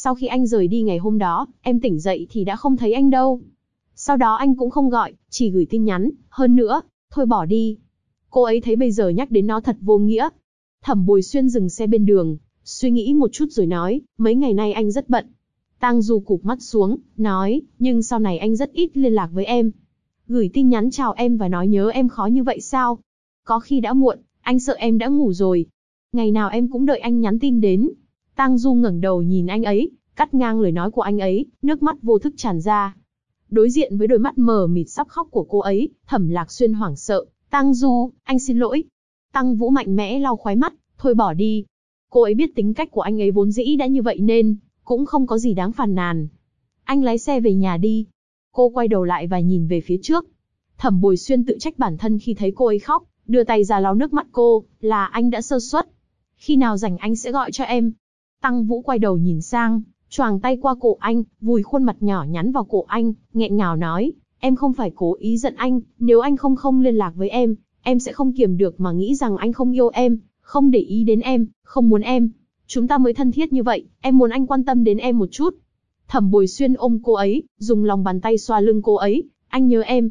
Sau khi anh rời đi ngày hôm đó, em tỉnh dậy thì đã không thấy anh đâu. Sau đó anh cũng không gọi, chỉ gửi tin nhắn, hơn nữa, thôi bỏ đi. Cô ấy thấy bây giờ nhắc đến nó thật vô nghĩa. Thẩm Bồi Xuyên dừng xe bên đường, suy nghĩ một chút rồi nói, mấy ngày nay anh rất bận. Tang Du cụp mắt xuống, nói, nhưng sau này anh rất ít liên lạc với em. Gửi tin nhắn chào em và nói nhớ em khó như vậy sao? Có khi đã muộn, anh sợ em đã ngủ rồi. Ngày nào em cũng đợi anh nhắn tin đến. Tang Du ngẩng đầu nhìn anh ấy, cắt ngang lời nói của anh ấy, nước mắt vô thức tràn ra. Đối diện với đôi mắt mờ mịt sắp khóc của cô ấy, Thẩm Lạc Xuyên hoảng sợ, Tang Du, anh xin lỗi. Tăng Vũ mạnh mẽ lau khóe mắt, thôi bỏ đi. Cô ấy biết tính cách của anh ấy vốn dĩ đã như vậy nên, cũng không có gì đáng phàn nàn. Anh lái xe về nhà đi. Cô quay đầu lại và nhìn về phía trước. Thẩm Bồi Xuyên tự trách bản thân khi thấy cô ấy khóc, đưa tay ra lau nước mắt cô, là anh đã sơ suất. Khi nào rảnh anh sẽ gọi cho em. Tăng Vũ quay đầu nhìn sang, choàng tay qua cổ anh, vùi khuôn mặt nhỏ nhắn vào cổ anh, nghẹn ngào nói, em không phải cố ý giận anh, nếu anh không liên lạc với em sẽ không kiềm được mà nghĩ rằng anh không yêu em, không để ý đến em, không muốn em. Chúng ta mới thân thiết như vậy, em muốn anh quan tâm đến em một chút. Thẩm Bồi Xuyên ôm cô ấy, dùng lòng bàn tay xoa lưng cô ấy, anh nhớ em,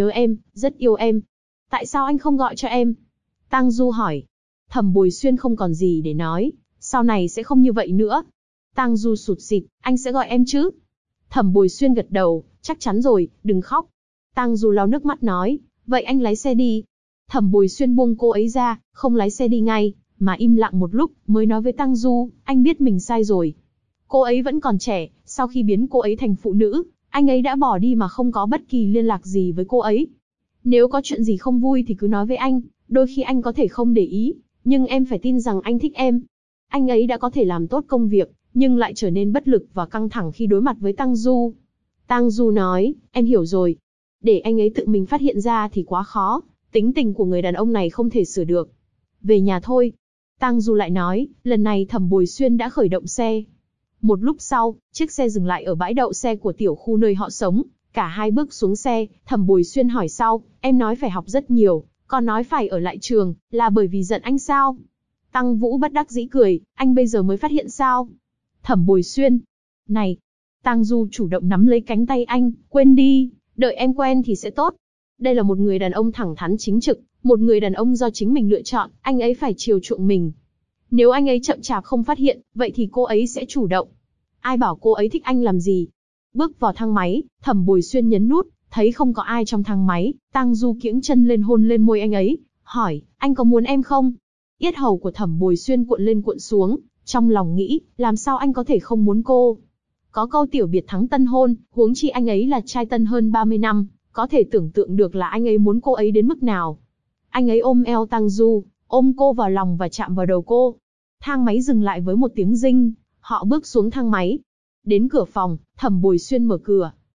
rất yêu em. Tại sao anh không gọi cho em? Tang Du hỏi. Thẩm Bồi Xuyên không còn gì để nói, sau này sẽ không như vậy nữa. Tang Du sụt sịt, anh sẽ gọi em chứ? Thẩm Bồi Xuyên gật đầu, chắc chắn rồi, đừng khóc. Tang Du lau nước mắt nói, vậy anh lái xe đi. Thẩm Bồi Xuyên buông cô ấy ra, không lái xe đi ngay, mà im lặng một lúc, mới nói với Tang Du, anh biết mình sai rồi. Cô ấy vẫn còn trẻ, sau khi biến cô ấy thành phụ nữ, anh ấy đã bỏ đi mà không có bất kỳ liên lạc gì với cô ấy. Nếu có chuyện gì không vui thì cứ nói với anh, đôi khi anh có thể không để ý, nhưng em phải tin rằng anh thích em. Anh ấy đã có thể làm tốt công việc, nhưng lại trở nên bất lực và căng thẳng khi đối mặt với Tang Du. Tang Du nói, em hiểu rồi. Để anh ấy tự mình phát hiện ra thì quá khó, tính tình của người đàn ông này không thể sửa được. Về nhà thôi. Tang Du lại nói, lần này Thẩm Bồi Xuyên đã khởi động xe. Một lúc sau, chiếc xe dừng lại ở bãi đậu xe của tiểu khu nơi họ sống. Cả hai bước xuống xe, Thẩm Bồi Xuyên hỏi sau, em nói phải học rất nhiều, còn nói phải ở lại trường, là bởi vì giận anh sao? Tăng Vũ bất đắc dĩ cười, anh bây giờ mới phát hiện sao? Thẩm Bồi Xuyên, này, Tang Du chủ động nắm lấy cánh tay anh, quên đi, đợi em quen thì sẽ tốt. Đây là một người đàn ông thẳng thắn chính trực, một người đàn ông do chính mình lựa chọn, anh ấy phải chiều chuộng mình. Nếu anh ấy chậm chạp không phát hiện, vậy thì cô ấy sẽ chủ động. Ai bảo cô ấy thích anh làm gì? Bước vào thang máy, Thẩm Bồi Xuyên nhấn nút, thấy không có ai trong thang máy, Tang Du kiễng chân lên hôn lên môi anh ấy, hỏi, anh có muốn em không? Yết hầu của Thẩm Bồi Xuyên cuộn lên cuộn xuống, trong lòng nghĩ, làm sao anh có thể không muốn cô? Có câu tiểu biệt thắng tân hôn, huống chi anh ấy là trai tân hơn 30 năm, có thể tưởng tượng được là anh ấy muốn cô ấy đến mức nào. Anh ấy ôm eo Tang Du, ôm cô vào lòng và chạm vào đầu cô. Thang máy dừng lại với một tiếng rinh, họ bước xuống thang máy. Đến cửa phòng, Thẩm Bồi Xuyên mở cửa,